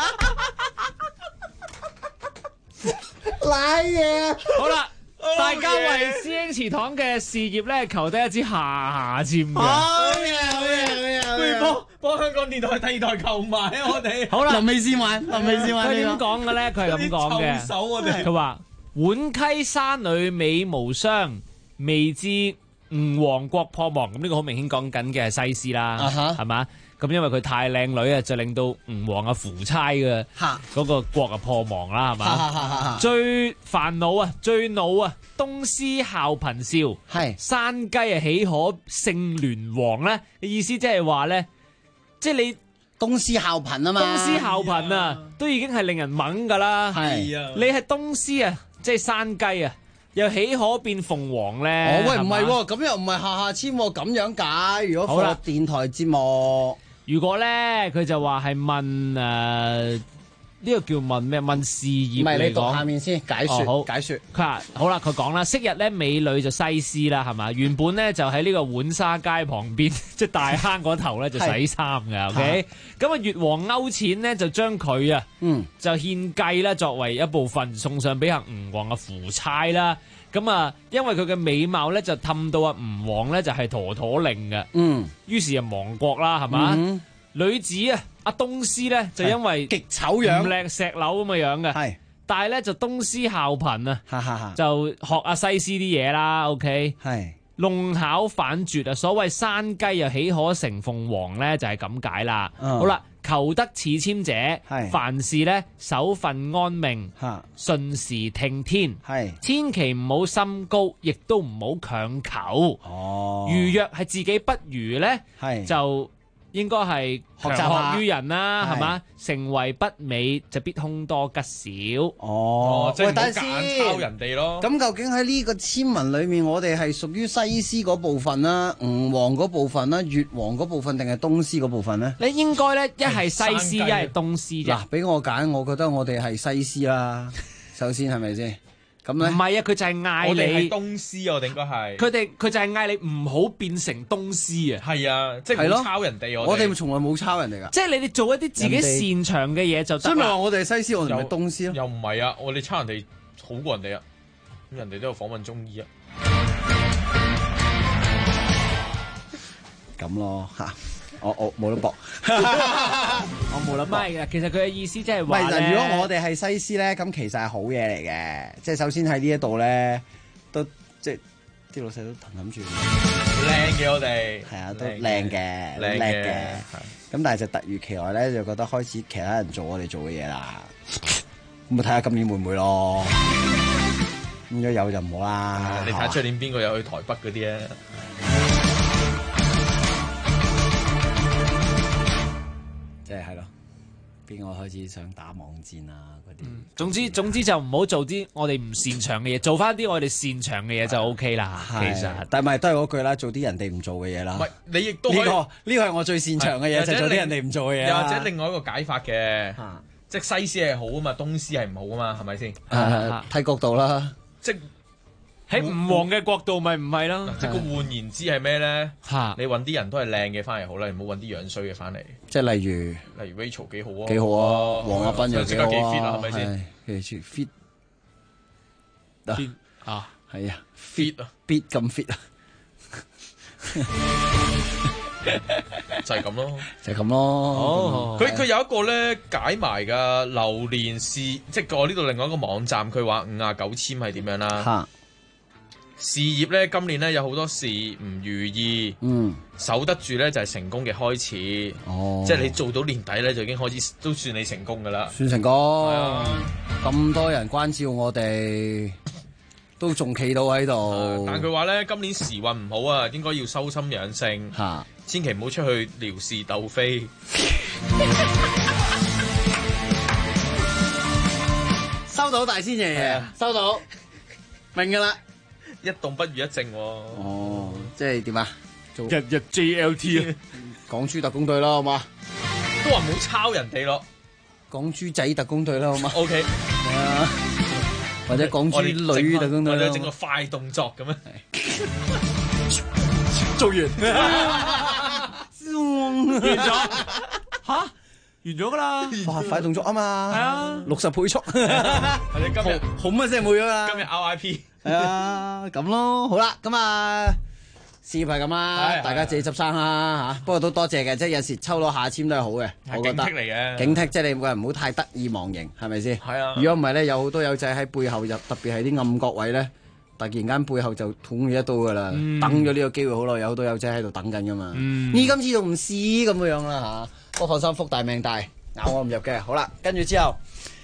賴嘢。 好啦，大家為師兄祠堂嘅事業咧，求得一支下籤嘅。 好嘢！ 不如幫香港電台第二台求埋啊！我哋好啦， 臨尾先玩。 佢點講嘅咧？佢係咁講嘅。 手我哋。 佢話：浣溪山裏美無雙。未知吳王國破亡，咁呢個好明顯講緊嘅係西施啦，係嘛？咁因為佢太靚女啊，就令到吳王啊夫差嘅嗰個國啊破亡啦，係嘛？最煩惱啊，最惱啊，東施效顰笑，係山雞啊豈可勝聯王咧？意思即係話咧，即係你東施效顰啊嘛， 東施效顰啊，都已經係令人懵噶啦， 係啊， 你係東施啊，即係山雞啊。又豈可變鳳凰咧？ 喂，唔係喎，咁又唔係下籤喎，咁樣解。如果放電台節目， 如果咧佢就話係問呢個叫問咩？問事業嚟講。唔係，你讀下面先解説。好解説。 佢話好啦，佢講啦，昔日咧美女就西施啦，係嘛？原本咧就喺呢個浣紗街旁邊，即係大坑嗰頭咧就洗衫嘅。OK，咁啊，越王勾踐呢，就將佢啊，就獻計啦，作為一部分送上俾阿吳王嘅夫差啦。咁啊，因為佢嘅美貌咧就氹到阿吳王咧就係妥妥令嘅。於是就亡國啦，係嘛？女子啊，阿東施咧就因為極醜樣， 唔靚石榴咁嘅樣嘅，係，但係咧就東施效顰啊，就學阿西施啲嘢啦。OK，係弄巧反拙啊，所謂山雞又豈可成鳳凰咧，就係咁解啦。好啦，求得此籤者，凡事咧守份安命，順時聽天，千祈唔好心高，亦都唔好強求。如若係自己不如咧，就應該係強學於人啦，係嘛？成為不美就必凶多吉少。 即係唔好夾硬抄人哋咯。 咁究竟喺呢個籤文裏面，我哋係屬於西施嗰部分啦、吳王嗰部分啦、越王嗰部分，定係東施嗰部分呢？ 你應該咧一係西施，一係東施啫。 嗱，俾我揀，我覺得我哋係西施啦。首先係咪先？咁咧？ 唔係啊，佢就係嗌你。 我哋係東施啊，我哋應該係。 佢就係嗌你唔好變成東施啊。 係啊，即係唔好抄人哋。 我哋從來冇抄人哋噶。 即係你哋做一啲自己擅長嘅嘢就得。 所以咪話我哋係西施，我哋咪東施咯。 又唔係啊，我哋抄人哋好過人哋啊。咁人哋都有訪問中醫啊。 咁咯嚇。我冇得搏， 我冇得搏。唔係嘅，其實佢嘅意思即係話咧， 如果我哋係西施咧，咁其實係好嘢嚟嘅。即係首先喺呢一度咧，都即係啲老細都氹住。 靚嘅我哋係啊，都靚嘅，叻嘅。咁但係就突如其來咧，就覺得開始其他人做我哋做嘅嘢啦。咁咪睇下今年會唔會咯？咁如果有就唔好啦。 你睇下出年邊個有去台北嗰啲啊？ 即係咯，邊個開始想打網戰啊？嗰啲， 總之就唔好做啲我哋唔擅長嘅嘢，做翻啲我哋擅長嘅嘢就 OK 啦。其實， 但係咪都係嗰句啦，做啲人哋唔做嘅嘢啦。 唔係，你亦都呢個係我最擅長嘅嘢，就係做啲人哋唔做嘅嘢。 又或者另外一個解法嘅，即係西施係好啊嘛，東施係唔好啊嘛，係咪先？ 睇角度啦， 即喺吳王嘅角度咪唔係咯， 即係個換言之係咩咧？你揾啲人都係靚嘅翻嚟好啦，唔好揾啲樣衰嘅翻嚟。 即係例如 Rachel 幾好啊， 幾好啊，黃亞斌又幾好啊， 幾 fit 啊，係咪先？ 係 fit 啊， 係啊 ，fit 啊 ，fit 咁 fit 啊。 就係咁咯， 就係咁咯。 佢有一個咧解埋㗎榴蓮事，即係我呢度另外一個網站，佢話59籤係點樣啦？事業咧今年咧有好多事唔如意，守得住咧就係成功嘅開始。即係你做到年底咧就已經開始都算你成功㗎啦。 算成功，咁多人關照我哋，都仲企到喺度。 但佢話咧今年時運唔好啊，應該要修心養性，千祈唔好出去撩事鬥非。 收到大仙爺爺，收到，明㗎啦。 一動不如一靜喎。 即係點啊？ 日日 JLT 啊， 港豬特工隊啦，好嘛？ 都話唔好抄人哋咯。 港豬仔特工隊啦，好嘛 ？OK。 或者港豬女特工隊啦。 我哋整個快動作咁樣。 做完。 完咗。吓？完咗噶啦！ 哇，快動作啊嘛。係啊。60倍速。 或者今日好乜聲冇咗啦。 今日 RIP。 係啊，咁咯，好啦，咁啊，事業係咁啦，大家自己執生啦嚇。不過都多謝嘅，即係有時抽到下籤都係好嘅，我覺得。 警惕嚟嘅。 警惕，即係你每個人唔好太得意忘形，係咪先？ 係啊。 如果唔係咧，有好多友仔喺背後入，特別係啲暗角位咧，突然間背後就捅你一刀噶啦，等咗呢個機會好耐，有好多友仔喺度等緊噶嘛。呢今次仲唔試咁樣啦嚇？不過放心，福大命大，咬我唔入嘅。好啦，跟住之後，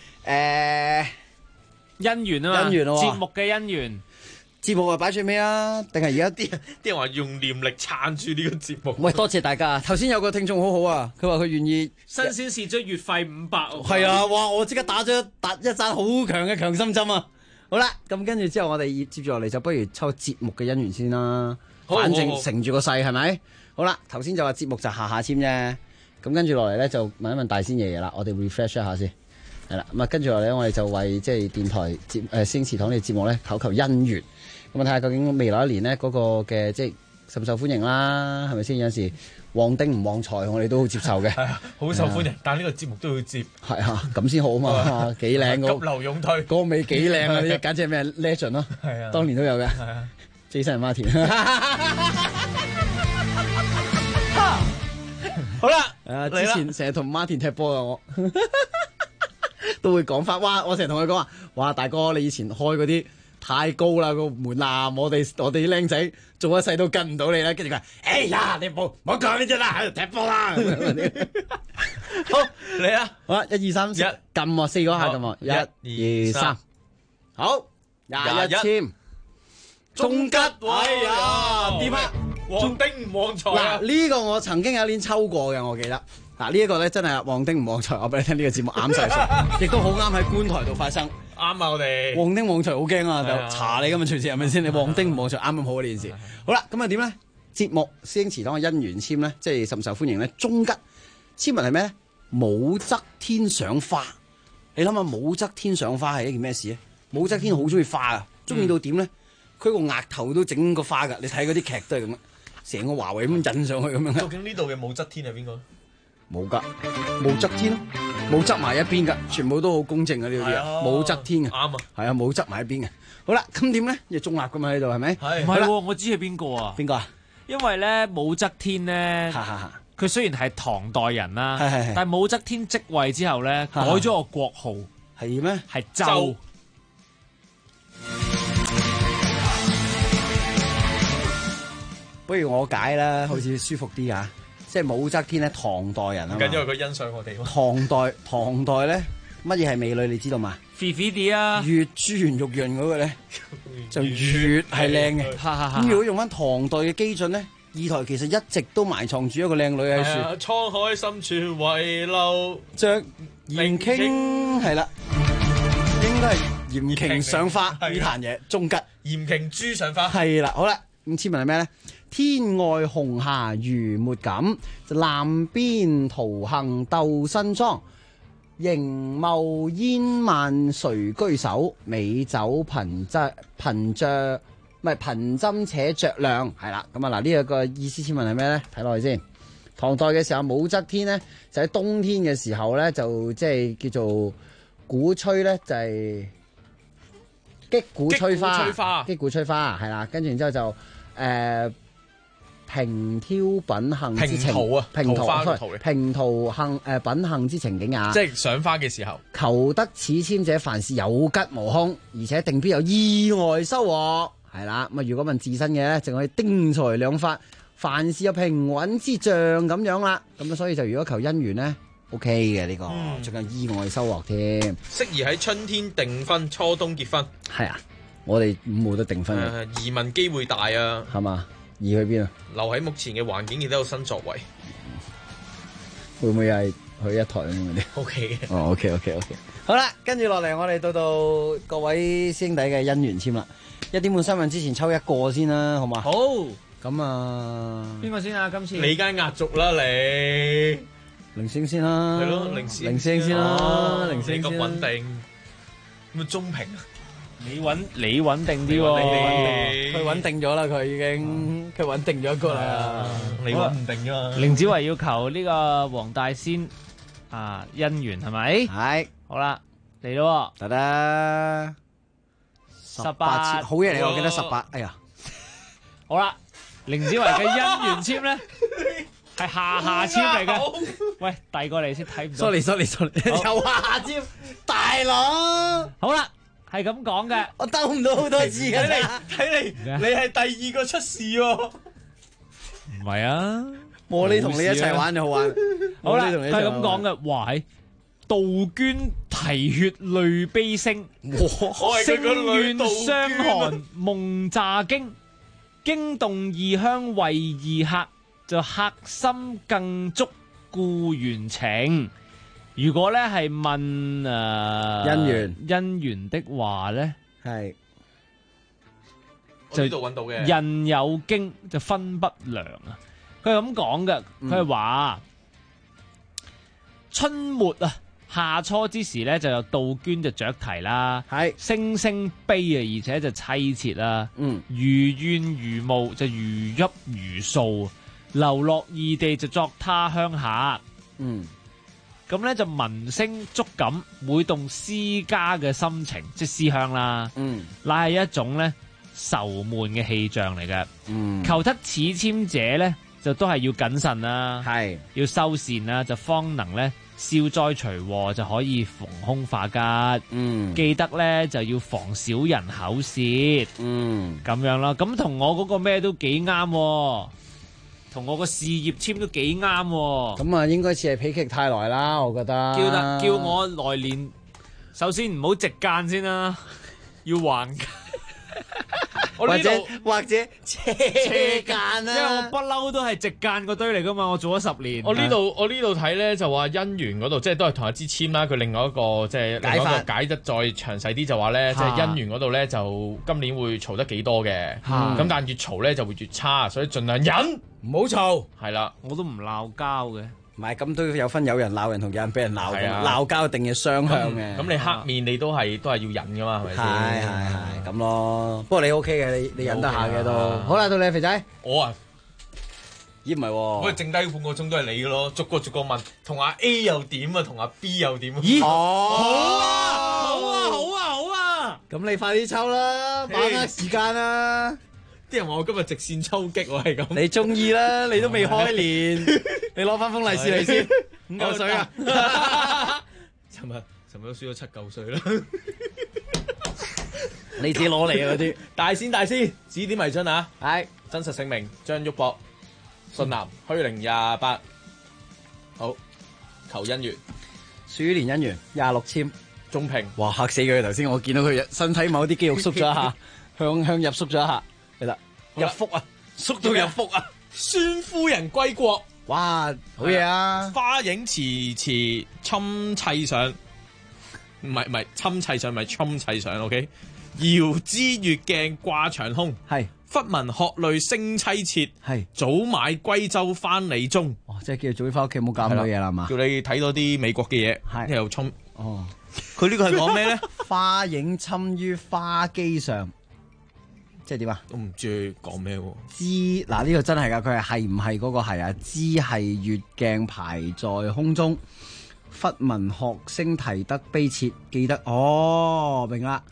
姻緣啊嘛， 姻緣咯， 節目嘅姻緣， 節目啊擺最尾啊，定係而家啲人話用念力撐住呢個節目。 喂，多謝大家。頭先有個聽眾好好啊，佢話佢願意新鮮事咗月費500。 係啊，哇！我即刻打咗一針好強嘅強心針啊！好啦，咁跟住之後我哋接住落嚟就不如抽節目嘅姻緣先啦。反正乘住個勢係咪？好啦，頭先就話節目就下籤啫。咁跟住落嚟咧就問一問大仙爺爺啦，我哋 refresh 一下先。係啦，咁啊跟住落嚟我哋就為即係電台星祠堂呢個節目咧求姻緣，咁啊睇下究竟未來一年咧嗰個嘅即係受唔受歡迎啦，係咪先？有陣時旺丁唔旺財，我哋都好接受嘅。係啊，好受歡迎，但係呢個節目都要接。 係啊，咁先好啊嘛，幾靚嗰急流勇退， 嗰個尾幾靚啊！呢簡直係咩 legend 咯。係啊，當年都有嘅。係啊，Jason Martin。好啦，之前成日同 Martin 踢波啊，我都會講翻。哇！我成日同佢講話，哇大哥，你以前開嗰啲太高啦個門檻，我哋啲僆仔做一世都跟唔到你啦。跟住佢話：哎呀，你唔好講呢啲啦，喺度踢波啦。好嚟啊！好啦，1、2、3，撳喎，4個下撳喎，1、2、3，好21籤，中吉位啊！點啊？ 旺丁唔旺財啊！ 嗱，呢個我曾經有一年抽過嘅，我記得。嗱，呢一個咧真係旺丁唔旺財，我俾你聽呢個節目啱晒數，亦都好啱喺觀台度發生。 啱啊！我哋旺丁旺財好驚啊，就查你咁嘛，隨時係咪先？你旺丁唔旺財啱啱好呢件事。好啦，咁啊點咧？節目師兄祠堂嘅姻緣籤咧，即係受唔受歡迎咧？中吉籤文係咩咧？武則天賞花。你諗下武則天賞花係一件咩事咧？武則天好中意花啊，中意到點咧？佢個額頭都整個花㗎，你睇嗰啲劇都係咁樣，成個華為咁引上去咁樣。 究竟呢度嘅武則天係邊個？ 冇㗎，武則天咯，冇側埋一邊㗎，全部都好公正嘅呢啲嘢。武則天啊， 啱啊，係啊，冇側埋一邊嘅。好啦，咁點咧？要中立㗎嘛喺度係咪？ 係唔係？我知係邊個啊？ 邊個啊？ 因為咧武則天咧，佢雖然係唐代人啦，但係武則天即位之後咧，改咗個國號係咩？ 係周。 不如我解啦，好似舒服啲啊！即係武則天咧，唐代人啊嘛。 緊因為佢欣賞我哋。 唐代咧，乜嘢係美女你知道嘛？ 肥肥啲啊！ 越珠圓玉潤嗰個咧，就越係靚嘅。咁如果用翻唐代嘅基準咧，二台其實一直都埋藏住一個靚女喺樹。 滄海深處遺留着嚴傾係啦，應該係嚴瓊賞花呢壇嘢，中吉嚴瓊珠賞花係啦。好啦，咁籤文係咩咧？天外紅霞如抹錦，南邊桃杏鬥新裝。形貌煙漫誰居首？美酒貧斟且着亮。係啦，咁啊嗱，呢一個意思籤文係咩咧？睇落去先。唐代嘅時候，武則天咧就喺冬天嘅時候咧，就即係叫做鼓吹咧，就係擊鼓吹花，擊鼓吹花係啦。跟住然之後就平挑品行之情， 平圖啊， 平桃花嘅圖嚟平圖行品行之情景也。 即係賞花嘅時候， 求得此簽者，凡事有吉無凶，而且定必有意外收穫。係啦，咁啊，如果問自身嘅咧，就可以丁財兩發，凡事有平穩之象咁樣啦。咁啊，所以就如果求姻緣咧 ，OK 嘅呢個，仲有意外收穫添。 適宜喺春天訂婚，初冬結婚。 係啊，我哋冇得訂婚嘅。 移民機會大啊， 係嘛？移去邊啊？ 留喺目前嘅環境亦都有新作為。 會唔會係去一台咁嗰啲 ？OK 嘅。 哦，OK。好啦，跟住落嚟，我哋到各位師兄弟嘅姻緣簽啦。1點半新聞之前抽一個先啦，好嘛？ 好。 咁啊， 邊個先啊？今次你間壓軸啦，你零星先啦。 係咯，零星先啦，零星先。 咁穩定，咁啊中平。 你穩定啲喎， 佢穩定咗啦，佢已經佢穩定咗一個啦。 你穩唔定啫。 凌子維要求呢個黃大仙啊姻緣係咪？ 係。 好啦，嚟咯， 得啦。18好嘢嚟，我記得18。哎呀， 好啦，凌子維嘅姻緣簽咧係下簽嚟嘅。喂，遞過嚟先睇唔到。 sorry，又下簽，大佬。 好啦。係咁講嘅， 我兜唔到好多次嘅。 睇嚟你係第2個出事喎。 唔係啊， 我呢同你一齊玩就好玩。 好啦，係咁講嘅。哇，係杜鵑啼血淚悲聲，聲怨傷寒夢乍驚，驚動異鄉為異客，就客心更足故緣情。如果咧係問姻緣的話咧，係我呢度揾到嘅。 人有經就分不良啊！佢係咁講嘅，佢係話春末啊，夏初之時咧就有杜鵑就雀啼啦，係聲聲悲啊，而且就凄切啦，如怨如慕就如泣如訴，流落異地就作他鄉客。咁咧就聞聲觸感，會動思家嘅心情，即係思鄉啦。乃係一種咧愁悶嘅氣象嚟嘅。求得此簽者咧，就都係要謹慎啦，係要修善啦，就方能咧消災除禍，就可以逢凶化吉。記得咧就要防小人口舌。咁樣啦。咁同我嗰個咩都幾啱。同我個事業簽都幾啱喎， 咁啊應該似係否極泰來啦，我覺得。 叫我來年，首先唔好直間先啦，要橫間， 或者斜間啦。 因為我不嬲都係直間嗰堆嚟噶嘛，我做咗10年。 我呢度睇咧就話姻緣嗰度，即係都係同一支簽啦。佢另外一個即係另外一個解得再詳細啲，就話咧即係姻緣嗰度咧就今年會嘈得幾多嘅，咁但係越嘈咧就會越差，所以盡量忍。唔好嘈，係啦， 我都唔鬧交嘅， 唔係咁都有分有人鬧人同有人俾人鬧嘅，鬧交一定要雙向嘅。 咁你黑面你都係要忍噶嘛，係咪先？ 係咁咯。不過你 OK 嘅，你忍得下嘅都。好啦，到你肥仔。 我啊， 咦唔係喎， 我剩低半個鐘都係你嘅咯，逐個問，同阿 A 又點啊，同阿 B 又點啊？ 咦？好啊！ 咁你快啲抽啦，把握時間啦。 啲人話我今日直線抽擊，我係咁。 你中意啦，你都未開年，你攞翻封利是嚟先，5嚿水啊！ 尋日都輸咗7嚿水啦。 你自己攞嚟啊嗰啲。 大仙，指點迷津啊！係真實姓名張旭博，信男，虛齡28。好，求姻緣， 鼠年姻緣26簽， 中平。 哇嚇死佢！頭先我見到佢身體某啲肌肉縮咗一下，向入縮咗一下。係啦，入腹啊，縮到入腹啊！ 孫夫人歸國， 哇，好嘢啊！ 花影遲遲侵砌上，唔係侵砌上，唔係侵砌上 ，OK。遙知月鏡掛長空， 係忽聞鶴淚聲凄切， 係早買歸舟翻李中。 哦，即係叫早啲翻屋企，冇搞咁多嘢啦嘛。 叫你睇多啲美國嘅嘢， 係又侵。 哦， 佢呢個係講咩咧？ 花影侵於花機上。即係點啊？ 我唔知講咩喎。 知嗱呢個真係噶，佢係唔係嗰個係啊？知係月鏡排在空中，忽聞鶴聲啼得悲切，記得哦，明啦。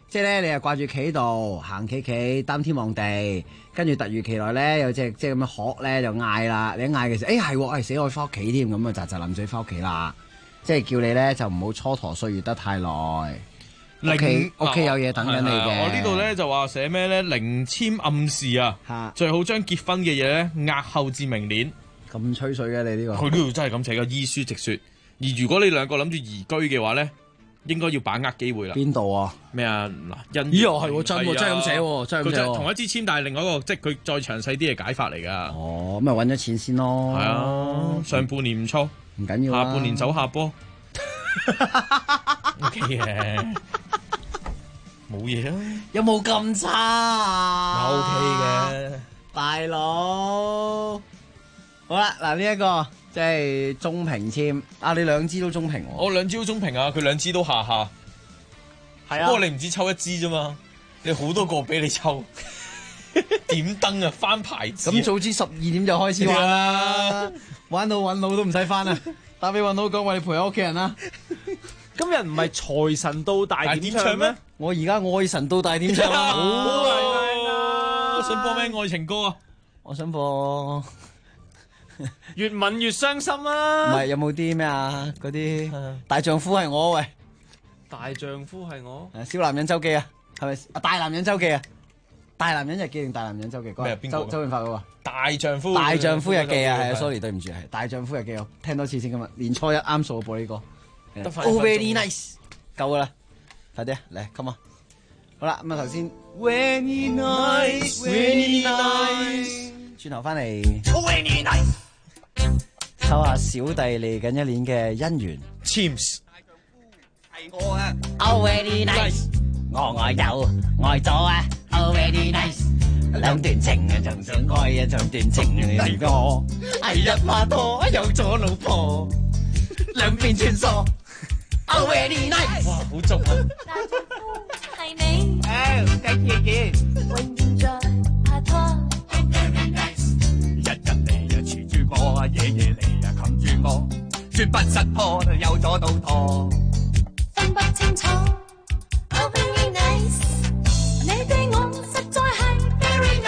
即係咧你又掛住企喺度行企，擔天望地，跟住突如其來咧有隻即係咁樣殼咧就嗌啦，你一嗌嘅時候，係喎，死我翻屋企添，咁啊喳臨嘴翻屋企啦，即係叫你咧就唔好蹉跎歲月得太耐。屋企有嘢等緊你嘅。 我呢度咧就話寫咩咧？靈籤暗示啊，最好將結婚嘅嘢咧押後至明年。 咁吹水嘅你呢個？ 佢呢度真係咁寫嘅，依書直說。而如果你兩個諗住移居嘅話咧，應該要把握機會啦。 邊度啊？ 咩啊？嗱， 咦又係真係咁寫喎，真係咁寫。 佢同一支籤，但係另外一個即係佢再詳細啲嘅解法嚟㗎。 哦，咁咪揾咗錢先咯。 係啊，上半年唔錯， 唔緊要。 下半年走下坡。O K 嘅。冇嘢啊， 有冇咁差啊 ？O K 嘅， 大佬。好啦，嗱呢一個即係中平籤啊！你兩支都中平喎。 我兩支都中平啊，佢兩支都下。係啊。不過你唔止抽一支啫嘛，你好多個俾你抽。點燈啊，翻牌子。 咁早知12點就開始玩啦，玩到揾老都唔使翻啦。打俾揾老講，喂，你陪下屋企人啦。 今日唔係財神到大點唱咩？ 我而家愛神到大點唱啊！ 好想播咩愛情歌啊？ 我想播越吻越傷心啊！ 唔係有冇啲咩啊？嗰啲大丈夫係我喂， 大丈夫係我， 小男人周記啊，係咪？大男人周記啊，大男人日記定大男人周記？ 咩？邊個？ 周潤發嗰個大丈夫。 大丈夫日記啊，係 sorry 對唔住，係大丈夫日記，我聽多次先今日年初一啱數播呢個。Oh very nice， 夠噶啦，快啲嚟 ，come on， 好啦，咁啊頭先 very nice，very nice， 轉頭翻嚟 very nice， 抽下小弟嚟緊一年嘅姻緣 ，Cheers， 係我啊 ，Oh very nice， 我愛有愛咗啊 ，Oh very nice， 兩段情啊，仲想愛啊，仲段情嚟我，係一孖多有咗老婆，兩邊穿梭。Oh very nice， 哇，好足啊！ 係你， 繼續永遠在拍拖。 Very nice， 日日嚟啊纏住我，夜夜嚟啊擒住我，絕不失破，有咗到陀， 分不清楚。Oh very nice， 你對我實在係 very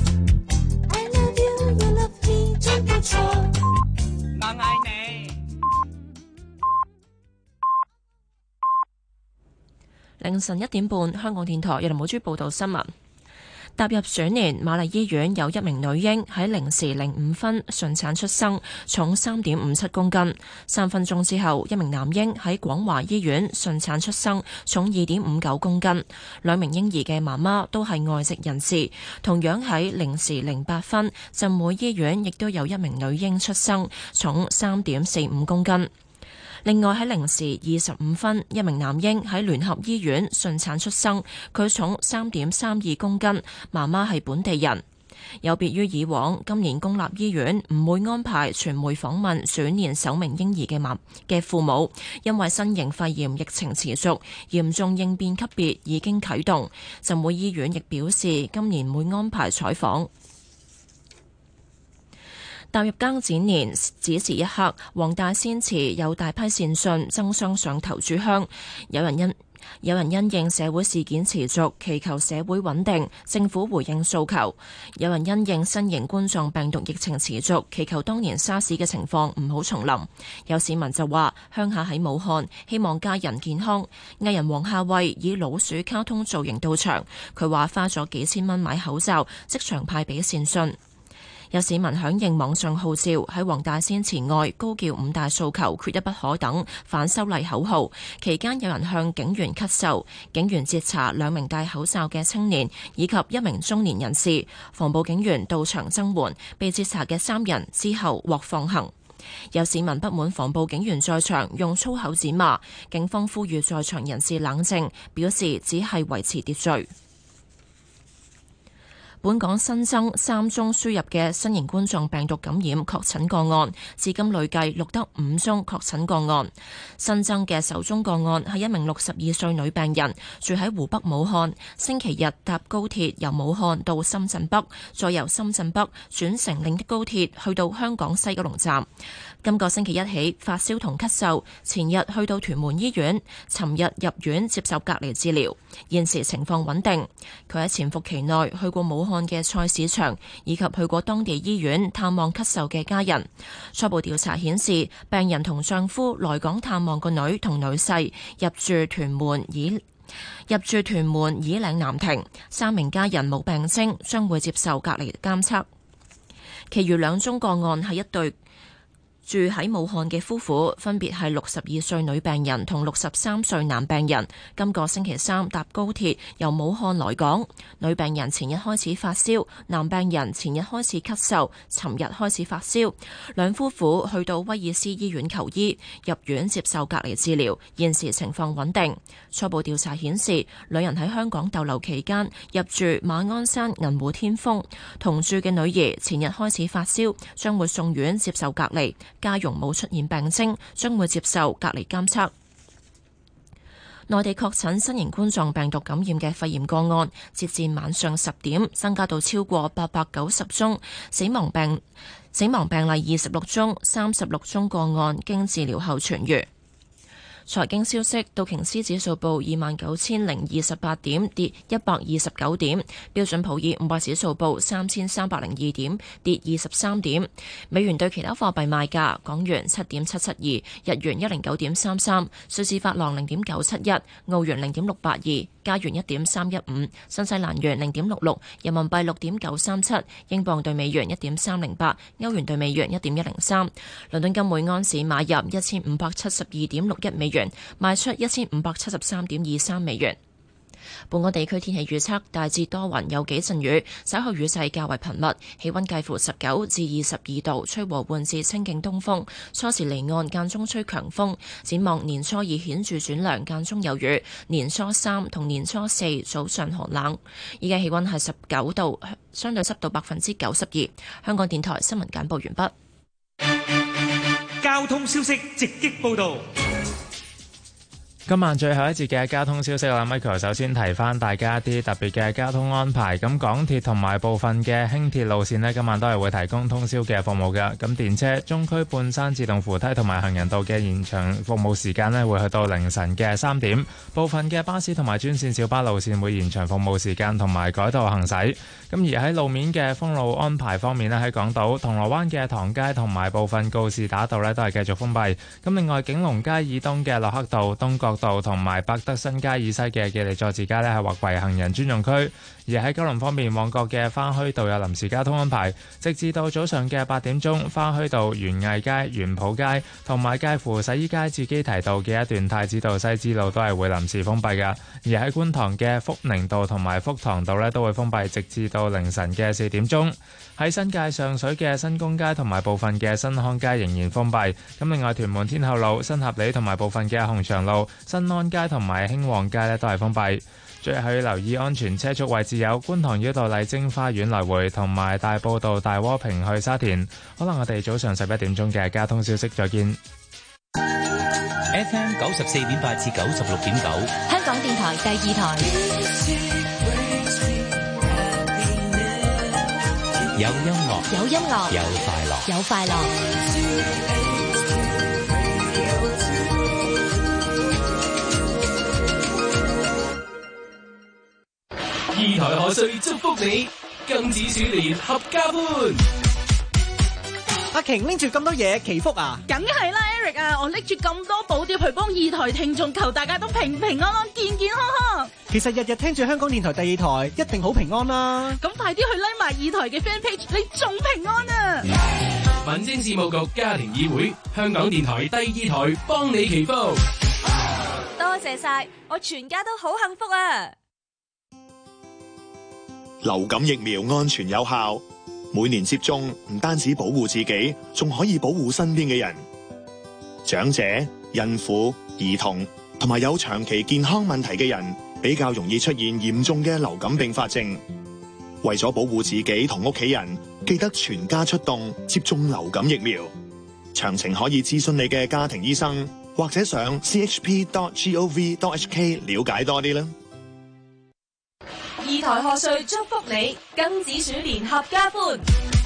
nice。I love you，you love me， 真不錯。 我愛你。 凌晨1點半，香港電台有林寶珠報道新聞。踏入鼠年，瑪麗醫院有一名女嬰喺0時05分順產出生，重3.57公斤。3分鐘之後，一名男嬰喺廣華醫院順產出生，重2.59公斤。兩名嬰兒嘅媽媽都係外籍人士。同樣喺0時08分，浸會醫院亦都有一名女嬰出生，重3.45公斤。另外喺0時25分，一名男嬰喺聯合醫院順產出生，佢重3.32公斤，媽媽係本地人。有別於以往，今年公立醫院唔會安排傳媒訪問鼠年首名嬰兒嘅父母，因為新型肺炎疫情持續，嚴重應變級別已經啟動。浸會醫院亦表示，今年會安排採訪。踏入庚子年，子時一刻，黃大仙祠有大批善信爭相上頭炷香。有人因應社會事件持續，祈求社會穩定，政府回應訴求；有人因應新型冠狀病毒疫情持續，祈求當年沙士嘅情況唔好重臨。有市民就話鄉下喺武漢，希望家人健康。藝人黃夏蕙以老鼠卡通造型到場，佢話花咗幾千蚊買口罩，即場派俾善信。有市民響應網上號召，喺黃大仙祠外高叫5大訴求、缺一不可等反修例口號。期間有人向警員咳嗽，警員截查2名戴口罩嘅青年以及1名中年人士，防暴警員到場增援，被截查嘅3人之後獲放行。有市民不滿防暴警員在場用粗口指罵，警方呼籲在場人士冷靜，表示只係維持秩序。 本港新增3宗輸入嘅新型冠狀病毒感染確診個案，至今累計錄得5宗確診個案。新增嘅首宗個案係一名62歲女病人，住喺湖北武漢，星期日搭高鐵由武漢到深圳北，再由深圳北轉乘另一高鐵去到香港西九龍站。今個星期一起發燒同咳嗽，前日去到屯門醫院，尋日入院接受隔離治療，現時情況穩定。佢喺潛伏期內去過武漢嘅菜市場，以及去過當地醫院探望咳嗽嘅家人。初步調查顯示，病人同丈夫來港探望個女同女婿，入住屯門以嶺南庭，3名家人冇病徵，將會接受隔離監測。其餘2宗個案係一對住喺武漢嘅夫婦，分別係62歲女病人同63歲男病人，今個星期3搭高鐵由武漢來港。女病人前日開始發燒，男病人前日開始咳嗽，尋日開始發燒。兩夫婦去到威爾斯醫院求醫，入院接受隔離治療，現時情況穩定。初步調查顯示，兩人喺香港逗留期間入住馬鞍山銀湖天峰，同住嘅女兒前日開始發燒，將會送院接受隔離。家傭冇出現病徵，將會接受隔離監測。內地確診新型冠狀病毒感染嘅肺炎個案，截至晚上10點，增加到超過890宗，死亡病例26宗，36宗個案經治療後痊癒。財經消息，道瓊斯指數報29,028點，跌129點；標準普爾500指數報3,302點，跌23點。美元對其他貨幣賣價：港元7.772，日元109.33，瑞士法郎0.971，澳元0.682，加元1.315，新西蘭元0.66，人民幣6.937，英鎊對美元1.308，歐元對美元1.103。倫敦金每安士買入1572.61美元，賣出1573.23美元。本港地區天氣預測，大致多雲，有幾陣雨，稍後雨勢較為頻密，氣溫介乎19至22度，吹和緩至清勁東風，初時離岸，間中吹強風。展望年初2顯著轉涼，間中有雨，年初3同年初4早上寒冷。依家氣溫係19度，相對濕度92%。香港電台新聞簡報完畢。交通消息直擊報道。 今晚最後一節嘅交通消息啦 ，Michael 首先提翻大家一啲特別嘅交通安排。咁港鐵同埋部分嘅輕鐵路線呢，今晚都係會提供通宵嘅服務嘅。咁電車、中區半山自動扶梯同埋行人道嘅現場服務時間呢，會去到凌晨嘅3點。部分嘅巴士同埋專線小巴路線會延長服務時間同埋改道行駛。咁而喺路面嘅封路安排方面呢，喺港島銅鑼灣嘅唐街同埋部分告士打道呢，都係繼續封閉。咁另外景隆街以東嘅駱克道、東角道同埋百德新街以西嘅記利佐治街呢，係劃為行人專用區。而喺九龍方面，旺角嘅花墟道有臨時交通安排，直至到早上嘅8點鐘，花墟道、園藝街、園圃街同埋介乎洗衣街至基堤道嘅一段太子道西支路都係會臨時封閉㗎。而喺觀塘嘅福寧道同埋福塘道呢，都會封閉，直至到凌晨嘅4點鐘。喺新界上水嘅新公街同埋部分嘅新康街仍然封閉。咁另外屯門天后路、新合里同埋部分嘅鴻翔路、新安街同埋興旺街呢，都係封閉。最後要留意安全車速位置有觀塘繞道麗晶花園來回同埋大埔道大窩坪去沙田。可能我哋早上11點鐘嘅交通消息再見。 FM 94.8至96.9， 香港電台第2台。 有音樂， 有音樂， 有快樂， 有快樂。 2台賀歲祝福你，金子鼠年合家歡。 阿瓊拎住咁多嘢祈福啊！ 梗係啦 ，Eric 啊，我拎住咁多寶碟去幫2台聽眾，求大家都平平安安、健健康康。 其實日日聽住香港電台第2台，一定好平安啦。 咁快啲去 like 埋2台嘅 fan page，你仲平安啊！ 民政事務局家庭議會，香港電台第2台幫你祈福。 多謝晒，我全家都好幸福啊！ 流感疫苗安全有效，每年接種唔單止保護自己，仲可以保護身邊嘅人。長者、孕婦、兒童同埋有長期健康問題嘅人，比較容易出現嚴重嘅流感併發症。 為咗保護自己同屋企人，記得全家出動接種流感疫苗。詳情可以諮詢你嘅家庭醫生，或者上 chp.gov.hk 了解多啲啦。 二台賀歲祝福你，庚子鼠年合家歡。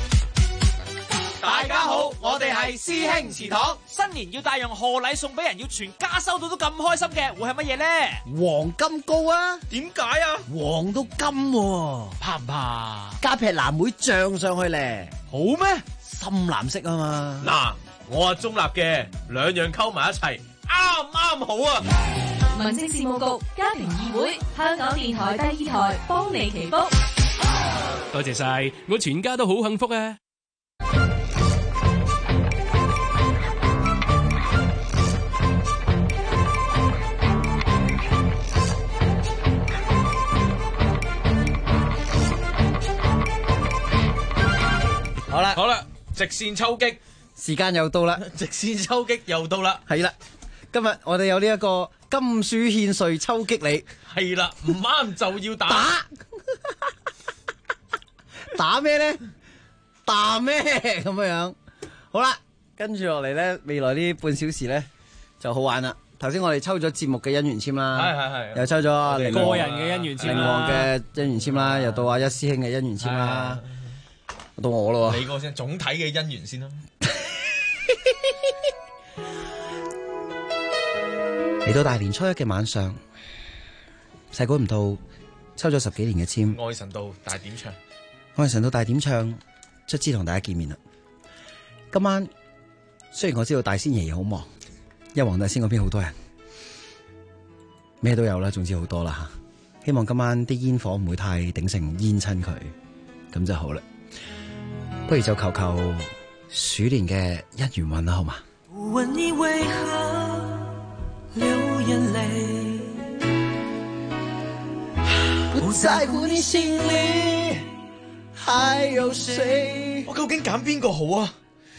大家好，我哋係師兄祠堂，新年要帶樣賀禮送俾人，要全家收到都咁開心嘅，會係乜嘢咧？ 黃金糕啊！ 點解啊？ 黃到金喎， 怕唔怕？ 加劈藍莓醬上去咧， 好咩？ 深藍色啊嘛。 嗱，我係中立嘅，兩樣溝埋一齊，啱啱好啊！ 民政事務局家庭議會，香港電台第2台幫你祈福。 多謝晒，我全家都好幸福啊！ 好啦，直線抽擊時間又到啦， 直線抽擊又到啦， 係啦，今日我哋有呢一個金鼠獻瑞抽擊你， 係啦，唔啱就要打， 打咩咧？打咩咁樣？好啦，跟住落嚟咧，未來呢半小時咧就好玩啦。頭先我哋抽咗節目嘅姻緣簽啦， 係， 又抽咗個人嘅姻緣簽， 靈王嘅姻緣簽啦，又到阿一師兄嘅姻緣簽啦。到我咯喎！ 你個先總體嘅姻緣先啦。 嚟到大年初一嘅晚上，細估唔到抽咗10幾年嘅簽， 愛神道大點唱， 愛神道大點唱，卒之同大家見面啦。今晚雖然我知道大仙爺爺好忙，因為黃大仙嗰邊好多人，咩都有啦，總之好多啦吓。希望今晚啲煙火唔會太鼎盛煙親佢，咁就好啦。不如就求求鼠年嘅姻緣運啦，好嘛？ 不問你為何流眼淚，不在乎你心裡還有誰。 我究竟揀邊個好啊？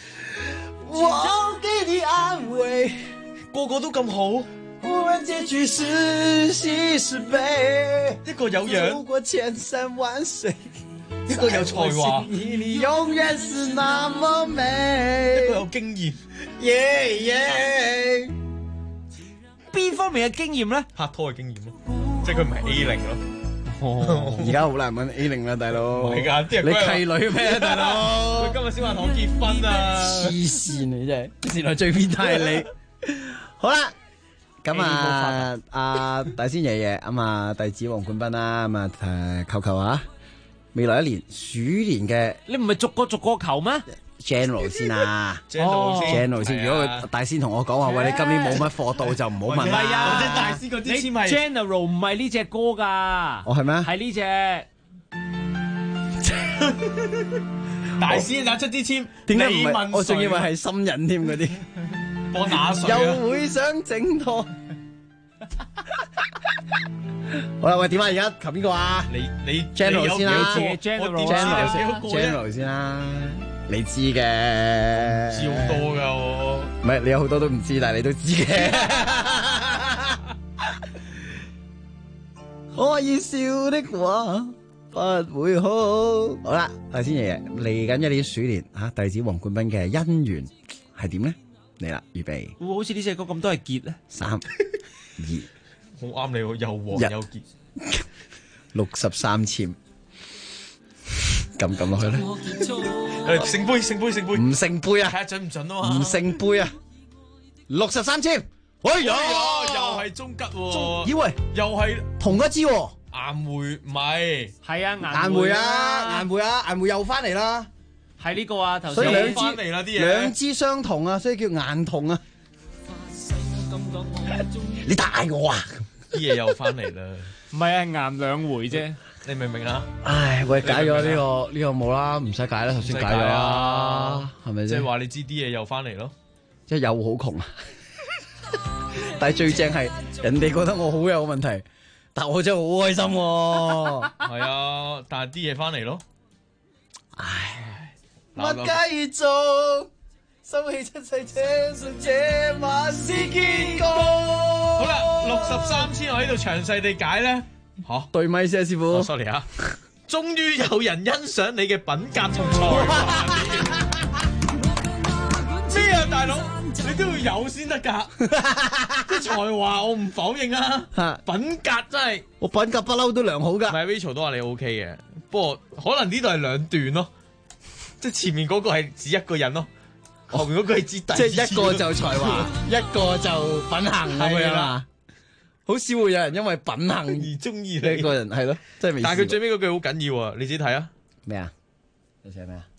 我給你安慰， 個個都咁好， 無論結局是喜是悲， 一個有樣， 走過千山萬水。 一個有才華， 你永遠是那麼美。 一個有經驗， 邊方面嘅經驗咧？ 拍拖嘅經驗咯，即係佢唔係 A0咯。 而家好難揾 A0啦，大佬。 唔係㗎，啲人你契女咩，大佬？ 佢今日先話同我結婚啊！ 黐線你真係，原來最變態係你。好啦，咁啊，阿大仙爺爺咁啊，弟子黃冠斌啦，咁啊求求啊！未來一年鼠年嘅， 你唔係逐個求咩 ？General 先啊 ，General 先。如果佢大仙同我講話，喂，你今年冇乜貨到就唔好問啦。 唔係啊， 或者大仙嗰啲簽係 General 唔係呢隻歌㗎。 哦，係咩？ 係呢隻。 大仙打出啲簽， 點解唔係？我仲以為係心癮添嗰啲。 幫打水又會想整拖。好啦，喂，點啊？而家求邊個啊？ 你 General 先啦 ，General 先啦，你知嘅， 知好多噶我， 唔係你有好多都唔知，但係你都知嘅。可以笑的話不會好。好啦，大仙爺爺嚟緊一年鼠年吓，弟子黃冠斌嘅姻緣係點咧？嚟啦，預備。 會好似呢隻歌咁多係結咧 ？3、2。 好啱你喎，又黃又結 ，63簽，撳落去咧。 聖杯， 唔聖杯啊！ 睇下準唔準啊嘛？ 唔聖杯啊！63簽，哎呀， 又係中吉喎！ 以為又係同一支喎。 顏梅唔係， 係啊， 顏梅啊，顏梅又翻嚟啦。 係呢個啊，頭先兩支翻嚟啦啲嘢， 兩支相同啊，所以叫顏同啊。你大我啊！ 啲嘢又翻嚟啦， 唔係啊，顏兩回啫， 你明唔明啊？ 唉，喂，解咗呢個冇啦，唔使解啦，頭先解咗啦，係咪先？ 即係話你知啲嘢又翻嚟咯， 即係又好窮啊！但係最正係人哋覺得我好有問題，但我真係好開心喎。 係啊，但係啲嘢翻嚟咯， 唉， 乜繼續？收起出世，這信這晚是結局。 好啦，63簽我喺度詳細地解咧。 對咪先，師傅。 sorry 啊， 終於有人欣賞你嘅品格同才華。咩啊，大佬？你都要有先得㗎。即係才華，我唔否認啊。品格真係， 我品格不嬲都良好㗎。 唔係 Rachel 都話你 OK 嘅，不過可能呢度係兩段咯。即係前面嗰個係指一個人咯，後面嗰個係指第二。 即係一個就才華，一個就品行咁樣啦。好少會有人因為品行而中意你個人，係咯，真係未。 但係佢最尾嗰句好緊要啊！你自己睇啊。 咩啊？你寫咩啊？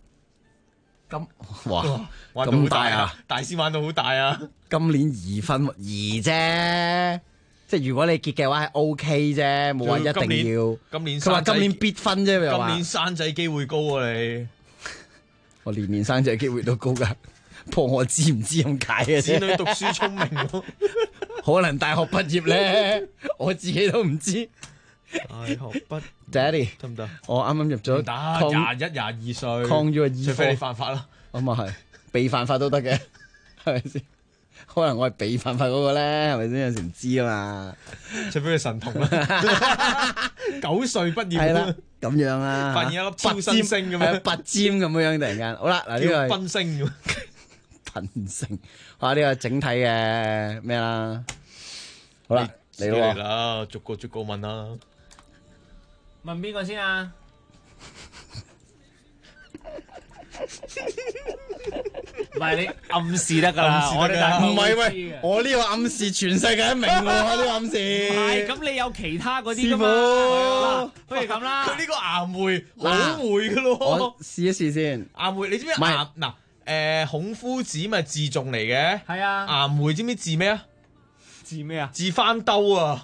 玩到好大啊！大師玩到好大啊！ 今年2分2啫，即係如果你結嘅話係 OK 啫，冇話一定要。佢話今年必分啫，又話今年生仔機會高啊！你我年年生仔機會都高噶，不過我知唔知咁解嘅啫。 子女讀書聰明咯， 可能大學畢業咧，我自己都唔知。 大學畢 Daddy 得唔得？ 我啱啱入咗 21、22歲， 抗咗個醫科， 除非你犯法啦。 咁啊係，被犯法都得嘅，係咪先？可能我係被犯法嗰個咧，係咪先？有時唔知啊嘛。 除非佢神童啦，9歲畢業係啦，咁樣啊， 發現一粒超新星咁樣， 拔尖咁樣突然間。好啦，嗱呢個係賓星咁， 賓星。哇！呢個整體嘅咩啦？好啦，嚟啦，逐個問啦。 問邊個先啊？唔係你暗示得㗎啦，我哋大唔係喂，我呢個暗示全世界都明喎，呢個暗示。 係咁，你有其他嗰啲㗎嘛？不如咁啦。 佢呢個牙梅好梅㗎咯。 我試一試先。 牙梅，你知唔知牙嗱？孔夫子咪字仲嚟嘅。係啊。牙梅知唔知字咩啊？ 字咩啊？ 字翻兜啊！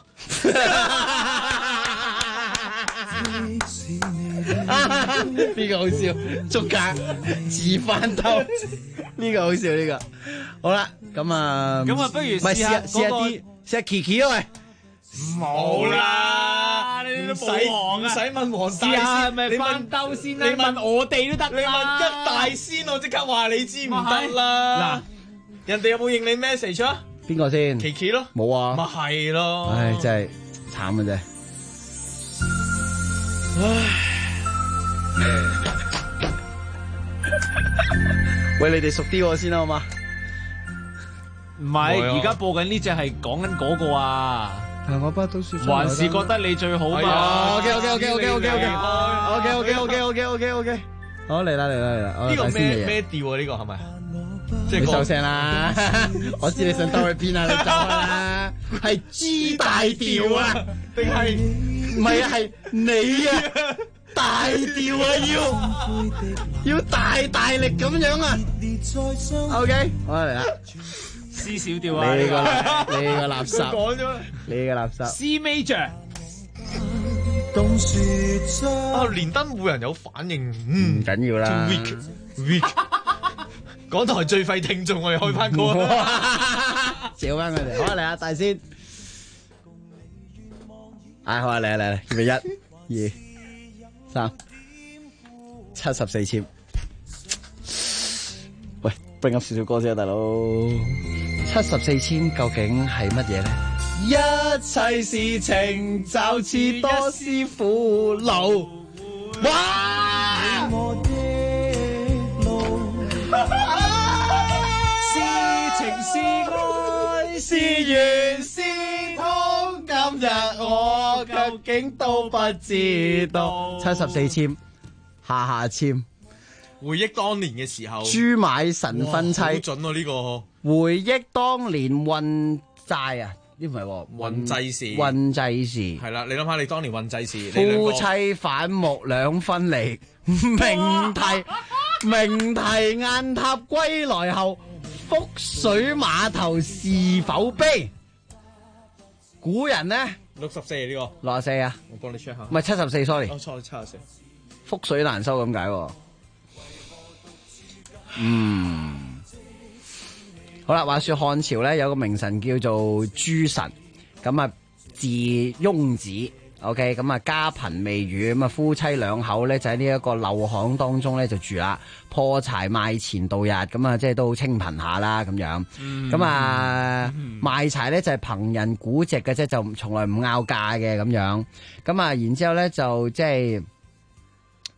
呢個好笑，捉格字翻兜，呢個好笑呢個。好啦，咁啊， 不如試下啲，試下琪琪啊喂。 冇啦，你都冇行啊！唔使問黃大仙， 係咪翻兜先啦？ 你問我哋都得，你問一大仙，我即刻話你知唔得啦。嗱，人哋有冇應你 message 啊？ 邊個先？ 琪琪咯， 冇啊。 咪係咯。 唉，真係慘嘅啫。喂，你哋熟啲我先啦，好嘛？ 唔係，而家播緊呢隻係講緊嗰個啊。 我不都說還是覺得你最好嘛 ？OK，好嚟啦！ 呢個咩調啊？呢個係咪？ 即係收聲啦！我知你想兜去邊啊！你走啦！係 G 大調啊，定係唔係啊？係你啊！大調啊！要大力咁樣啊 ！OK， 好嚟啦。 C 小調啊！ 你個垃圾， 講咗你個垃圾。 C major。 連登冇人有反應， 唔緊要啦。 weak。港台最廢聽眾，我哋開翻歌， 笑翻佢哋。好嚟啊，大仙。好啊，嚟，預備1、2、3， 74簽。喂，bring up 少少歌先啊，大佬。74簽究竟係乜嘢咧？一切事情就似多師傅路。哇！是情是愛是緣是痛，今日我究竟都不知道。74簽，下簽。 回憶當年嘅時候， 朱買神婚妻，好準喎呢個。 回憶當年運債啊，呢唔係喎， 運祭事。 運祭事係啦，你諗下你當年運祭事， 夫妻反目兩分離，明題雁塔歸來後，覆水碼頭是否悲？古人呢 ？64呢個 64啊， 我幫你 check 下。 唔係74 sorry。 哦錯，74。 覆水難收咁解喎。好啦，話說漢朝咧有個名臣叫做朱臣，咁啊字雍子 ，OK， 咁啊家貧未裕，咁啊夫妻兩口咧就喺呢一個陋巷當中咧就住啦，破柴賣錢度日，咁啊即係都好清貧下啦咁樣，咁啊賣柴咧就係憑人估值嘅啫，就從來唔拗價嘅咁樣，咁啊然之後咧就即係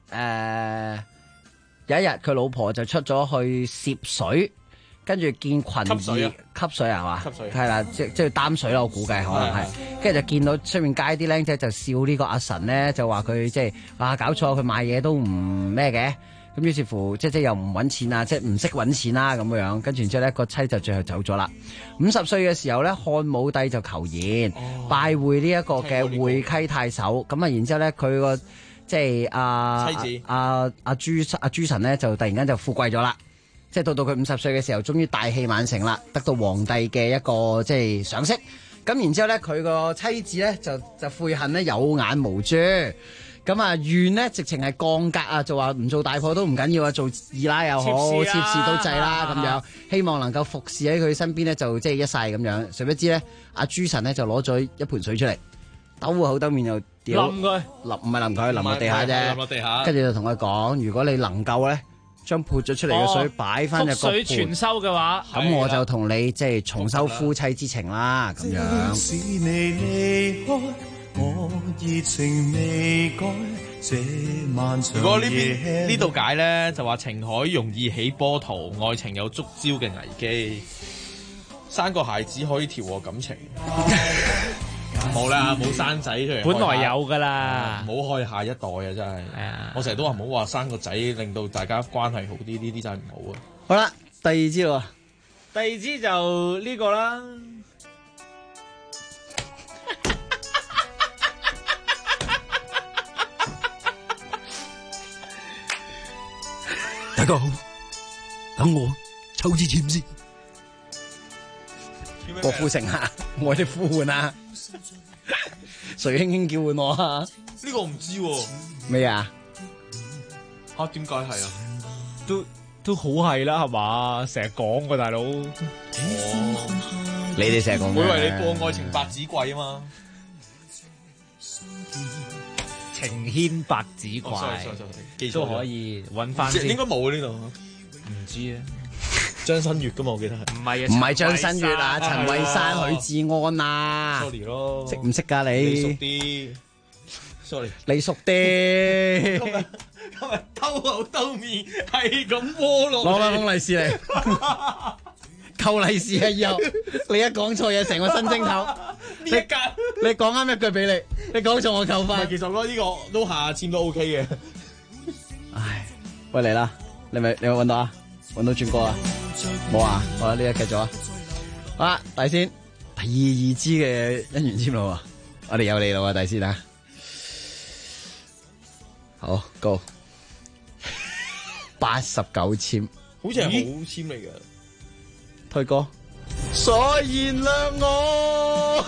有一日佢老婆就出咗去涉水，跟住見群兒吸水係嘛？吸水係啦，即係擔水啦，我估計可能係。跟住就見到出面街啲僆仔就笑呢個阿神咧，就話佢即係搞錯，佢買嘢都唔咩嘅。咁於是乎，即係又唔揾錢啊，即係唔識揾錢啦咁樣。跟住然之後咧，個妻就最後走咗啦。50歲嘅時候咧，漢武帝就求賢，拜會呢一個嘅會稽太守。咁啊，然之後咧，佢個即係妻子阿朱臣咧，就突然間就富貴咗啦。即係到佢50歲嘅時候，終於大器晚成啦，得到皇帝嘅一個即係賞識。咁然之後咧，佢個妻子咧就悔恨咧有眼無珠。咁啊，願咧直情係降格啊，就話唔做大婆都唔緊要啊，做二奶又好，妾侍都制啦咁樣，希望能夠服侍喺佢身邊咧，就即係一世咁樣。誰不知咧，阿朱臣咧就攞咗一盆水出嚟，兜口兜面又掉淋佢， 唔係淋佢，淋落地下啫， 淋落地下。 跟住就同佢講，如果你能夠咧，將潑咗出嚟嘅水擺翻入個水全收嘅話， 咁我就同你即係重修夫妻之情啦，咁樣。 我熱情未改，這漫長夜。 如果呢度解咧，就話情海容易起波濤，愛情有觸礁嘅危機。生個孩子可以調和感情。冇啦，冇生仔出嚟。 本來有㗎啦， 唔好害下一代啊！真係。我成日都話唔好話生個仔，令到大家關係好啲，呢啲真係唔好啊。 好啦，第二支喎。 第二支就呢個啦。 大家好，等我抽支籤先。 郭富城啊，我哋呼喚啊，誰輕輕叫喚我啊？ 呢個唔知喎。 咩啊？ 點解係啊？ 都好係啦，係嘛？成日講㗎大佬。 你哋成日講。 會為你播愛情百子櫃啊嘛。 情牽百子櫃，都可以揾翻先。 應該冇呢度， 唔知啊。 張新月噶嘛，我記得係。 唔係啊， 唔係張新月啊，陳慧珊、許志安啊。 Sorry 咯， 識唔識㗎你？ 你熟啲。Sorry， 你熟啲。 今日兜口兜面係咁窩落。 攞翻封利是嚟。扣利是啊！以後你一講錯嘢，成個新蒸頭。你講啱一句俾你，你講錯我扣翻。 其實我覺得呢個都下籤都 OK 嘅。 唉，喂嚟啦，你咪揾到啊？揾到轉歌啊？冇啊？好啦，呢個繼續啊。好啦，大仙第二支嘅姻緣籤咯，我哋有你咯，大仙啊。好 ，Go 89籤， 好似係好籤嚟嘅。 推歌，所以原諒我。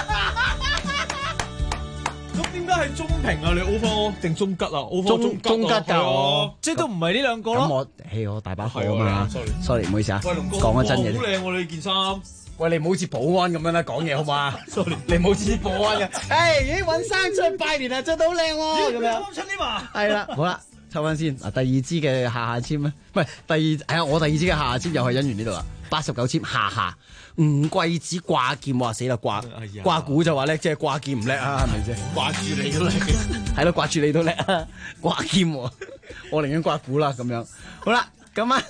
咁點解係中評啊？你 over 定中吉啊 ？over 中吉㗎， 即係都唔係呢兩個咯。 咁我大把貨啊嘛。sorry， 唔好意思啊。 喂，龍哥， 講咗真嘢。 好靚喎！你件衫。 喂，你唔好似保安咁樣啦，講嘢好嘛 ？sorry， 你唔好似保安嘅。咦，揾生出去拜年啊，着到好靚喎，咁樣。 出啲嘛？ 係啦，好啦。抽翻先，第二支嘅下籤咧，唔係我第二支嘅下籤又係姻緣呢度啦，89籤下，吳貴子掛劍，哇死啦掛鼓就話叻，即係掛劍唔叻啊，係咪先？ 掛住你都叻， 係咯，掛住你都叻啊，掛劍我寧願掛鼓啦咁樣。好啦，咁啊，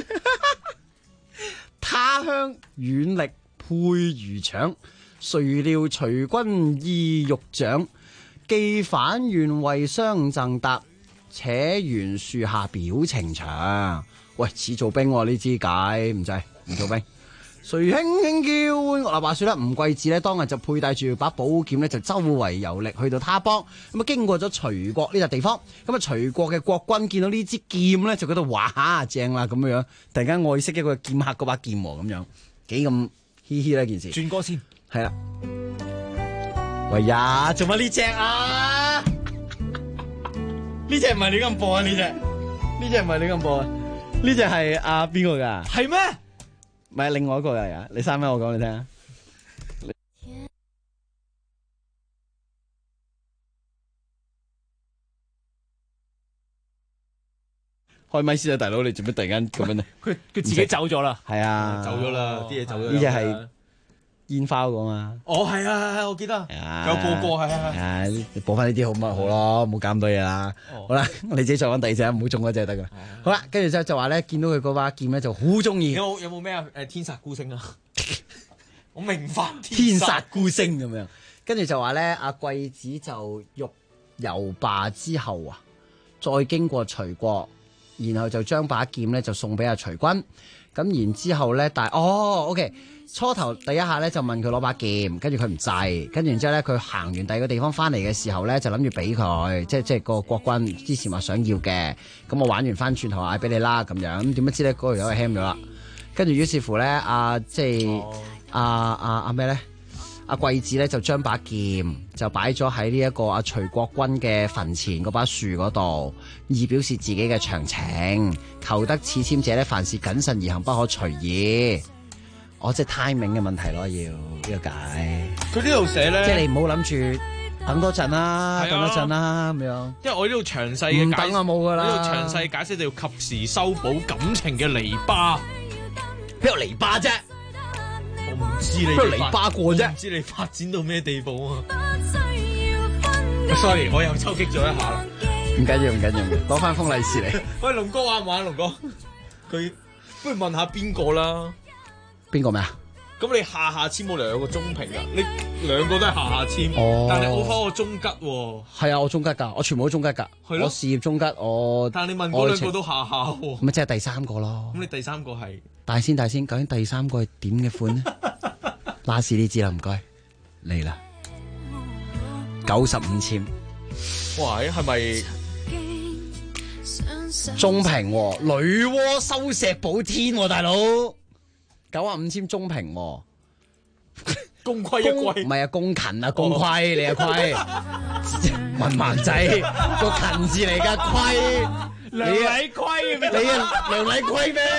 他鄉遠力配如腸，誰料隨君意欲長，既反願為相贈答。且緣樹下表情長，喂似做兵呢支解唔制唔做兵。誰輕輕叫喚嗱，話說啦，吳貴子咧當日就佩戴住把寶劍咧，就周圍遊歷去到他邦，咁啊經過咗徐國呢笪地方，咁啊徐國嘅國君見到呢支劍咧，就覺得哇正啦咁樣，突然間愛惜一個劍客嗰把劍喎，咁樣幾咁嘻嘻呢件事。 轉歌先， 係啦。喂呀，做乜呢隻啊？呢隻唔係你咁播啊！呢隻唔係你咁播啊！呢隻係阿邊個噶？ 係咩？ 唔係另外一個嚟噶。你3分我講你聽啊！開咪先啊，大佬！你做咩突然間咁樣咧？ 佢自己走咗啦。 係啊， 走咗啦，啲嘢走咗。 呢隻係煙花嗰個嘛。 哦，係啊，我記得有播過，係你播翻呢啲好咪好咯，唔好搞咁多嘢啦。好啦，你自己再揾第二隻，唔好中嗰隻得噶。好啦，跟住之後就話咧，見到佢嗰把劍咧就好中意。 有冇咩啊？天煞孤星啊！我明白天煞孤星咁樣。跟住就話咧，阿貴子就欲遊罷之後啊，再經過徐國，然後就將把劍咧就送俾阿徐君。咁然之後咧，OK，初頭第一下咧就問佢攞把劍，跟住佢唔制，跟住然之後咧佢行完第二個地方翻嚟嘅時候咧就諗住俾佢，即係個國君之前話想要嘅，咁我玩完翻轉頭嗌俾你啦咁樣，咁點不知咧嗰條友係輕咗啦，跟住於是乎咧咩咧？阿貴子咧就將把劍就擺咗喺呢一個阿徐國君嘅墳前嗰把樹嗰度，以表示自己嘅長情，求得此簽者咧，凡事謹慎而行，不可隨意。即係 timing 嘅問題咯，要呢個解。 佢呢度寫咧， 即係你唔好諗住等多陣啦，等多陣啦咁樣。 因為我呢度詳細嘅唔等啊冇噶啦。 呢度詳細解釋就要及時修補感情嘅籬笆。 邊有籬笆啫？ 我唔知你不如籬笆過啫， 唔知你發展到咩地步啊 ！Sorry， 我又抽擊咗一下啦。 唔緊要，攞翻封利是嚟。 喂，龍哥玩唔玩？龍哥，佢不如問下邊個啦？ 邊個咩啊？ 咁你下簽冇理由有個中評噶，你兩個都係下簽，但係你 offer 我中吉喎。係啊，我中吉㗎，我全部都中吉㗎。係咯，我事業中吉， 但係你問嗰兩個都下喎。 咪即係第三個咯。 咁你第三個係？大仙，究竟第三個係點嘅款呢？拉士呢支啦，唔該，嚟啦，95簽。 哇！係咪中評喎？女媧收石補天喎，大佬95簽中評喎。 功虧一簣， 唔係啊，功勤啊，功虧你啊虧，文盲仔個勤字嚟㗎，虧梁禮虧咩？ 你啊梁禮虧咩？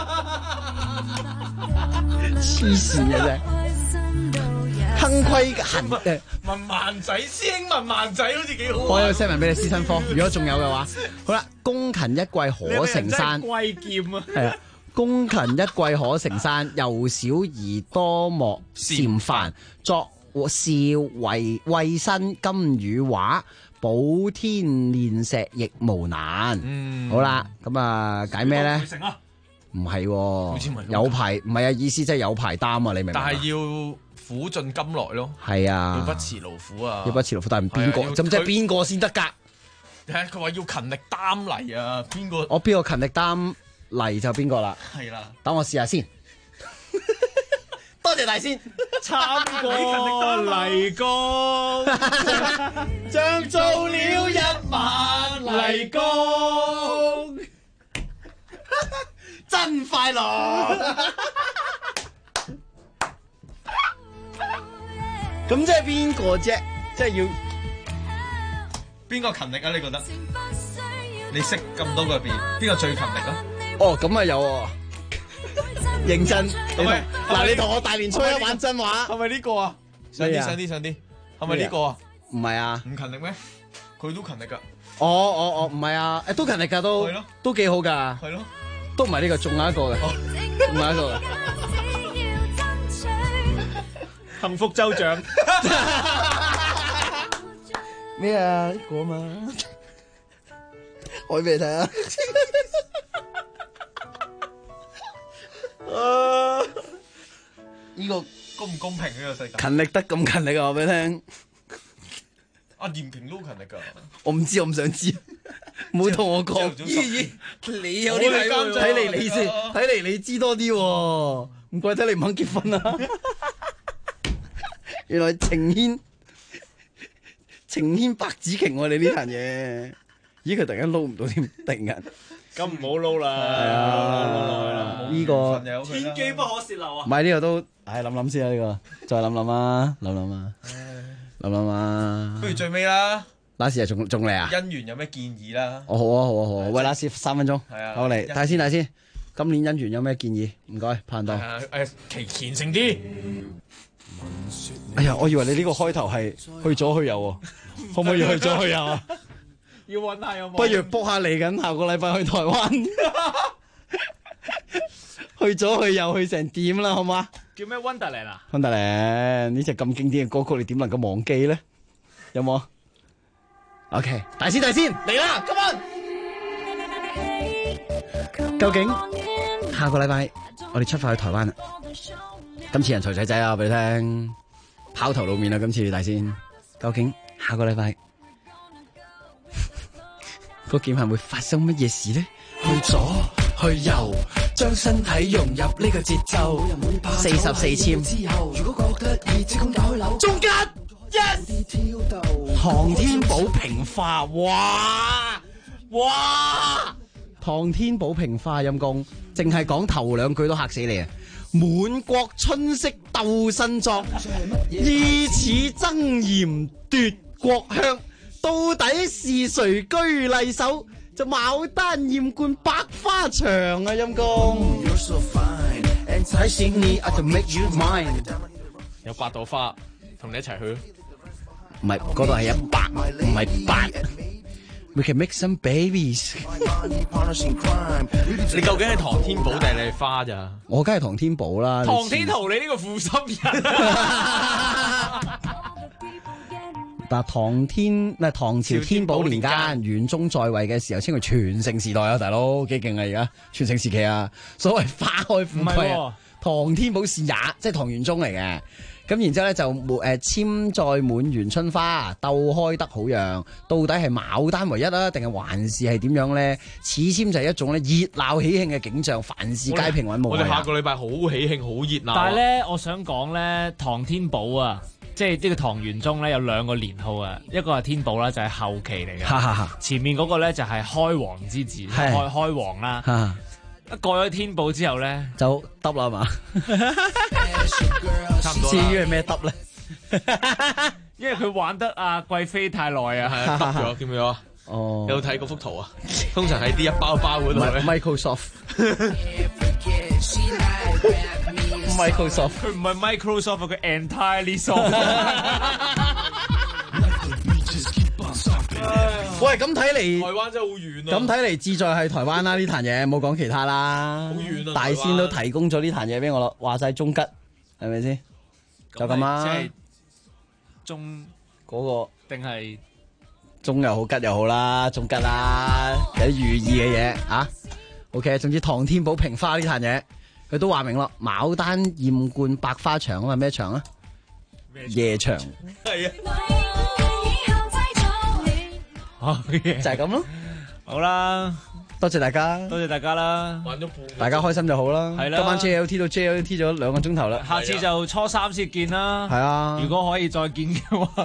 黐線嘅啫，亨虧勤文盲仔，師兄文盲仔好似幾好。 我有 send 文俾你師生科，如果仲有嘅話，好啦，功勤一簣可成山， 貴劍啊， 係啊。功勤一簣可成山，幼小而多莫禪煩。作少為身金羽畫，補天煉石亦無難。好啦，咁啊解咩咧？唔係，有排唔係啊，意思即係有排擔啊，你明唔明？但係要苦盡甘來咯。 係啊， 要不辭勞苦啊， 要不辭勞苦，但係邊個？咁即係邊個先得㗎？ 佢話要勤力擔嚟啊，邊個？ 我邊個勤力擔？嚟就邊個啦？ 係啦， 等我試下先。多謝大仙， 參過泥工，像做了一晚泥工， 真快樂。咁即係邊個啫？即係要邊個勤力啊？你覺得？你識咁多個入邊，邊個最勤力啊？ 哦，咁啊有喎，認真。嗱，你同我大年初一玩真話， 係咪呢個啊？上啲，係咪呢個啊？ 唔係啊？ 唔勤力咩？佢都勤力噶。 哦，唔係啊，都勤力噶，都幾好噶。 係咯， 都唔係呢個，仲有一個嘅，仲有一個嘅。 幸福州長。 咩啊？呢個啊嘛，開俾你睇啊！呢個公唔公平呢個世界？ 勤力得咁勤力啊！我俾你聽， 阿嚴平都勤力噶。 我唔知，我唔想知，唔好同我講。你有啲睇嚟你先，睇嚟你知多啲，唔怪得你唔肯結婚啦。原來情牽百子瓊喎，你呢壇嘢，咦佢突然間撈唔到添，突然間。 咁唔好撈啦， 係啊，呢個天機不可泄漏啊！ 唔係呢個都，諗先啊，呢個再諗啊，諗啊， 不如最尾啦。 拉士仲嚟啊？ 姻緣有咩建議啦？ 好啊，喂，拉士3分鐘，係啊，好嚟，睇先，今年姻緣有咩建議？唔該，盼到。 虔誠啲。 哎呀，我以為你呢個開頭係去左去右喎，可唔可以去左去右啊？ 要揾下有冇？ 不如 book 下嚟緊下個禮拜去台灣， 去咗去又去成點啦，好嘛？ 叫咩 Wonderland 啊？ Wonderland 呢隻咁經典嘅歌曲，你點能夠忘記咧？有冇 ？OK， 大先嚟啦 ，Come on！ 究竟下個禮拜我哋出發去台灣啦？今次人才仔啊，俾你聽，拋頭露面啦！今次大先，究竟下個禮拜個劍行會發生乜嘢事咧？ 去左去右，將身體融入呢個節奏。 44簽之後，如果覺得熱，即管打開樓。 中間 yes， 唐天寶平花，哇！唐天寶平花陰公，淨係講頭兩句都嚇死你啊！滿國春色鬥新作，以此爭艷奪國香。到底是誰居麗手？就牡丹艷冠百花場啊！陰公。 有8朵花，同你一齊去。 唔係，嗰度係100，唔係8。We can make some babies。 你究竟係唐天寶定係你係花咋？ 我梗係唐天寶啦。 唐天豪，你呢個負心人。 但唐朝天寶年間，玄宗在位嘅時候，稱為全盛時代啊！大佬幾勁啊！而家全盛時期啊，所謂花開富貴啊！唐天寶是也，即係唐玄宗嚟嘅。咁然之後咧就簽載滿園春花，鬥開得好樣。到底係牡丹唯一啊，定係還是係點樣咧？此簽就係一種咧熱鬧喜慶嘅景象，凡事皆平穩無礙。 我哋下個禮拜好喜慶，好熱鬧。 但係咧，我想講咧，唐天寶啊。即係呢個唐玄宗咧有2個年號啊，一個係天寶啦，就係後期嚟嘅。前面嗰個咧就係開皇之治，開皇啦。一過咗天寶之後咧就耷啦嘛。 差唔多。 至於係咩耷咧？ 因為佢玩得阿貴妃太耐啊， 係啊，耷咗，見唔見啊？ 哦， 有睇嗰幅圖啊？通常喺啲一包包嗰度。 Microsoft。 佢唔係 Microsoft， 佢 entirely soft。 喂，咁睇嚟， 台灣真係好遠啊！ 咁睇嚟，志在係台灣啦，呢壇嘢冇講其他啦。 好遠啊！ 大仙都提供咗呢壇嘢俾我咯，話晒中吉，係咪先？就咁啦。 即係中嗰個定係中又好，吉又好啦，中吉啦，有啲寓意嘅嘢啊。OK， 總之唐天寶平花呢壇嘢。佢都話明咯，牡丹艷冠百花場啊嘛，咩場啊？夜場。 係啊。就係咁咯。 好啦， 多謝大家， 多謝大家啦。 玩咗大家開心就好啦。 係啦。 今晚 JLT 到 JLT 咗2個鐘頭啦。 下次就初3先見啦。 係啊。 如果可以再見嘅話。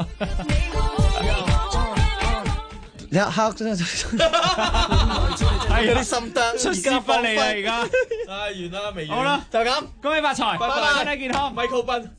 一刻真係有啲心得， 出師不利啊！而家。 完啦，未完。 好啦， 就咁， 恭喜發財， 拜拜， 身體健康， 米高賓。